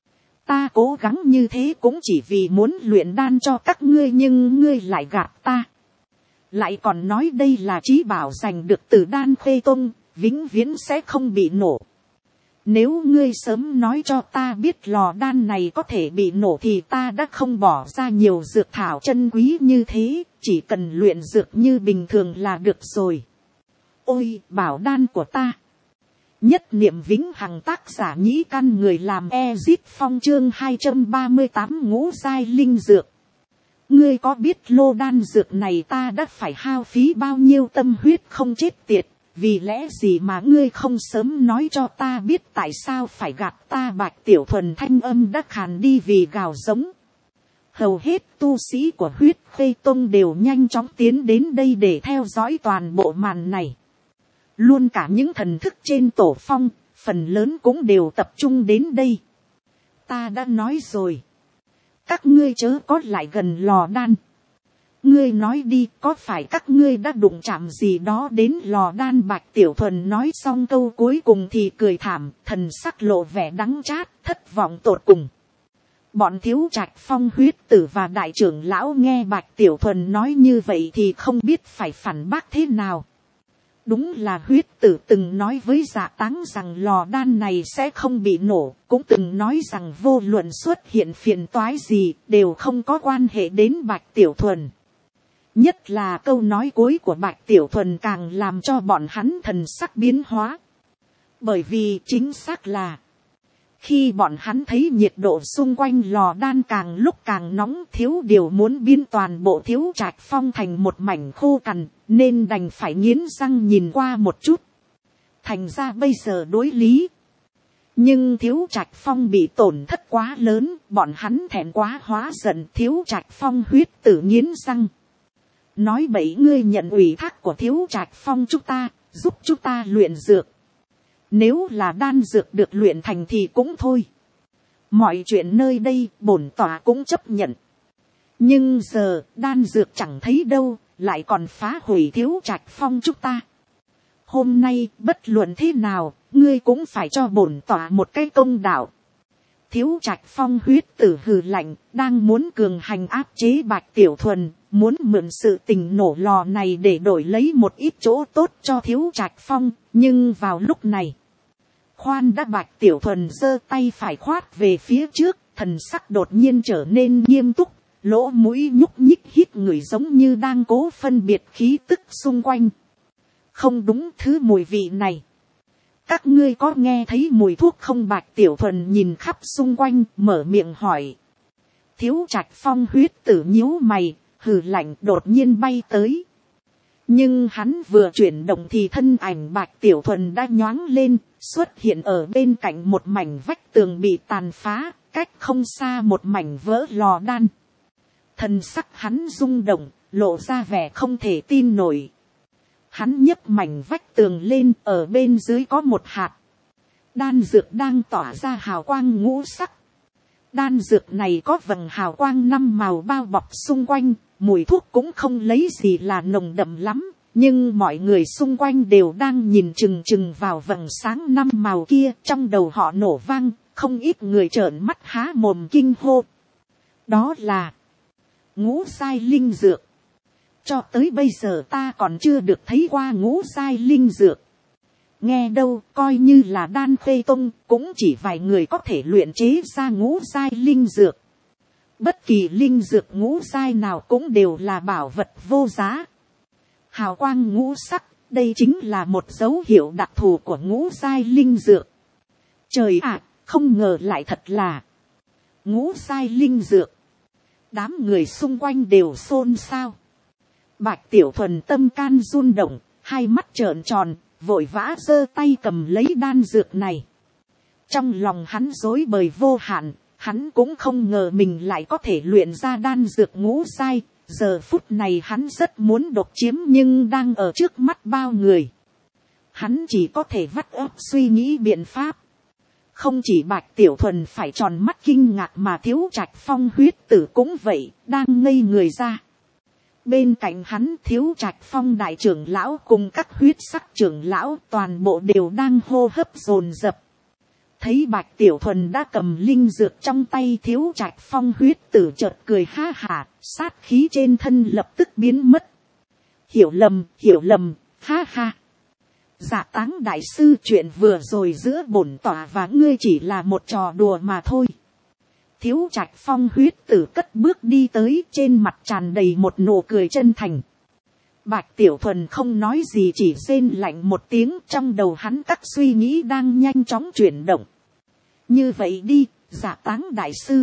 Ta cố gắng như thế cũng chỉ vì muốn luyện đan cho các ngươi, nhưng ngươi lại gạt ta. Lại còn nói đây là chí bảo giành được từ Đan Khê Tông, vĩnh viễn sẽ không bị nổ. Nếu ngươi sớm nói cho ta biết lò đan này có thể bị nổ thì ta đã không bỏ ra nhiều dược thảo chân quý như thế, chỉ cần luyện dược như bình thường là được rồi. Ôi, bảo đan của ta! Nhất niệm vĩnh hằng, tác giả Nhĩ Căn, người làm Ezip Phong, chương 238 ngũ giai linh dược. Ngươi có biết lô đan dược này ta đã phải hao phí bao nhiêu tâm huyết không? Chết tiệt! Vì lẽ gì mà ngươi không sớm nói cho ta biết? Tại sao phải gạt ta? Bạch Tiểu Thuần thanh âm đã khàn đi vì gào giống. Hầu hết tu sĩ của Huyết Khê Tông đều nhanh chóng tiến đến đây để theo dõi toàn bộ màn này. Luôn cả những thần thức trên tổ phong, phần lớn cũng đều tập trung đến đây. Ta đã nói rồi. Các ngươi chớ có lại gần lò đan. Ngươi nói đi, có phải các ngươi đã đụng chạm gì đó đến lò đan? Bạch Tiểu Thuần nói xong câu cuối cùng thì cười thảm, thần sắc lộ vẻ đắng chát, thất vọng tột cùng. Bọn Thiếu Trạch Phong huyết tử và đại trưởng lão nghe Bạch Tiểu Thuần nói như vậy thì không biết phải phản bác thế nào. Đúng là huyết tử từng nói với Dạ Táng rằng lò đan này sẽ không bị nổ, cũng từng nói rằng vô luận xuất hiện phiền toái gì đều không có quan hệ đến Bạch Tiểu Thuần. Nhất là câu nói cuối của Bạch Tiểu Thuần càng làm cho bọn hắn thần sắc biến hóa. Bởi vì chính xác là khi bọn hắn thấy nhiệt độ xung quanh lò đan càng lúc càng nóng, thiếu điều muốn biến toàn bộ Thiếu Trạch Phong thành một mảnh khô cằn, nên đành phải nghiến răng nhìn qua một chút. Thành ra bây giờ đối lý. Nhưng Thiếu Trạch Phong bị tổn thất quá lớn, bọn hắn thẹn quá hóa giận. Thiếu Trạch Phong huyết tử nghiến răng. Nói bậy, ngươi nhận ủy thác của Thiếu Trạch Phong chúng ta, giúp chúng ta luyện dược. Nếu là đan dược được luyện thành thì cũng thôi. Mọi chuyện nơi đây bổn tòa cũng chấp nhận. Nhưng giờ đan dược chẳng thấy đâu, lại còn phá hủy Thiếu Trạch Phong chúng ta. Hôm nay bất luận thế nào, ngươi cũng phải cho bổn tòa một cái công đạo. Thiếu Trạch Phong huyết tử hừ lạnh, đang muốn cường hành áp chế Bạch Tiểu Thuần, muốn mượn sự tình nổ lò này để đổi lấy một ít chỗ tốt cho Thiếu Trạch Phong, nhưng vào lúc này, khoan đã, Bạch Tiểu Thuần giơ tay phải khoát về phía trước, thần sắc đột nhiên trở nên nghiêm túc, lỗ mũi nhúc nhích hít người giống như đang cố phân biệt khí tức xung quanh. Không đúng, thứ mùi vị này. Các ngươi có nghe thấy mùi thuốc không? Bạch Tiểu Thuần nhìn khắp xung quanh, mở miệng hỏi. Thiếu Trạch Phong huyết tử nhíu mày, hừ lạnh đột nhiên bay tới. Nhưng hắn vừa chuyển động thì thân ảnh Bạch Tiểu Thuần đã nhoáng lên, xuất hiện ở bên cạnh một mảnh vách tường bị tàn phá, cách không xa một mảnh vỡ lò đan. Thân sắc hắn rung động, lộ ra vẻ không thể tin nổi. Hắn nhấc mảnh vách tường lên, ở bên dưới có một hạt đan dược đang tỏa ra hào quang ngũ sắc. Đan dược này có vầng hào quang 5 màu bao bọc xung quanh, mùi thuốc cũng không lấy gì là nồng đậm lắm, nhưng mọi người xung quanh đều đang nhìn chừng chừng vào vầng sáng 5 màu kia. Trong đầu họ nổ vang, không ít người trợn mắt há mồm kinh hô. Đó là ngũ giai linh dược. Cho tới bây giờ ta còn chưa được thấy qua ngũ giai linh dược. Nghe đâu, coi như là Đan Khê Tông, cũng chỉ vài người có thể luyện chế ra ngũ giai linh dược. Bất kỳ linh dược ngũ giai nào cũng đều là bảo vật vô giá. Hào quang ngũ sắc, đây chính là một dấu hiệu đặc thù của ngũ giai linh dược. Trời ạ, không ngờ lại thật là ngũ giai linh dược. Đám người xung quanh đều xôn xao. Bạch Tiểu Thuần tâm can run động, hai mắt trợn tròn, vội vã giơ tay cầm lấy đan dược này. Trong lòng hắn rối bời vô hạn, hắn cũng không ngờ mình lại có thể luyện ra đan dược ngũ giai. Giờ phút này hắn rất muốn độc chiếm nhưng đang ở trước mắt bao người. Hắn chỉ có thể vắt óc suy nghĩ biện pháp. Không chỉ Bạch Tiểu Thuần phải tròn mắt kinh ngạc mà Thiếu Trạch Phong huyết tử cũng vậy, đang ngây người ra. Bên cạnh hắn Thiếu Trạch Phong đại trưởng lão cùng các huyết sắc trưởng lão toàn bộ đều đang hô hấp dồn dập. Thấy Bạch Tiểu Thuần đã cầm linh dược trong tay Thiếu Trạch Phong huyết tử chợt cười ha hả, sát khí trên thân lập tức biến mất. Hiểu lầm, ha ha. Dạ Táng đại sư, chuyện vừa rồi giữa bổn tọa và ngươi chỉ là một trò đùa mà thôi. Thiếu Trạch Phong huyết tử cất bước đi tới, trên mặt tràn đầy một nụ cười chân thành. Bạch Tiểu Thuần không nói gì, chỉ rên lạnh một tiếng, trong đầu hắn các suy nghĩ đang nhanh chóng chuyển động. Như vậy đi, Dạ Táng đại sư.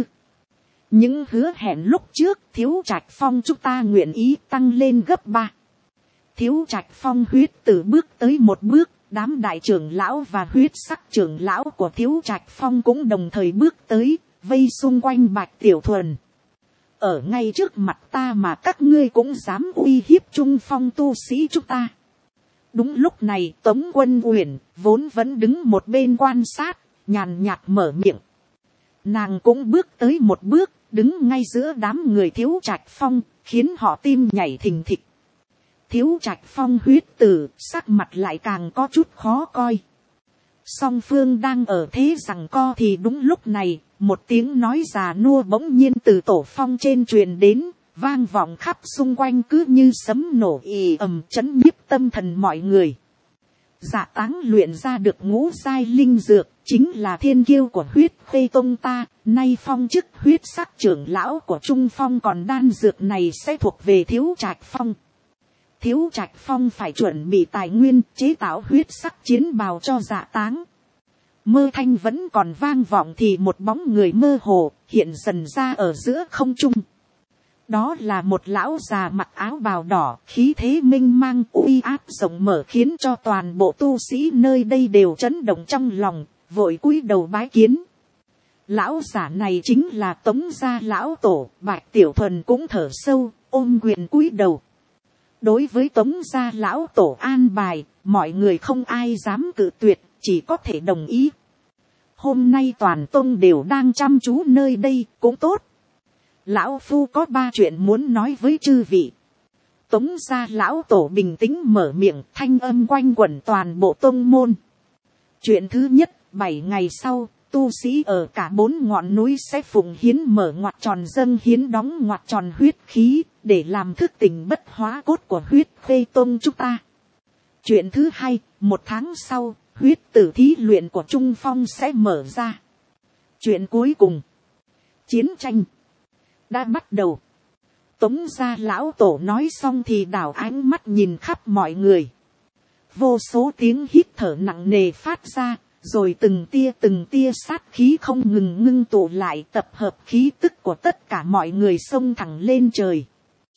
Những hứa hẹn lúc trước Thiếu Trạch Phong chúng ta nguyện ý tăng lên gấp 3. Thiếu Trạch Phong huyết tử bước tới một bước, đám đại trưởng lão và huyết sắc trưởng lão của Thiếu Trạch Phong cũng đồng thời bước tới, vây xung quanh Bạch Tiểu Thuần. Ở ngay trước mặt ta mà các ngươi cũng dám uy hiếp Trung Phong tu sĩ chúng ta. Đúng lúc này Tống Quân Uyển vốn vẫn đứng một bên quan sát, nhàn nhạt mở miệng. Nàng cũng bước tới một bước, đứng ngay giữa đám người Thiếu Trạch Phong, khiến họ tim nhảy thình thịch. Thiếu Trạch Phong huyết tử sắc mặt lại càng có chút khó coi. Song phương đang ở thế giằng co thì đúng lúc này, một tiếng nói già nua bỗng nhiên từ tổ phong trên truyền đến, vang vọng khắp xung quanh cứ như sấm nổ ì ầm chấn nhiếp tâm thần mọi người. Dạ Táng luyện ra được ngũ giai linh dược, chính là thiên kiêu của huyết Khê Tông ta, nay phong chức huyết sắc trưởng lão của Trung Phong, còn đan dược này sẽ thuộc về Thiếu Trạch Phong. Thiếu Trạch Phong phải chuẩn bị tài nguyên chế tạo huyết sắc chiến bào cho Dạ Táng. Mơ thanh vẫn còn vang vọng thì một bóng người mơ hồ hiện dần ra ở giữa không trung. Đó là một lão già mặc áo bào đỏ, khí thế minh mang uy áp rộng mở, khiến cho toàn bộ tu sĩ nơi đây đều chấn động trong lòng, vội cúi đầu bái kiến. Lão giả này chính là Tống gia lão tổ. Bạch Tiểu Thuần cũng thở sâu, ôm quyền cúi đầu. Đối với Tống gia lão tổ an bài, mọi người không ai dám cự tuyệt, chỉ có thể đồng ý. Hôm nay toàn tông đều đang chăm chú nơi đây, cũng tốt. Lão phu có 3 chuyện muốn nói với chư vị. Tống gia lão tổ bình tĩnh mở miệng, thanh âm quanh quẩn toàn bộ tông môn. Chuyện thứ nhất, 7 ngày sau, tu sĩ ở cả 4 ngọn núi sẽ phụng hiến mở ngoặt tròn dâng hiến đóng ngoặt tròn huyết khí, để làm thức tỉnh bất hóa cốt của huyết Khê Tông chúng ta. Chuyện thứ hai, 1 tháng sau, huyết tử thí luyện của Trung Phong sẽ mở ra. Chuyện cuối cùng, chiến tranh đã bắt đầu. Tống gia lão tổ nói xong thì đảo ánh mắt nhìn khắp mọi người. Vô số tiếng hít thở nặng nề phát ra, rồi từng tia sát khí không ngừng ngưng tụ lại, tập hợp khí tức của tất cả mọi người xông thẳng lên trời.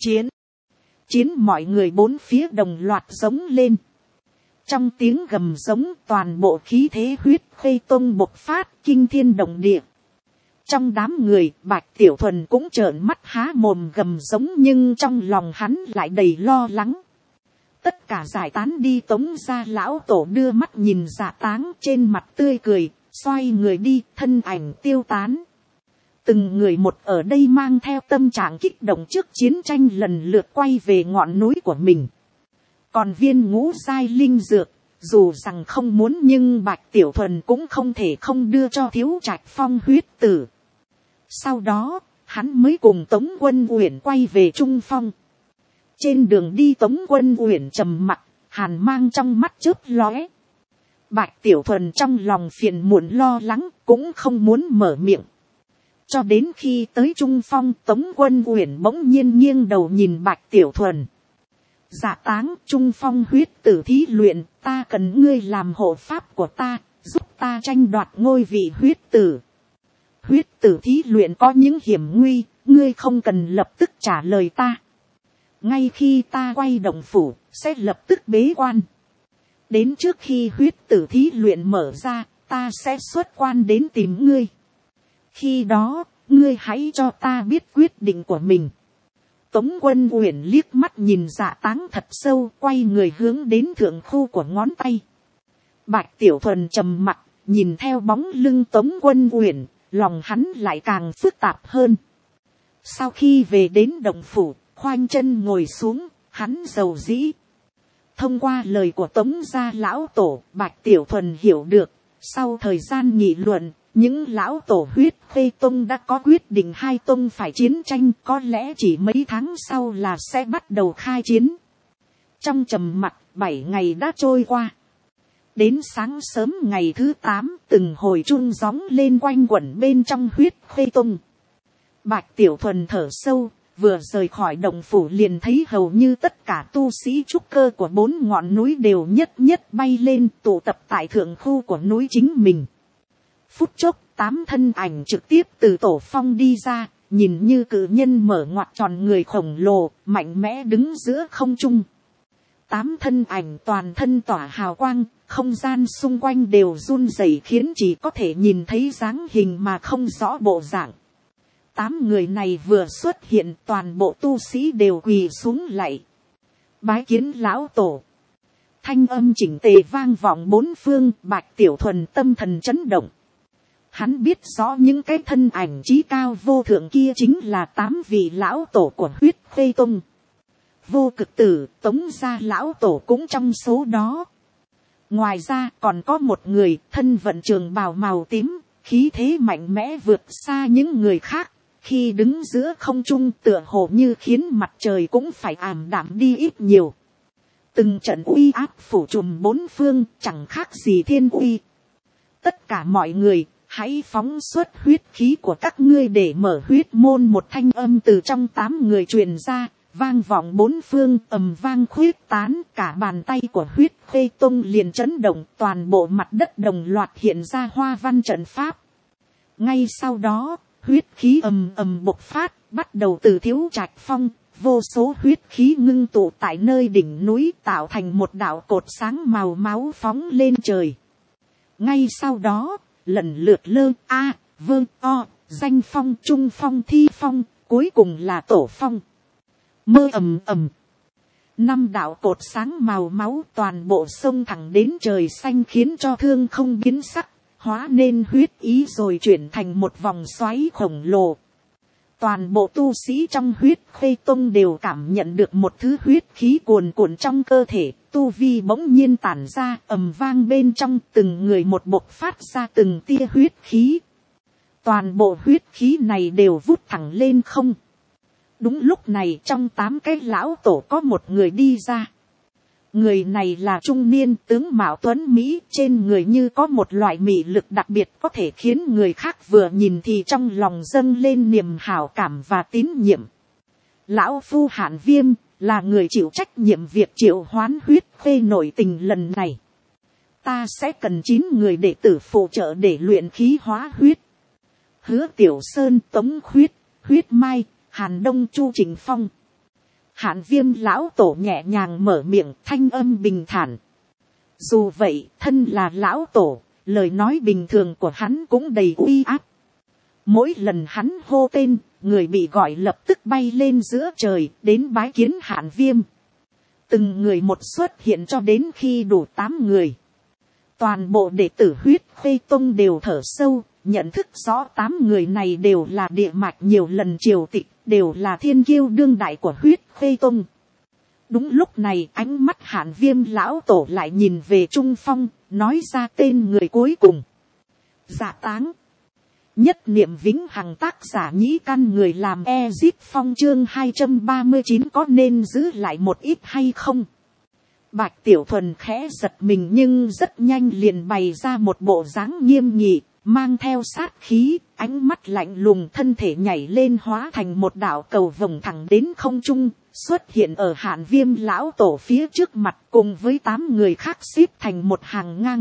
Chiến mọi người bốn phía đồng loạt giống lên. Trong tiếng gầm giống, toàn bộ khí thế huyết Khê Tông bộc phát, kinh thiên động địa. Trong đám người, Bạch Tiểu Thuần cũng trợn mắt há mồm gầm giống, nhưng trong lòng hắn lại đầy lo lắng. Tất cả giải tán đi. Tống gia lão tổ đưa mắt nhìn Dạ Táng, trên mặt tươi cười, xoay người đi, thân ảnh tiêu tán. Từng người một ở đây mang theo tâm trạng kích động trước chiến tranh lần lượt quay về ngọn núi của mình. Còn viên ngũ giai linh dược, dù rằng không muốn nhưng Bạch Tiểu Thuần cũng không thể không đưa cho Thiếu Trạch Phong huyết tử. Sau đó, hắn mới cùng Tống Quân Uyển quay về Trung Phong. Trên đường đi Tống Quân Uyển trầm mặc, hàn mang trong mắt chớp lóe. Bạch Tiểu Thuần trong lòng phiền muộn lo lắng, cũng không muốn mở miệng. Cho đến khi tới Trung Phong, Tống Quân Uyển bỗng nhiên nghiêng đầu nhìn Bạch Tiểu Thuần. Dạ Táng, Trung Phong huyết tử thí luyện, ta cần ngươi làm hộ pháp của ta, giúp ta tranh đoạt ngôi vị huyết tử. Huyết tử thí luyện có những hiểm nguy, ngươi không cần lập tức trả lời ta. Ngay khi ta quay động phủ, sẽ lập tức bế quan. Đến trước khi huyết tử thí luyện mở ra, ta sẽ xuất quan đến tìm ngươi. Khi đó, ngươi hãy cho ta biết quyết định của mình. Tống Quân Uyển liếc mắt nhìn Dạ Táng thật sâu, quay người hướng đến thượng khu của ngón tay. Bạch Tiểu Thuần trầm mặc, nhìn theo bóng lưng Tống Quân Uyển, lòng hắn lại càng phức tạp hơn. Sau khi về đến động phủ, khoanh chân ngồi xuống, hắn rầu rĩ. Thông qua lời của Tống gia lão tổ, Bạch Tiểu Thuần hiểu được, sau thời gian nghị luận, những lão tổ huyết khê tông đã có quyết định hai tông phải chiến tranh, có lẽ chỉ mấy tháng sau là sẽ bắt đầu khai chiến. Trong trầm mặc, 7 ngày đã trôi qua. Đến sáng sớm ngày thứ 8, từng hồi chuông gióng lên quanh quẩn bên trong huyết khê tông. Bạch Tiểu Thuần thở sâu, vừa rời khỏi động phủ liền thấy hầu như tất cả tu sĩ trúc cơ của 4 ngọn núi đều nhất nhất bay lên, tụ tập tại thượng khu của núi chính mình. Phút chốc, 8 thân ảnh trực tiếp từ tổ phong đi ra, nhìn như cự nhân mở ngoặt tròn người khổng lồ, mạnh mẽ đứng giữa không trung. 8 thân ảnh toàn thân tỏa hào quang, không gian xung quanh đều run rẩy khiến chỉ có thể nhìn thấy dáng hình mà không rõ bộ dạng. 8 người này vừa xuất hiện, toàn bộ tu sĩ đều quỳ xuống lạy. Bái kiến lão tổ. Thanh âm chỉnh tề vang vọng bốn phương, Bạch Tiểu Thuần tâm thần chấn động. Hắn biết rõ những cái thân ảnh chí cao vô thượng kia chính là 8 vị lão tổ của huyết khê tông. Vô Cực Tử, Tống gia lão tổ cũng trong số đó. Ngoài ra còn có một người thân vận trường bào màu tím, khí thế mạnh mẽ vượt xa những người khác. Khi đứng giữa không trung tựa hồ như khiến mặt trời cũng phải ảm đạm đi ít nhiều. Từng trận uy áp phủ trùm bốn phương, chẳng khác gì thiên uy. Tất cả mọi người, hãy phóng xuất huyết khí của các ngươi để mở huyết môn. Một thanh âm từ trong 8 người truyền ra, vang vọng bốn phương, ầm vang khuyết tán. Cả bàn tay của huyết khê tông liền chấn động, toàn bộ mặt đất đồng loạt hiện ra hoa văn trận pháp. Ngay sau đó, huyết khí ầm ầm bộc phát, bắt đầu từ Thiếu Trạch Phong, vô số huyết khí ngưng tụ tại nơi đỉnh núi, tạo thành một đạo cột sáng màu máu phóng lên trời. Ngay sau đó, lần lượt lơ, a, vơ, o, danh phong, trung phong, thi phong, cuối cùng là tổ phong. Mơ ầm ầm. 5 đạo cột sáng màu máu toàn bộ sông thẳng đến trời xanh, khiến cho thương không biến sắc, hóa nên huyết ý rồi chuyển thành một vòng xoáy khổng lồ. Toàn bộ tu sĩ trong huyết khê tông đều cảm nhận được một thứ huyết khí cuồn cuộn trong cơ thể, tu vi bỗng nhiên tản ra, ầm vang bên trong, từng người một bộc phát ra từng tia huyết khí. Toàn bộ huyết khí này đều vút thẳng lên không. Đúng lúc này trong 8 cái lão tổ có một người đi ra. Người này là trung niên, tướng mạo tuấn Mỹ, trên người như có một loại mị lực đặc biệt có thể khiến người khác vừa nhìn thì trong lòng dâng lên niềm hảo cảm và tín nhiệm. Lão Phu Hạn Viêm là người chịu trách nhiệm việc triệu hoán huyết khê nội tình lần này. Ta sẽ cần 9 người đệ tử phụ trợ để luyện khí hóa huyết. Hứa Tiểu Sơn, Tống Khuyết, Huyết Mai, Hàn Đông, Chu Trình Phong. Hạn Viêm lão tổ nhẹ nhàng mở miệng, thanh âm bình thản. Dù vậy, thân là lão tổ, lời nói bình thường của hắn cũng đầy uy áp. Mỗi lần hắn hô tên, người bị gọi lập tức bay lên giữa trời đến bái kiến Hạn Viêm. Từng người một xuất hiện cho đến khi đủ 8 người. Toàn bộ đệ tử Huyết Khê Tông đều thở sâu, nhận thức rõ 8 người này đều là địa mạch nhiều lần triều tịch, đều là thiên kiêu đương đại của Huyết Khê Tông. Đúng lúc này ánh mắt Hạn Viêm lão tổ lại nhìn về Trung Phong, nói ra tên người cuối cùng. Dạ Táng. Nhất niệm vĩnh hằng, tác giả Nhĩ Căn, người làm Ezip Phong. Chương 239 có nên giữ lại một ít hay không? Bạch Tiểu Thuần khẽ giật mình nhưng rất nhanh liền bày ra một bộ dáng nghiêm nghị, mang theo sát khí, ánh mắt lạnh lùng, thân thể nhảy lên hóa thành một đạo cầu vồng thẳng đến không trung, xuất hiện ở Hạn Viêm lão tổ phía trước mặt, cùng với 8 người khác xếp thành một hàng ngang.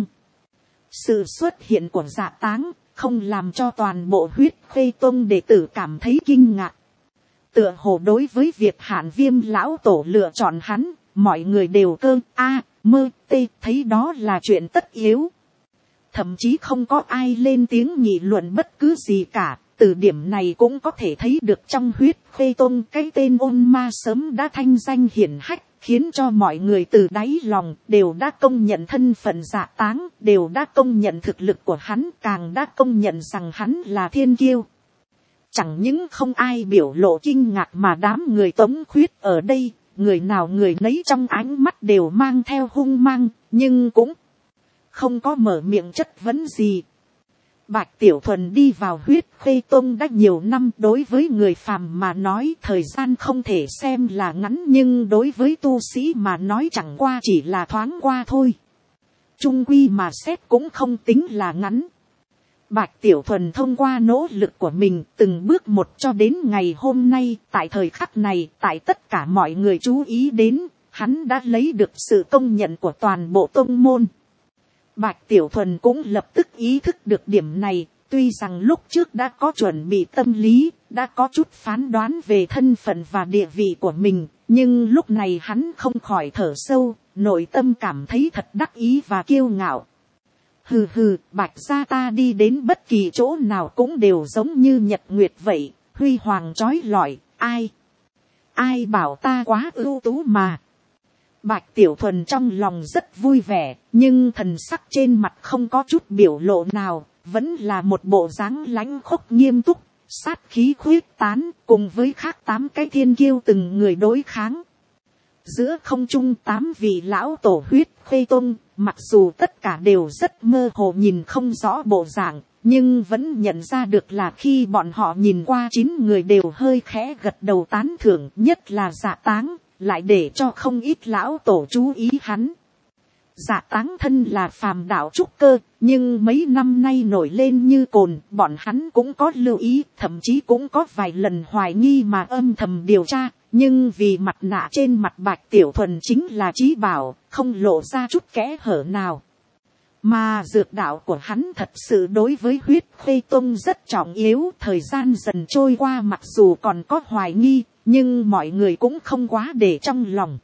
Sự xuất hiện của Dạ Táng không làm cho toàn bộ Huyết Khê Tông đệ tử cảm thấy kinh ngạc. Tựa hồ đối với việc Hạn Viêm lão tổ lựa chọn hắn, mọi người đều cơ mơ tê thấy đó là chuyện tất yếu. Thậm chí không có ai lên tiếng nghị luận bất cứ gì cả. Từ điểm này cũng có thể thấy được trong Huyết Khê Tông cái tên Ôn Ma sớm đã thanh danh hiển hách, khiến cho mọi người từ đáy lòng đều đã công nhận thân phận Dạ Táng, đều đã công nhận thực lực của hắn, càng đã công nhận rằng hắn là thiên kiêu. Chẳng những không ai biểu lộ kinh ngạc mà đám người Tống Khuyết ở đây, người nào người nấy trong ánh mắt đều mang theo hung mang, nhưng cũng không có mở miệng chất vấn gì. Bạch Tiểu Thuần đi vào Huyết Khê Tông đã nhiều năm, đối với người phàm mà nói thời gian không thể xem là ngắn, nhưng đối với tu sĩ mà nói chẳng qua chỉ là thoáng qua thôi. Chung quy mà xét cũng không tính là ngắn. Bạch Tiểu Thuần thông qua nỗ lực của mình từng bước một cho đến ngày hôm nay, tại thời khắc này, tại tất cả mọi người chú ý đến, hắn đã lấy được sự công nhận của toàn bộ tông môn. Bạch Tiểu Thuần cũng lập tức ý thức được điểm này, tuy rằng lúc trước đã có chuẩn bị tâm lý, đã có chút phán đoán về thân phận và địa vị của mình, nhưng lúc này hắn không khỏi thở sâu, nội tâm cảm thấy thật đắc ý và kiêu ngạo. Hừ hừ, Bạch gia ta đi đến bất kỳ chỗ nào cũng đều giống như nhật nguyệt vậy, huy hoàng chói lọi, ai bảo ta quá ưu tú mà. Bạch Tiểu Thuần trong lòng rất vui vẻ, nhưng thần sắc trên mặt không có chút biểu lộ nào, vẫn là một bộ dáng lãnh khốc nghiêm túc, sát khí khuyết tán, cùng với khác 8 cái thiên kiêu từng người đối kháng. Giữa không trung 8 vị lão tổ Huyết Khê Tông, mặc dù tất cả đều rất mơ hồ nhìn không rõ bộ dạng, nhưng vẫn nhận ra được là khi bọn họ nhìn qua 9 người đều hơi khẽ gật đầu tán thưởng, nhất là Dạ Táng, lại để cho không ít lão tổ chú ý hắn. Dạ Táng thân là phàm đạo trúc cơ, nhưng mấy năm nay nổi lên như cồn, bọn hắn cũng có lưu ý, thậm chí cũng có vài lần hoài nghi mà âm thầm điều tra, nhưng vì mặt nạ trên mặt Bạch Tiểu Thuần chính là chí bảo, không lộ ra chút kẽ hở nào. Mà dược đạo của hắn thật sự đối với Huyết Khê Tông rất trọng yếu. Thời gian dần trôi qua, mặc dù còn có hoài nghi, nhưng mọi người cũng không quá để trong lòng.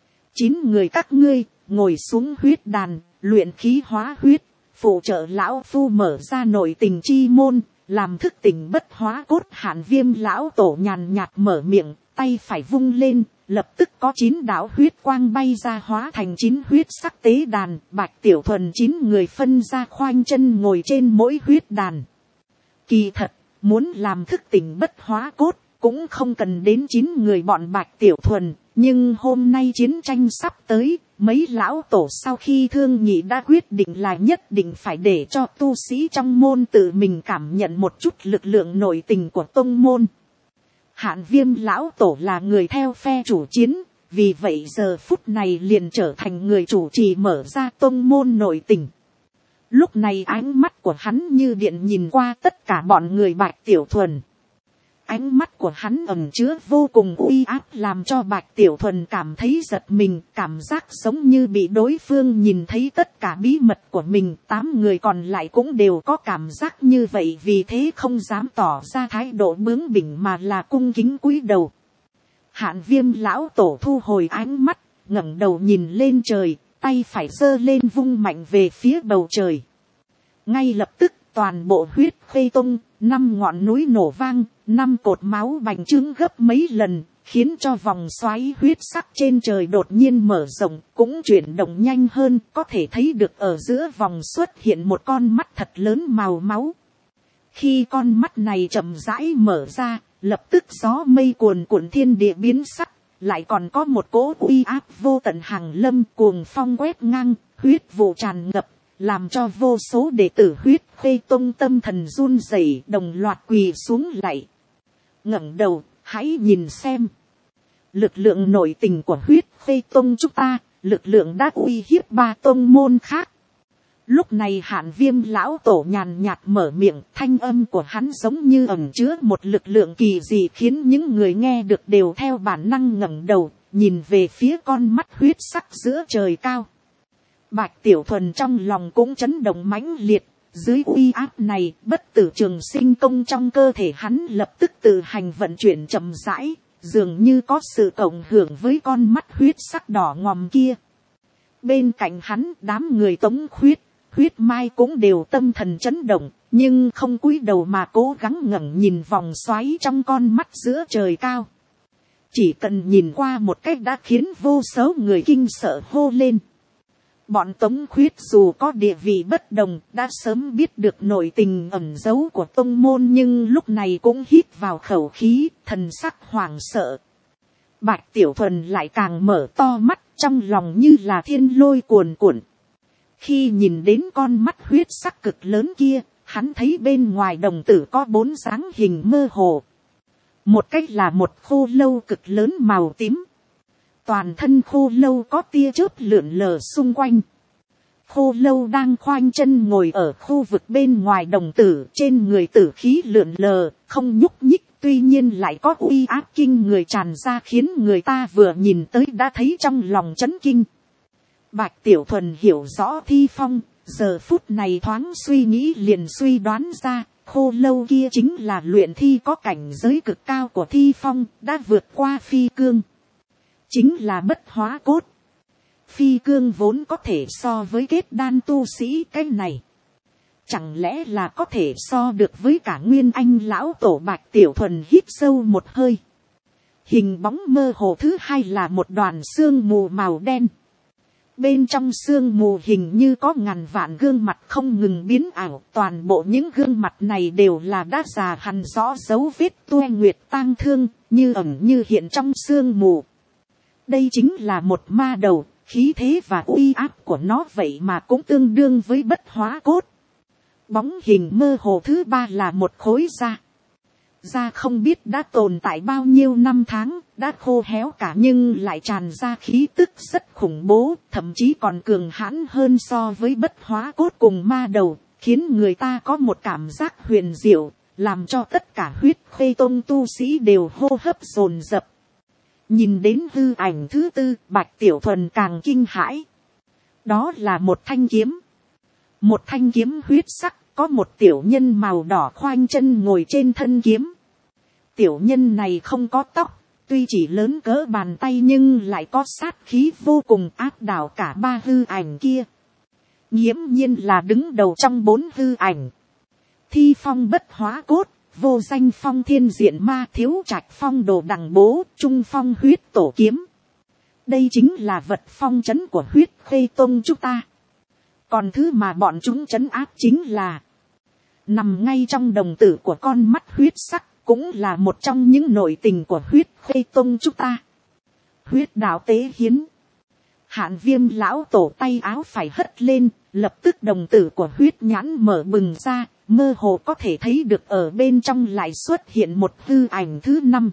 9 người các ngươi ngồi xuống huyết đàn, luyện khí hóa huyết, phụ trợ lão phu mở ra nội tình chi môn, làm thức tỉnh bất hóa cốt. Hạn Viêm lão tổ nhàn nhạt mở miệng, tay phải vung lên, lập tức có 9 đạo huyết quang bay ra hóa thành 9 huyết sắc tế đàn. Bạch Tiểu Thuần 9 người phân ra khoanh chân ngồi trên mỗi huyết đàn. Kỳ thật, muốn làm thức tỉnh bất hóa cốt, cũng không cần đến 9 người bọn Bạch Tiểu Thuần, nhưng hôm nay chiến tranh sắp tới, mấy lão tổ sau khi thương nghị đã quyết định là nhất định phải để cho tu sĩ trong môn tự mình cảm nhận một chút lực lượng nội tình của tông môn. Hạn Viêm lão tổ là người theo phe chủ chiến, vì vậy giờ phút này liền trở thành người chủ trì mở ra tông môn nội tình. Lúc này ánh mắt của hắn như điện nhìn qua tất cả bọn người Bạch Tiểu Thuần. Ánh mắt của hắn ẩn chứa vô cùng uy áp, làm cho Bạch Tiểu Thuần cảm thấy giật mình, cảm giác giống như bị đối phương nhìn thấy tất cả bí mật của mình. 8 người còn lại cũng đều có cảm giác như vậy, vì thế không dám tỏ ra thái độ bướng bỉnh mà là cung kính cúi đầu. Hạn Viêm lão tổ thu hồi ánh mắt, ngẩng đầu nhìn lên trời, tay phải giơ lên vung mạnh về phía bầu trời. Ngay lập tức, toàn bộ huyết khê tung, 5 ngọn núi nổ vang, 5 cột máu bành trướng gấp mấy lần, khiến cho vòng xoáy huyết sắc trên trời đột nhiên mở rộng, cũng chuyển động nhanh hơn, có thể thấy được ở giữa vòng xuất hiện một con mắt thật lớn màu máu. Khi con mắt này chậm rãi mở ra, lập tức gió mây cuồn cuộn, thiên địa biến sắc, lại còn có một cỗ uy áp vô tận hàng lâm, cuồng phong quét ngang, huyết vụ tràn ngập, làm cho vô số đệ tử huyết khê tông tâm thần run rẩy, đồng loạt quỳ xuống lạy. Ngẩng đầu, hãy nhìn xem. Lực lượng nội tình của huyết khê tông chúng ta, lực lượng đã uy hiếp 3 tông môn khác. Lúc này Hạn Viêm lão tổ nhàn nhạt mở miệng, thanh âm của hắn giống như ẩn chứa một lực lượng kỳ dị, khiến những người nghe được đều theo bản năng ngẩng đầu, nhìn về phía con mắt huyết sắc giữa trời cao. Bạch Tiểu Thuần trong lòng cũng chấn động mãnh liệt, dưới uy áp này, bất tử trường sinh công trong cơ thể hắn lập tức tự hành vận chuyển chậm rãi, dường như có sự cộng hưởng với con mắt huyết sắc đỏ ngòm kia. Bên cạnh hắn, đám người Tống Khuyết, Huyết Mai cũng đều tâm thần chấn động, nhưng không cúi đầu mà cố gắng ngẩng nhìn vòng xoáy trong con mắt giữa trời cao. Chỉ cần nhìn qua một cách đã khiến vô số người kinh sợ hô lên. Bọn Tống Khuyết dù có địa vị bất đồng, đã sớm biết được nội tình ẩn giấu của tông môn, nhưng lúc này cũng hít vào khẩu khí, thần sắc hoảng sợ. Bạch Tiểu Thuần lại càng mở to mắt, trong lòng như là thiên lôi cuồn cuộn. Khi nhìn đến con mắt huyết sắc cực lớn kia, hắn thấy bên ngoài đồng tử có 4 dáng hình mơ hồ. Một cách là một khô lâu cực lớn màu tím. Toàn thân khô lâu có tia chớp lượn lờ xung quanh. Khô lâu đang khoanh chân ngồi ở khu vực bên ngoài đồng tử, trên người tử khí lượn lờ, không nhúc nhích, tuy nhiên lại có uy áp kinh người tràn ra, khiến người ta vừa nhìn tới đã thấy trong lòng chấn kinh. Bạch Tiểu Thuần hiểu rõ Thi Phong, giờ phút này thoáng suy nghĩ liền suy đoán ra, khô lâu kia chính là luyện thi có cảnh giới cực cao của Thi Phong, đã vượt qua phi cương. Chính là bất hóa cốt. Phi cương vốn có thể so với kết đan tu sĩ cái này. Chẳng lẽ là có thể so được với cả Nguyên Anh lão tổ. Bạch Tiểu Thuần hít sâu một hơi. Hình bóng mơ hồ thứ hai là một đoàn sương mù màu đen. Bên trong sương mù hình như có ngàn vạn gương mặt không ngừng biến ảo. Toàn bộ những gương mặt này đều là đã già hằn rõ dấu vết tuê nguyệt tang thương, như ẩn như hiện trong sương mù. Đây chính là một ma đầu, khí thế và uy áp của nó vậy mà cũng tương đương với bất hóa cốt. Bóng hình mơ hồ thứ ba là một khối da. Da không biết đã tồn tại bao nhiêu năm tháng, đã khô héo cả nhưng lại tràn ra khí tức rất khủng bố, thậm chí còn cường hãn hơn so với bất hóa cốt cùng ma đầu, khiến người ta có một cảm giác huyền diệu, làm cho tất cả huyết khê tông tu sĩ đều hô hấp dồn dập. Nhìn đến hư ảnh thứ tư, Bạch Tiểu Thuần càng kinh hãi. Đó là một thanh kiếm. Một thanh kiếm huyết sắc, có một tiểu nhân màu đỏ khoanh chân ngồi trên thân kiếm. Tiểu nhân này không có tóc, tuy chỉ lớn cỡ bàn tay nhưng lại có sát khí vô cùng áp đảo cả 3 hư ảnh kia. Nghiễm nhiên là đứng đầu trong 4 hư ảnh. Thi Phong bất hóa cốt, Vô Danh Phong thiên diện ma, Thiếu Trạch Phong đồ đằng bố, Trung Phong huyết tổ kiếm. Đây chính là vật phong trấn của huyết khê tông chúng ta. Còn thứ mà bọn chúng trấn áp chính là nằm ngay trong đồng tử của con mắt huyết sắc, cũng là một trong những nội tình của huyết khê tông chúng ta. Huyết đạo tế hiến. Hạn Viêm lão tổ tay áo phải hất lên, lập tức đồng tử của huyết nhãn mở bừng ra, mơ hồ có thể thấy được ở bên trong lại xuất hiện một hư ảnh thứ 5.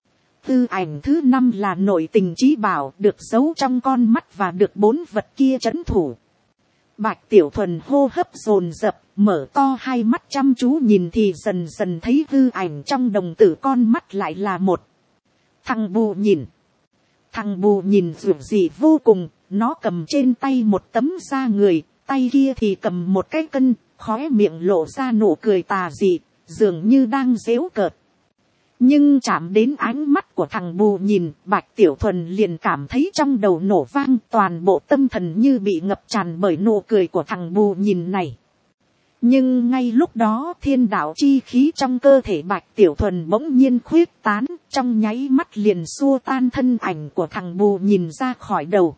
Hư ảnh thứ 5 là nội tình chí bảo, được giấu trong con mắt và được 4 vật kia trấn thủ. Bạch Tiểu Thuần hô hấp dồn dập, mở to hai mắt chăm chú nhìn thì dần dần thấy hư ảnh trong đồng tử con mắt lại là một thằng bù nhìn. Thằng bù nhìn dữ dị vô cùng, nó cầm trên tay một tấm da người, tay kia thì cầm một cái cân, khóe miệng lộ ra nụ cười tà dị, dường như đang giễu cợt. Nhưng chạm đến ánh mắt của thằng bù nhìn, Bạch Tiểu Thuần liền cảm thấy trong đầu nổ vang, toàn bộ tâm thần như bị ngập tràn bởi nụ cười của thằng bù nhìn này. Nhưng ngay lúc đó thiên đạo chi khí trong cơ thể Bạch Tiểu Thuần bỗng nhiên khuyết tán, trong nháy mắt liền xua tan thân ảnh của thằng bù nhìn ra khỏi đầu.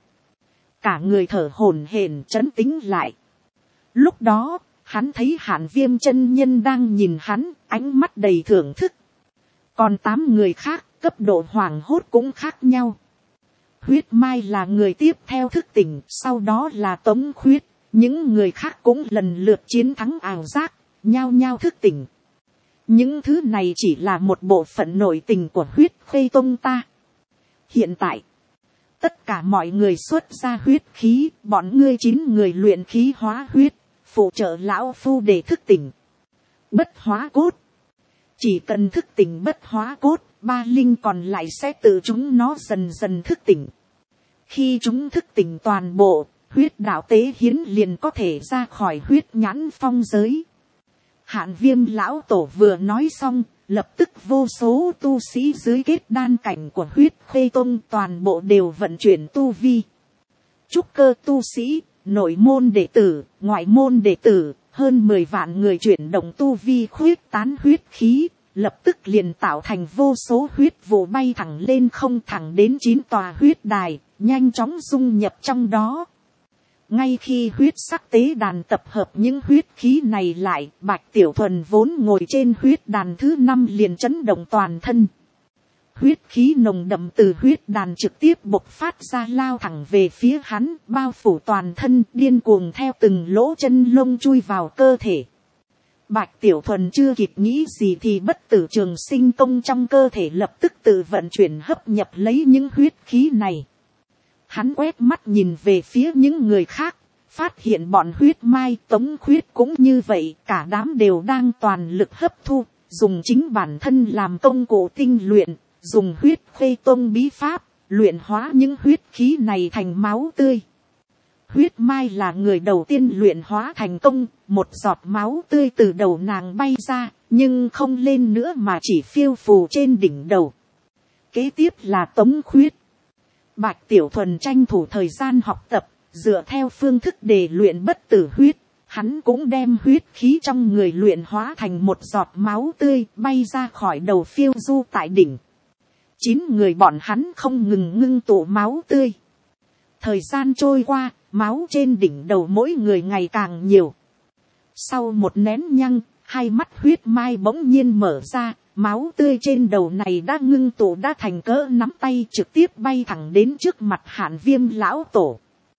Cả người thở hổn hển trấn tĩnh lại. Lúc đó, hắn thấy Hạn Viêm chân nhân đang nhìn hắn, ánh mắt đầy thưởng thức. Còn 8 người khác, cấp độ hoảng hốt cũng khác nhau. Huyết Mai là người tiếp theo thức tỉnh, sau đó là Tống Khuyết. Những người khác cũng lần lượt chiến thắng ảo giác, nhao nhao thức tỉnh. Những thứ này chỉ là một bộ phận nội tình của huyết khê tông ta. Hiện tại, tất cả mọi người xuất ra huyết khí, bọn ngươi 9 người luyện khí hóa huyết, phụ trợ lão phu để thức tỉnh. Bất hóa cốt. Chỉ cần thức tỉnh bất hóa cốt, 3 linh còn lại sẽ tự chúng nó dần dần thức tỉnh. Khi chúng thức tỉnh toàn bộ, huyết đạo tế hiến liền có thể ra khỏi huyết nhãn phong giới. Hạn Viêm lão tổ vừa nói xong, lập tức vô số tu sĩ dưới kết đan cảnh của huyết khê tôn toàn bộ đều vận chuyển tu vi. Trúc cơ tu sĩ, nội môn đệ tử, ngoại môn đệ tử, hơn 10 vạn người chuyển động tu vi khuyết tán huyết khí, lập tức liền tạo thành vô số huyết vụ bay thẳng lên không, thẳng đến 9 tòa huyết đài, nhanh chóng dung nhập trong đó. Ngay khi huyết sắc tế đàn tập hợp những huyết khí này lại, Bạch Tiểu Thuần vốn ngồi trên huyết đàn thứ 5 liền chấn động toàn thân. Huyết khí nồng đậm từ huyết đàn trực tiếp bộc phát ra, lao thẳng về phía hắn, bao phủ toàn thân, điên cuồng theo từng lỗ chân lông chui vào cơ thể. Bạch Tiểu Thuần chưa kịp nghĩ gì thì bất tử trường sinh công trong cơ thể lập tức tự vận chuyển hấp nhập lấy những huyết khí này. Hắn quét mắt nhìn về phía những người khác, phát hiện bọn huyết mai Tống Khuyết cũng như vậy, cả đám đều đang toàn lực hấp thu, dùng chính bản thân làm công cụ tinh luyện, dùng huyết khê tông bí pháp, luyện hóa những huyết khí này thành máu tươi. Huyết mai là người đầu tiên luyện hóa thành công, một giọt máu tươi từ đầu nàng bay ra, nhưng không lên nữa mà chỉ phiêu phù trên đỉnh đầu. Kế tiếp là Tống Khuyết. Bạch Tiểu Thuần tranh thủ thời gian học tập, dựa theo phương thức để luyện bất tử huyết, hắn cũng đem huyết khí trong người luyện hóa thành một giọt máu tươi bay ra khỏi đầu phiêu du tại đỉnh. 9 người bọn hắn không ngừng ngưng tụ máu tươi. Thời gian trôi qua, máu trên đỉnh đầu mỗi người ngày càng nhiều. Sau một nén nhăng, hai mắt huyết mai bỗng nhiên mở ra. Máu tươi trên đầu này đã ngưng tụ đã thành cỡ nắm tay, trực tiếp bay thẳng đến trước mặt Hạn Viêm lão tổ.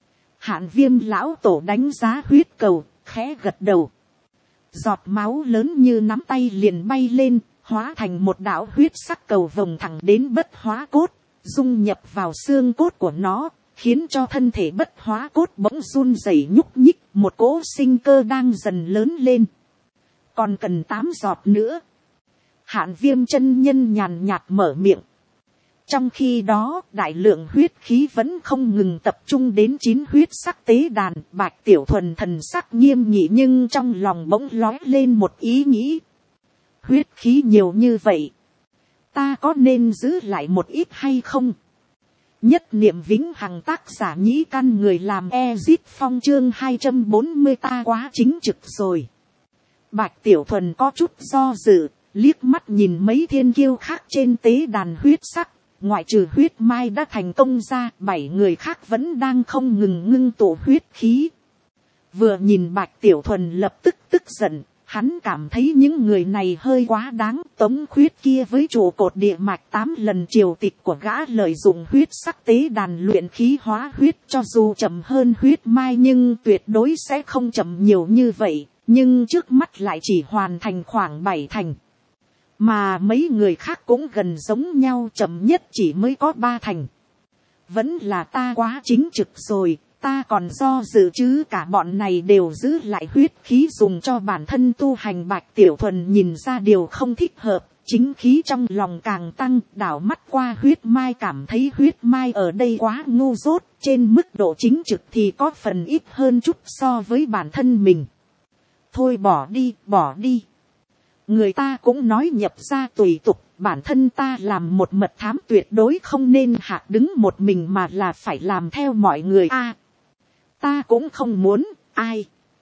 Hạn Viêm lão tổ đánh giá huyết cầu, khẽ gật đầu. Giọt máu lớn như nắm tay liền bay lên, hóa thành một đạo huyết sắc cầu vồng thẳng đến bất hóa cốt, dung nhập vào xương cốt của nó, khiến cho thân thể bất hóa cốt bỗng run rẩy nhúc nhích, một cỗ sinh cơ đang dần lớn lên. Còn cần 8 giọt nữa. Hạn Viêm chân nhân nhàn nhạt mở miệng. Trong khi đó, đại lượng huyết khí vẫn không ngừng tập trung đến 9 huyết sắc tế đàn. Bạch Tiểu Thuần thần sắc nghiêm nghị nhưng trong lòng bỗng lóe lên một ý nghĩ. Huyết khí nhiều như vậy, ta có nên giữ lại một ít hay không? Nhất niệm vĩnh hằng, tác giả Nhĩ Căn, người làm Ezit Phong, chương 240, ta quá chính trực rồi. Bạch Tiểu Thuần có chút do dự, liếc mắt nhìn mấy thiên kiêu khác trên tế đàn huyết sắc, ngoại trừ huyết mai đã thành công ra, 7 người khác vẫn đang không ngừng ngưng tụ huyết khí. Vừa nhìn Bạch Tiểu Thuần lập tức tức giận, hắn cảm thấy những người này hơi quá đáng. Tống Khuyết kia với trụ cột địa mạch 8 lần triều tịch của gã lợi dụng huyết sắc tế đàn luyện khí hóa huyết, cho dù chậm hơn huyết mai nhưng tuyệt đối sẽ không chậm nhiều như vậy, nhưng trước mắt lại chỉ hoàn thành khoảng 7 thành. Mà mấy người khác cũng gần giống nhau, chậm nhất chỉ mới có 3 thành. Vẫn là ta quá chính trực rồi, ta còn do dự chứ, cả bọn này đều giữ lại huyết khí dùng cho bản thân tu hành. Bạch Tiểu Thuần nhìn ra điều không thích hợp, chính khí trong lòng càng tăng, đảo mắt qua huyết mai, cảm thấy huyết mai ở đây quá ngu dốt, trên mức độ chính trực thì có phần ít hơn chút so với bản thân mình. Thôi bỏ đi, bỏ đi. Người ta cũng nói nhập ra tùy tục, bản thân ta làm một mật thám tuyệt đối không nên hạc đứng một mình mà là phải làm theo mọi người. Ta cũng không muốn, ai.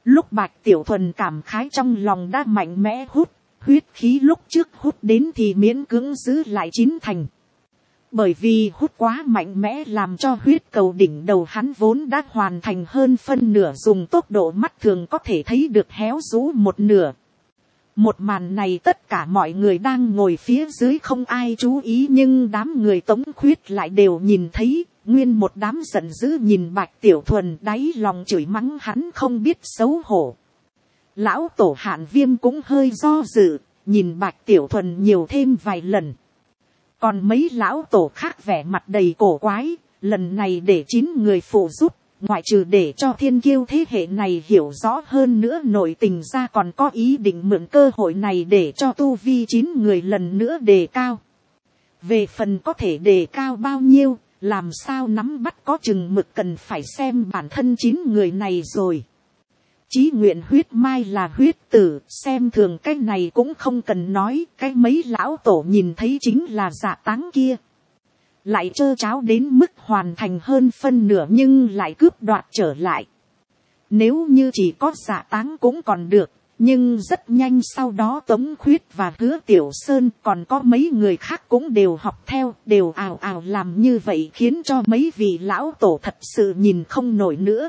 Lúc Bạch Tiểu Thuần cảm khái trong lòng đã mạnh mẽ hút, huyết khí lúc trước hút đến thì miễn cưỡng giữ lại 9 thành. Bởi vì hút quá mạnh mẽ làm cho huyết cầu đỉnh đầu hắn vốn đã hoàn thành hơn phân nửa, dùng tốc độ mắt thường có thể thấy được héo rũ một nửa. Một màn này tất cả mọi người đang ngồi phía dưới không ai chú ý, nhưng đám người Tống Khuyết lại đều nhìn thấy. Nguyên một đám giận dữ nhìn Bạch Tiểu Thuần, đáy lòng chửi mắng hắn không biết xấu hổ. Lão tổ Hạn Viêm cũng hơi do dự, nhìn Bạch Tiểu Thuần nhiều thêm vài lần. Còn mấy lão tổ khác vẻ mặt đầy cổ quái, lần này để 9 người phụ giúp, ngoại trừ để cho thiên kiêu thế hệ này hiểu rõ hơn nữa nội tình ra, còn có ý định mượn cơ hội này để cho tu vi 9 người lần nữa đề cao. Về phần có thể đề cao bao nhiêu, làm sao nắm bắt có chừng mực cần phải xem bản thân 9 người này rồi. Chí nguyện huyết mai là huyết tử, xem thường cái này cũng không cần nói, cái mấy lão tổ nhìn thấy chính là Dạ Táng kia. Lại trơ cháo đến mức hoàn thành hơn phân nửa nhưng lại cướp đoạt trở lại. Nếu như chỉ có Dạ Táng cũng còn được, nhưng rất nhanh sau đó Tống Khuyết và Hứa Tiểu Sơn còn có mấy người khác cũng đều học theo, đều ào ào làm như vậy, khiến cho mấy vị lão tổ thật sự nhìn không nổi nữa.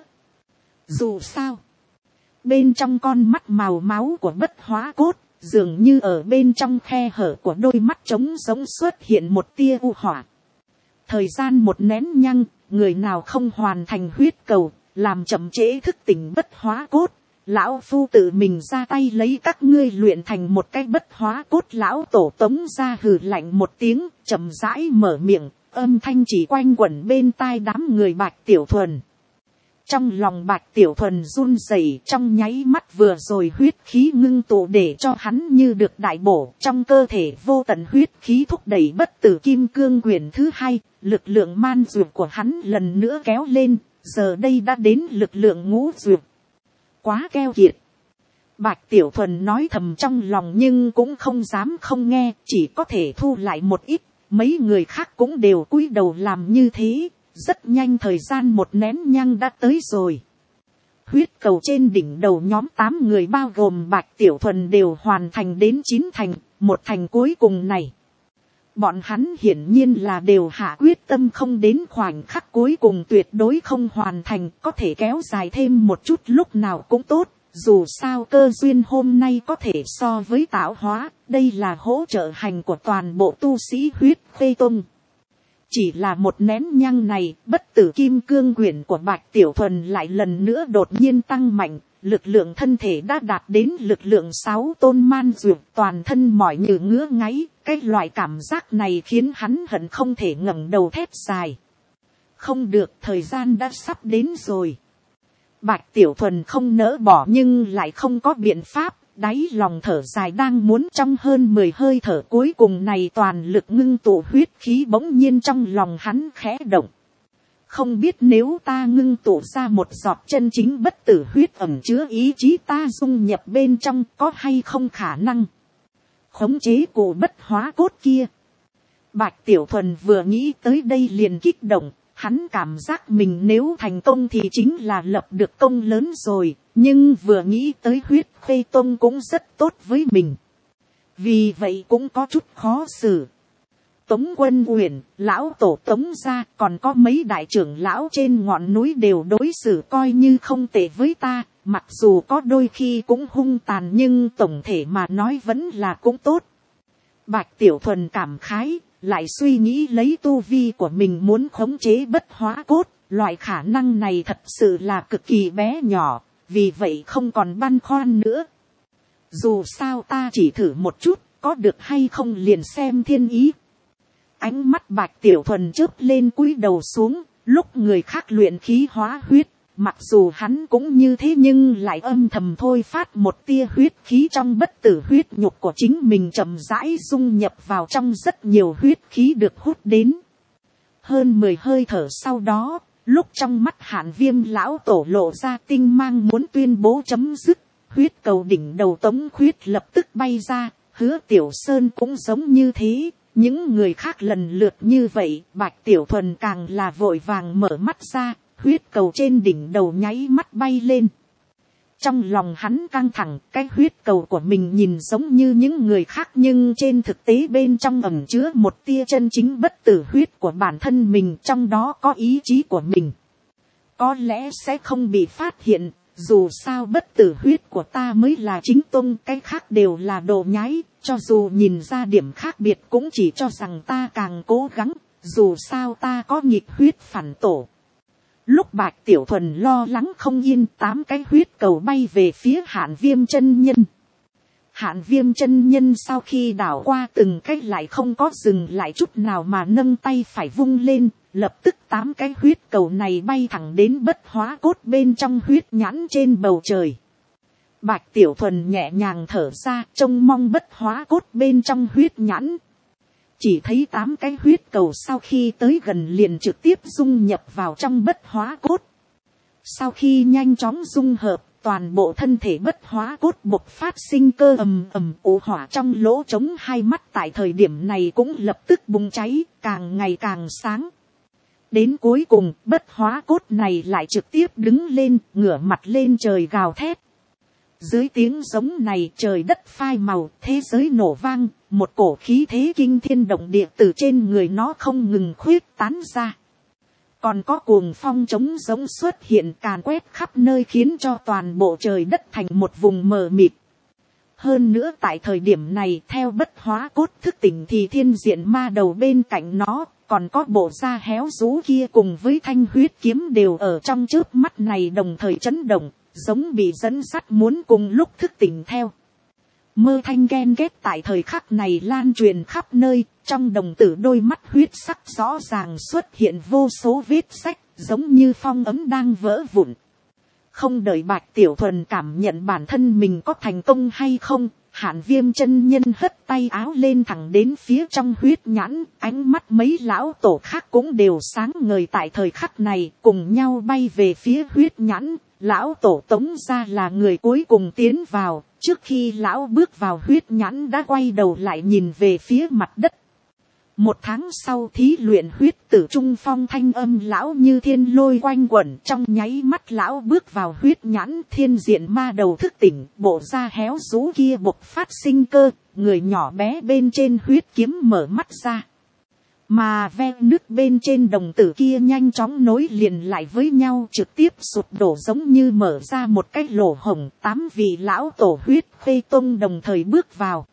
Dù sao, bên trong con mắt màu máu của Bất Hóa Cốt, dường như ở bên trong khe hở của đôi mắt trống giống xuất hiện một tia u hỏa. Thời gian một nén nhăng, người nào không hoàn thành huyết cầu, làm chậm trễ thức tỉnh Bất Hóa Cốt, lão phu tự mình ra tay lấy các ngươi luyện thành một cái Bất Hóa Cốt. Lão tổ Tống ra hừ lạnh một tiếng, chậm rãi mở miệng, âm thanh chỉ quanh quẩn bên tai đám người Bạch Tiểu Thuần. Trong lòng Bạch Tiểu Thuần run rẩy, trong nháy mắt vừa rồi huyết khí ngưng tụ để cho hắn như được đại bổ, trong cơ thể vô tận huyết khí thúc đẩy Bất Tử Kim Cương Quyền thứ 2, lực lượng man dược của hắn lần nữa kéo lên, giờ đây đã đến lực lượng ngũ dược. Quá keo kiệt. Bạch Tiểu Thuần nói thầm trong lòng nhưng cũng không dám không nghe, chỉ có thể thu lại một ít, mấy người khác cũng đều cúi đầu làm như thế. Rất nhanh thời gian một nén nhăng đã tới rồi. Huyết cầu trên đỉnh đầu nhóm 8 người bao gồm Bạch Tiểu Thuần đều hoàn thành đến 9 thành, một thành cuối cùng này. Bọn hắn hiển nhiên là đều hạ quyết tâm không đến khoảnh khắc cuối cùng tuyệt đối không hoàn thành, có thể kéo dài thêm một chút lúc nào cũng tốt. Dù sao cơ duyên hôm nay có thể so với tạo hóa, đây là hỗ trợ hành của toàn bộ tu sĩ Huyết Khê Tông. Chỉ là một nén nhang này, Bất Tử Kim Cương Quyển của Bạch Tiểu Thuần lại lần nữa đột nhiên tăng mạnh, lực lượng thân thể đã đạt đến lực lượng 6 tôn man dược, toàn thân mỏi như ngứa ngáy, cái loại cảm giác này khiến hắn hận không thể ngẩng đầu thét dài. Không được, thời gian đã sắp đến rồi. Bạch Tiểu Thuần không nỡ bỏ nhưng lại không có biện pháp. Đáy lòng thở dài đang muốn trong hơn 10 hơi thở cuối cùng này toàn lực ngưng tụ huyết khí, bỗng nhiên trong lòng hắn khẽ động. Không biết nếu ta ngưng tụ ra một giọt chân chính bất tử huyết ẩn chứa ý chí ta dung nhập bên trong, có hay không khả năng khống chế cụ Bất Hóa Cốt kia. Bạch Tiểu Thuần vừa nghĩ tới đây liền kích động. Hắn cảm giác mình nếu thành công thì chính là lập được công lớn rồi, nhưng vừa nghĩ tới Huyết Khê Tông cũng rất tốt với mình. Vì vậy cũng có chút khó xử. Tống Quân Uyển, lão tổ Tống gia, còn có mấy đại trưởng lão trên ngọn núi đều đối xử coi như không tệ với ta, mặc dù có đôi khi cũng hung tàn nhưng tổng thể mà nói vẫn là cũng tốt. Bạch Tiểu Thuần cảm khái. Lại suy nghĩ lấy tu vi của mình muốn khống chế Bất Hóa Cốt, loại khả năng này thật sự là cực kỳ bé nhỏ, vì vậy không còn băn khoăn nữa. Dù sao ta chỉ thử một chút, có được hay không liền xem thiên ý. Ánh mắt Bạch Tiểu Thuần chớp lên cúi đầu xuống, lúc người khác luyện khí hóa huyết, mặc dù hắn cũng như thế nhưng lại âm thầm thôi phát một tia huyết khí trong bất tử huyết nhục của chính mình, chậm rãi dung nhập vào trong rất nhiều huyết khí được hút đến. Hơn 10 hơi thở sau đó, lúc trong mắt Hạn Viêm lão tổ lộ ra tinh mang muốn tuyên bố chấm dứt, huyết cầu đỉnh đầu Tống Khuyết lập tức bay ra, Hứa Tiểu Sơn cũng giống như thế. Những người khác lần lượt như vậy, Bạch Tiểu Thuần càng là vội vàng mở mắt ra. Huyết cầu trên đỉnh đầu nháy mắt bay lên. Trong lòng hắn căng thẳng, cái huyết cầu của mình nhìn giống như những người khác nhưng trên thực tế bên trong ẩn chứa một tia chân chính bất tử huyết của bản thân mình, trong đó có ý chí của mình. Có lẽ sẽ không bị phát hiện, dù sao bất tử huyết của ta mới là chính tôn, cái khác đều là đồ nhái, cho dù nhìn ra điểm khác biệt cũng chỉ cho rằng ta càng cố gắng, dù sao ta có nghịch huyết phản tổ. Lúc Bạch Tiểu Thuần lo lắng không yên, 8 cái huyết cầu bay về phía Hạn Viêm chân nhân. Hạn Viêm chân nhân sau khi đảo qua từng cái lại không có dừng lại chút nào mà nâng tay phải vung lên, lập tức 8 cái huyết cầu này bay thẳng đến bất hóa cốt bên trong huyết nhãn trên bầu trời. Bạch Tiểu Thuần nhẹ nhàng thở ra, trông mong bất hóa cốt bên trong huyết nhãn. Chỉ thấy 8 cái huyết cầu sau khi tới gần liền trực tiếp dung nhập vào trong bất hóa cốt. Sau khi nhanh chóng dung hợp, toàn bộ thân thể bất hóa cốt bộc phát sinh cơ ầm ầm ồ hỏa, trong lỗ trống hai mắt tại thời điểm này cũng lập tức bùng cháy, càng ngày càng sáng. Đến cuối cùng, bất hóa cốt này lại trực tiếp đứng lên, ngửa mặt lên trời gào thét. Dưới tiếng giống này, trời đất phai màu, thế giới nổ vang, một cổ khí thế kinh thiên động địa từ trên người nó không ngừng khuyết tán ra. Còn có cuồng phong trống giống xuất hiện càn quét khắp nơi, khiến cho toàn bộ trời đất thành một vùng mờ mịt. Hơn nữa tại thời điểm này, theo bất hóa cốt thức tỉnh thì thiên diện ma đầu bên cạnh nó, còn có bộ da héo rú kia cùng với thanh huyết kiếm đều ở trong chớp mắt này đồng thời chấn động, giống bị dẫn sắt muốn cùng lúc thức tỉnh theo. Mơ thanh ghen ghét tại thời khắc này lan truyền khắp nơi, trong đồng tử đôi mắt huyết sắc rõ ràng xuất hiện vô số vết sách, giống như phong ấm đang vỡ vụn. Không đợi Bạch Tiểu Thuần cảm nhận bản thân mình có thành công hay không, Hạn Viêm chân nhân hất tay áo lên thẳng đến phía trong huyết nhãn, ánh mắt mấy lão tổ khác cũng đều sáng ngời tại thời khắc này, cùng nhau bay về phía huyết nhãn. Lão tổ Tống Gia là người cuối cùng tiến vào, trước khi lão bước vào huyết nhãn đã quay đầu lại nhìn về phía mặt đất. 1 tháng sau thí luyện huyết tử trung phong thanh âm lão như thiên lôi quanh quẩn, trong nháy mắt lão bước vào huyết nhãn, thiên diện ma đầu thức tỉnh, bộ da héo rú kia bộc phát sinh cơ, người nhỏ bé bên trên huyết kiếm mở mắt ra. Mà ve nước bên trên đồng tử kia nhanh chóng nối liền lại với nhau, trực tiếp sụp đổ giống như mở ra một cái lỗ hổng. 8 vị lão tổ huyết khê tông đồng thời bước vào.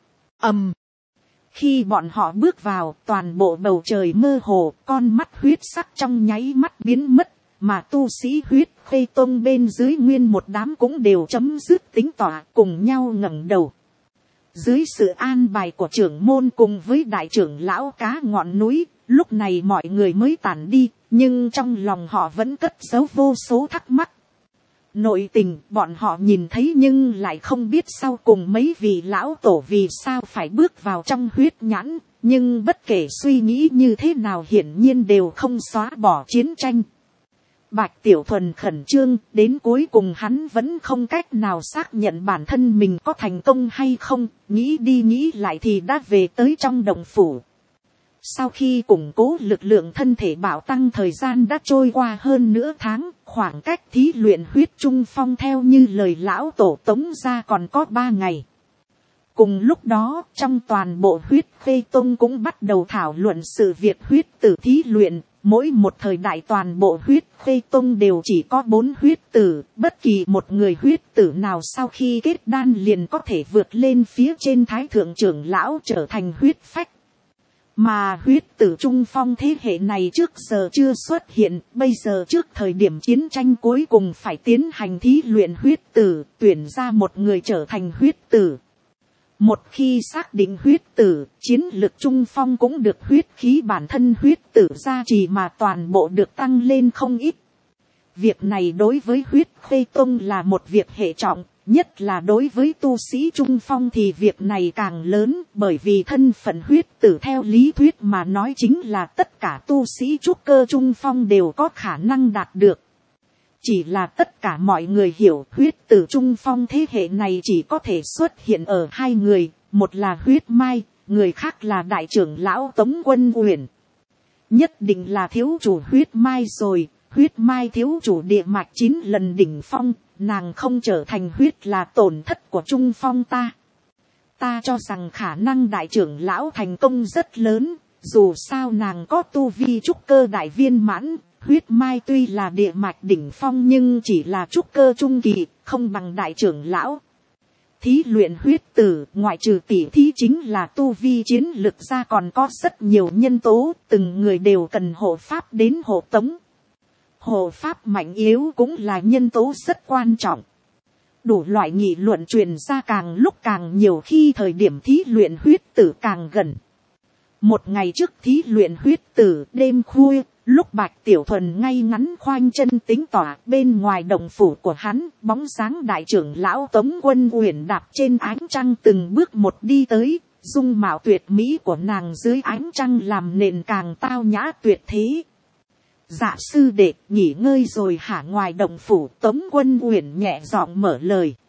Khi bọn họ bước vào, toàn bộ bầu trời mơ hồ, con mắt huyết sắc trong nháy mắt biến mất, mà tu sĩ huyết khê tông bên dưới nguyên một đám cũng đều chấm dứt tính tỏa, cùng nhau ngẩng đầu. Dưới sự an bài của trưởng môn cùng với đại trưởng lão cá ngọn núi, lúc này mọi người mới tản đi, nhưng trong lòng họ vẫn cất giấu vô số thắc mắc. Nội tình bọn họ nhìn thấy nhưng lại không biết sau cùng mấy vị lão tổ vì sao phải bước vào trong huyết nhãn, nhưng bất kể suy nghĩ như thế nào hiển nhiên đều không xóa bỏ chiến tranh. Bạch Tiểu Thuần khẩn trương, đến cuối cùng hắn vẫn không cách nào xác nhận bản thân mình có thành công hay không, nghĩ đi nghĩ lại thì đã về tới trong động phủ. Sau khi củng cố lực lượng thân thể bảo tăng, thời gian đã trôi qua hơn nửa tháng, khoảng cách thí luyện huyết trung phong theo như lời lão tổ Tống Gia còn có 3 ngày. Cùng lúc đó, trong toàn bộ huyết khê tông cũng bắt đầu thảo luận sự việc huyết tử thí luyện. Mỗi một thời đại toàn bộ huyết khê tông đều chỉ có 4 huyết tử, bất kỳ một người huyết tử nào sau khi kết đan liền có thể vượt lên phía trên thái thượng trưởng lão trở thành huyết phách. Mà huyết tử trung phong thế hệ này trước giờ chưa xuất hiện, bây giờ trước thời điểm chiến tranh cuối cùng phải tiến hành thí luyện huyết tử, tuyển ra một người trở thành huyết tử. Một khi xác định huyết tử, chiến lực trung phong cũng được huyết khí bản thân huyết tử gia trì mà toàn bộ được tăng lên không ít. Việc này đối với huyết khê tông là một việc hệ trọng, nhất là đối với tu sĩ trung phong thì việc này càng lớn, bởi vì thân phận huyết tử theo lý thuyết mà nói chính là tất cả tu sĩ trúc cơ trung phong đều có khả năng đạt được. Chỉ là tất cả mọi người hiểu huyết tử trung phong thế hệ này chỉ có thể xuất hiện ở 2 người, một là huyết mai, người khác là đại trưởng lão Tống Quân Uyển. Nhất định là thiếu chủ huyết mai rồi, huyết mai thiếu chủ địa mạch 9 lần đỉnh phong, nàng không trở thành huyết là tổn thất của Trung Phong ta. Ta cho rằng khả năng đại trưởng lão thành công rất lớn, dù sao nàng có tu vi trúc cơ đại viên mãn, huyết mai tuy là địa mạch đỉnh phong nhưng chỉ là trúc cơ trung kỳ, không bằng đại trưởng lão. Thí luyện huyết tử, ngoại trừ tỷ thí chính là tu vi chiến lực ra còn có rất nhiều nhân tố, từng người đều cần hộ pháp đến hộ tống. Hộ pháp mạnh yếu cũng là nhân tố rất quan trọng. Đủ loại nghị luận truyền ra càng lúc càng nhiều khi thời điểm thí luyện huyết tử càng gần. Một ngày trước thí luyện huyết tử, đêm khuya, lúc Bạch Tiểu Thuần ngay ngắn khoanh chân tính tỏa, bên ngoài động phủ của hắn, bóng sáng đại trưởng lão Tống Quân Uyển đạp trên ánh trăng từng bước một đi tới, dung mạo tuyệt mỹ của nàng dưới ánh trăng làm nền càng tao nhã tuyệt thế. Dạ sư đệ, nghỉ ngơi rồi hả? Ngoài động phủ, Tống Quân Uyển nhẹ giọng mở lời.